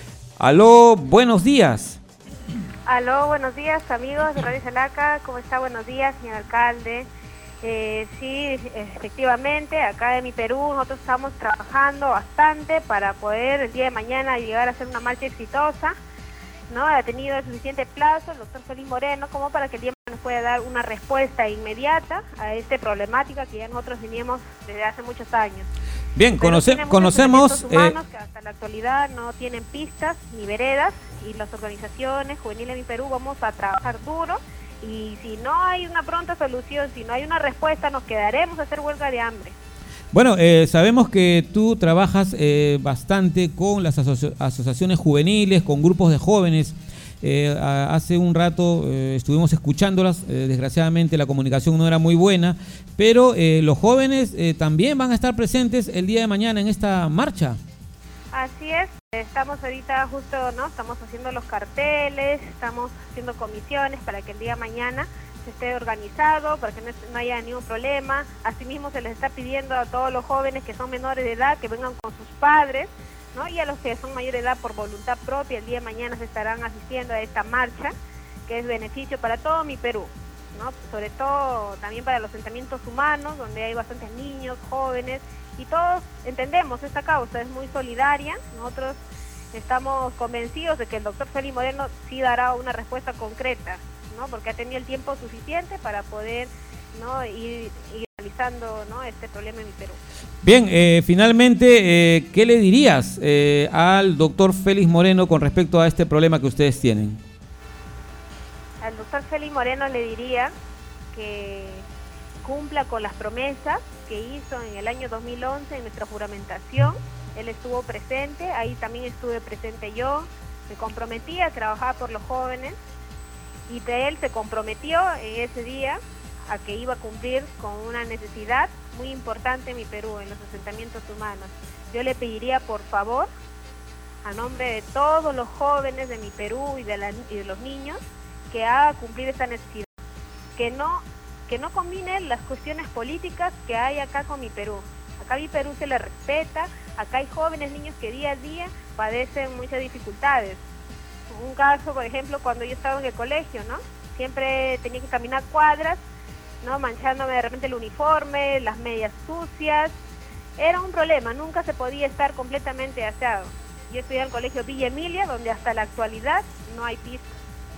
Speaker 1: Aló, buenos días.
Speaker 17: Aló, buenos días, amigos de Radio Chalaca. ¿Cómo está? Buenos días, señor alcalde. Eh, sí, efectivamente, acá en mi Perú nosotros estamos trabajando bastante para poder el día de mañana llegar a hacer una marcha exitosa, ¿no? Ha tenido el suficiente plazo el doctor Félix Moreno como para que el día de mañana nos pueda dar una respuesta inmediata a esta problemática que ya nosotros teníamos desde hace muchos años.
Speaker 1: Bien, conoce, conocemos...
Speaker 17: humanos eh, que hasta la actualidad no tienen pistas ni veredas, y las organizaciones juveniles de mi Perú vamos a trabajar duro, y si no hay una pronta solución, si no hay una respuesta, nos quedaremos a hacer huelga de hambre.
Speaker 1: Bueno, eh, sabemos que tú trabajas eh, bastante con las aso- asociaciones juveniles, con grupos de jóvenes. Eh, a, hace un rato eh, estuvimos escuchándolas, eh, desgraciadamente la comunicación no era muy buena, pero eh, los jóvenes eh, también van a estar presentes el día de mañana en esta marcha.
Speaker 17: Así es, estamos ahorita justo, ¿no? Estamos haciendo los carteles, estamos haciendo comisiones para que el día de mañana se esté organizado, para que no, no haya ningún problema. Asimismo se les está pidiendo a todos los jóvenes que son menores de edad que vengan con sus padres, ¿no? Y a los que son mayor de edad por voluntad propia, el día de mañana se estarán asistiendo a esta marcha, que es beneficio para todo mi Perú, ¿no? Sobre todo también para los asentamientos humanos, donde hay bastantes niños, jóvenes, y todos entendemos esta causa, es muy solidaria. Nosotros estamos convencidos de que el doctor Félix Moreno sí dará una respuesta concreta, ¿no? Porque ha tenido el tiempo suficiente para poder, ¿no? ir, ir realizando, ¿no? este problema en mi Perú.
Speaker 1: Bien, eh, finalmente, eh, ¿qué le dirías eh, al doctor Félix Moreno con respecto a este problema que ustedes tienen?
Speaker 17: Al doctor Félix Moreno le diría que cumpla con las promesas que hizo en el año dos mil once en nuestra juramentación. Él estuvo presente, ahí también estuve presente yo, me comprometí a trabajar por los jóvenes, y de él se comprometió en ese día a que iba a cumplir con una necesidad muy importante en mi Perú, en los asentamientos humanos. Yo le pediría, por favor, a nombre de todos los jóvenes de mi Perú y de, la, y de los niños, que haga cumplir esta necesidad, que no, que no combine las cuestiones políticas que hay acá con mi Perú. Acá mi Perú se le respeta, acá hay jóvenes, niños que día a día padecen muchas dificultades. Un caso, por ejemplo, cuando yo estaba en el colegio, ¿no? Siempre tenía que caminar cuadras, ¿no? Manchándome de repente el uniforme, las medias sucias. Era un problema, nunca se podía estar completamente aseado. Yo estudié en el colegio Villa Emilia, donde hasta la actualidad no hay pistas.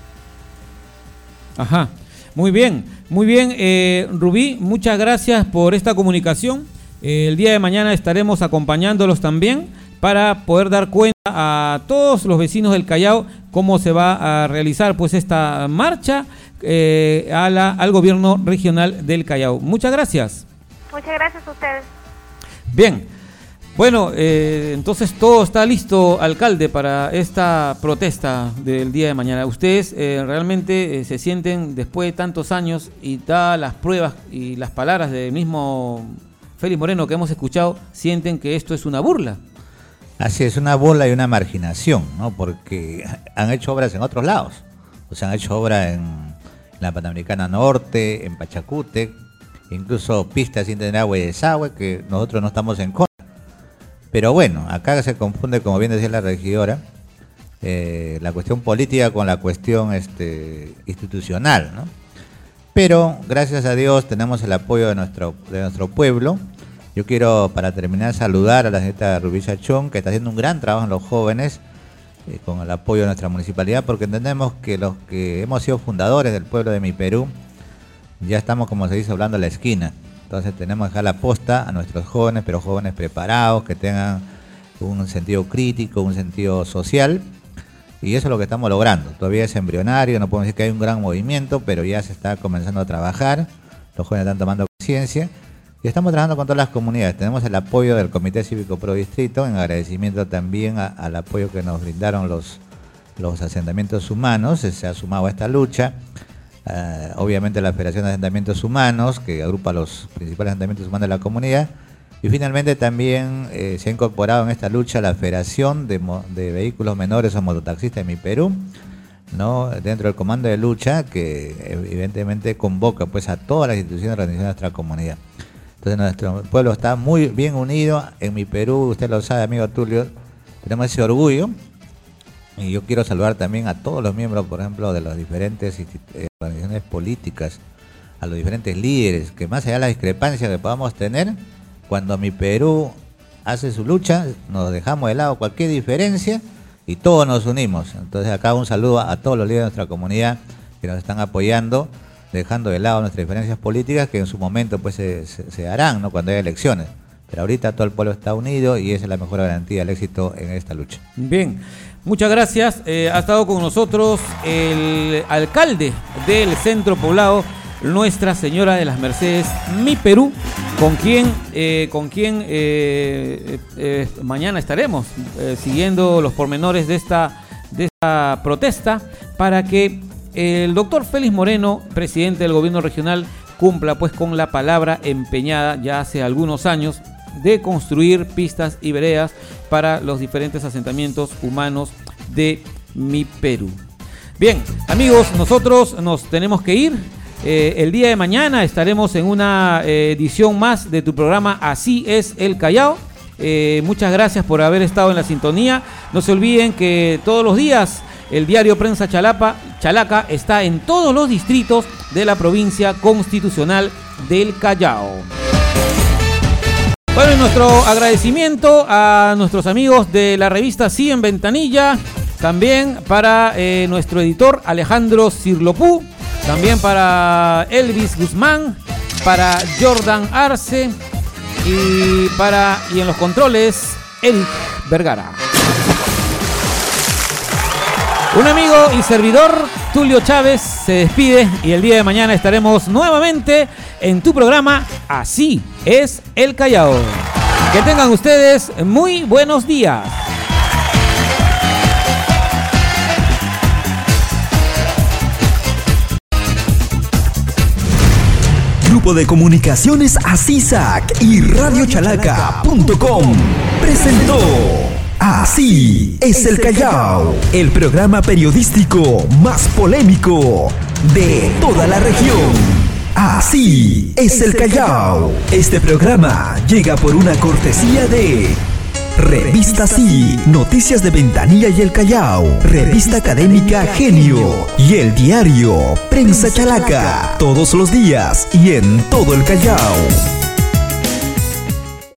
Speaker 1: Ajá, muy bien, muy bien. Eh, Rubí, muchas gracias por esta comunicación. Eh, el día de mañana estaremos acompañándolos también para poder dar cuenta a todos los vecinos del Callao cómo se va a realizar pues esta marcha eh, a la, al gobierno regional del Callao. Muchas gracias.
Speaker 17: Muchas gracias a ustedes.
Speaker 1: Bien, bueno, eh, entonces todo está listo, alcalde, para esta protesta del día de mañana. Ustedes eh, realmente eh, se sienten, después de tantos años y da las pruebas y las palabras del mismo Félix Moreno, que hemos escuchado, sienten que esto es una burla.
Speaker 15: Así es, una burla y una marginación, ¿no? Porque han hecho obras en otros lados. O sea, han hecho obras en la Panamericana Norte, en Pachacútec, incluso pistas sin tener agua y desagüe, que nosotros no estamos en contra. Pero bueno, acá se confunde, como bien decía la regidora, eh, la cuestión política con la cuestión este, institucional, ¿no? Pero gracias a Dios tenemos el apoyo de nuestro, de nuestro pueblo. Yo quiero, para terminar, saludar a la señorita Rubí Chachón, que está haciendo un gran trabajo en los jóvenes, eh, con el apoyo de nuestra municipalidad, porque entendemos que los que hemos sido fundadores del pueblo de Mi Perú, ya estamos, como se dice, hablando a la esquina. Entonces tenemos que dejar la posta a nuestros jóvenes, pero jóvenes preparados, que tengan un sentido crítico, un sentido social, y eso es lo que estamos logrando. Todavía es embrionario, no podemos decir que hay un gran movimiento, pero ya se está comenzando a trabajar, los jóvenes están tomando conciencia, y estamos trabajando con todas las comunidades. Tenemos el apoyo del Comité Cívico Pro Distrito, en agradecimiento también a, al apoyo que nos brindaron los, los asentamientos humanos, se ha sumado a esta lucha. Uh, obviamente la Federación de Asentamientos Humanos, que agrupa los principales asentamientos humanos de la comunidad, y finalmente también eh, se ha incorporado en esta lucha la Federación de, de Vehículos Menores o Mototaxistas de Mi Perú, ¿no? Dentro del comando de lucha, que evidentemente convoca pues a todas las instituciones y organizaciones de nuestra comunidad. Entonces nuestro pueblo está muy bien unido. En Mi Perú, usted lo sabe, amigo Tulio, tenemos ese orgullo. Y yo quiero saludar también a todos los miembros, por ejemplo, de las diferentes organizaciones políticas, a los diferentes líderes, que más allá de la discrepancia que podamos tener, cuando Mi Perú hace su lucha, nos dejamos de lado cualquier diferencia y todos nos unimos. Entonces acá un saludo a todos los líderes de nuestra comunidad que nos están apoyando, dejando de lado nuestras diferencias políticas, que en su momento pues se, se, se harán, ¿no? Cuando haya elecciones. Pero ahorita todo el pueblo está unido y esa es la mejor garantía del éxito en esta lucha.
Speaker 1: Bien. Muchas gracias. Eh, ha estado con nosotros el alcalde del centro poblado, Nuestra Señora de las Mercedes, Mi Perú, con quien, eh, con quien eh, eh, mañana estaremos eh, siguiendo los pormenores de esta, de esta protesta para que el doctor Félix Moreno, presidente del gobierno regional, cumpla pues con la palabra empeñada ya hace algunos años de construir pistas y veredas para los diferentes asentamientos humanos de Mi Perú. Bien, amigos, nosotros nos tenemos que ir. Eh, el día de mañana estaremos en una eh, edición más de tu programa Así es el Callao. Eh, muchas gracias por haber estado en la sintonía. No se olviden que todos los días el diario Prensa Chalapa, Chalaca está en todos los distritos de la provincia constitucional del Callao. Bueno, y nuestro agradecimiento a nuestros amigos de la revista Sí en Ventanilla, también para eh, nuestro editor Alejandro Cirlopú, también para Elvis Guzmán, para Jordan Arce y para y en los controles Eric Vergara. Un amigo y servidor, Tulio Chávez, se despide y el día de mañana estaremos nuevamente en tu programa Así es el Callao. Que tengan ustedes muy buenos días.
Speaker 2: Grupo de Comunicaciones ASISAC y radio chalaca punto com presentó Así es el Callao, el programa periodístico más polémico de toda la región. Así es el Callao. Este programa llega por una cortesía de Revista Sí, Noticias de Ventanilla y el Callao, Revista Académica Genio y el diario Prensa Chalaca, todos los días y en todo el Callao.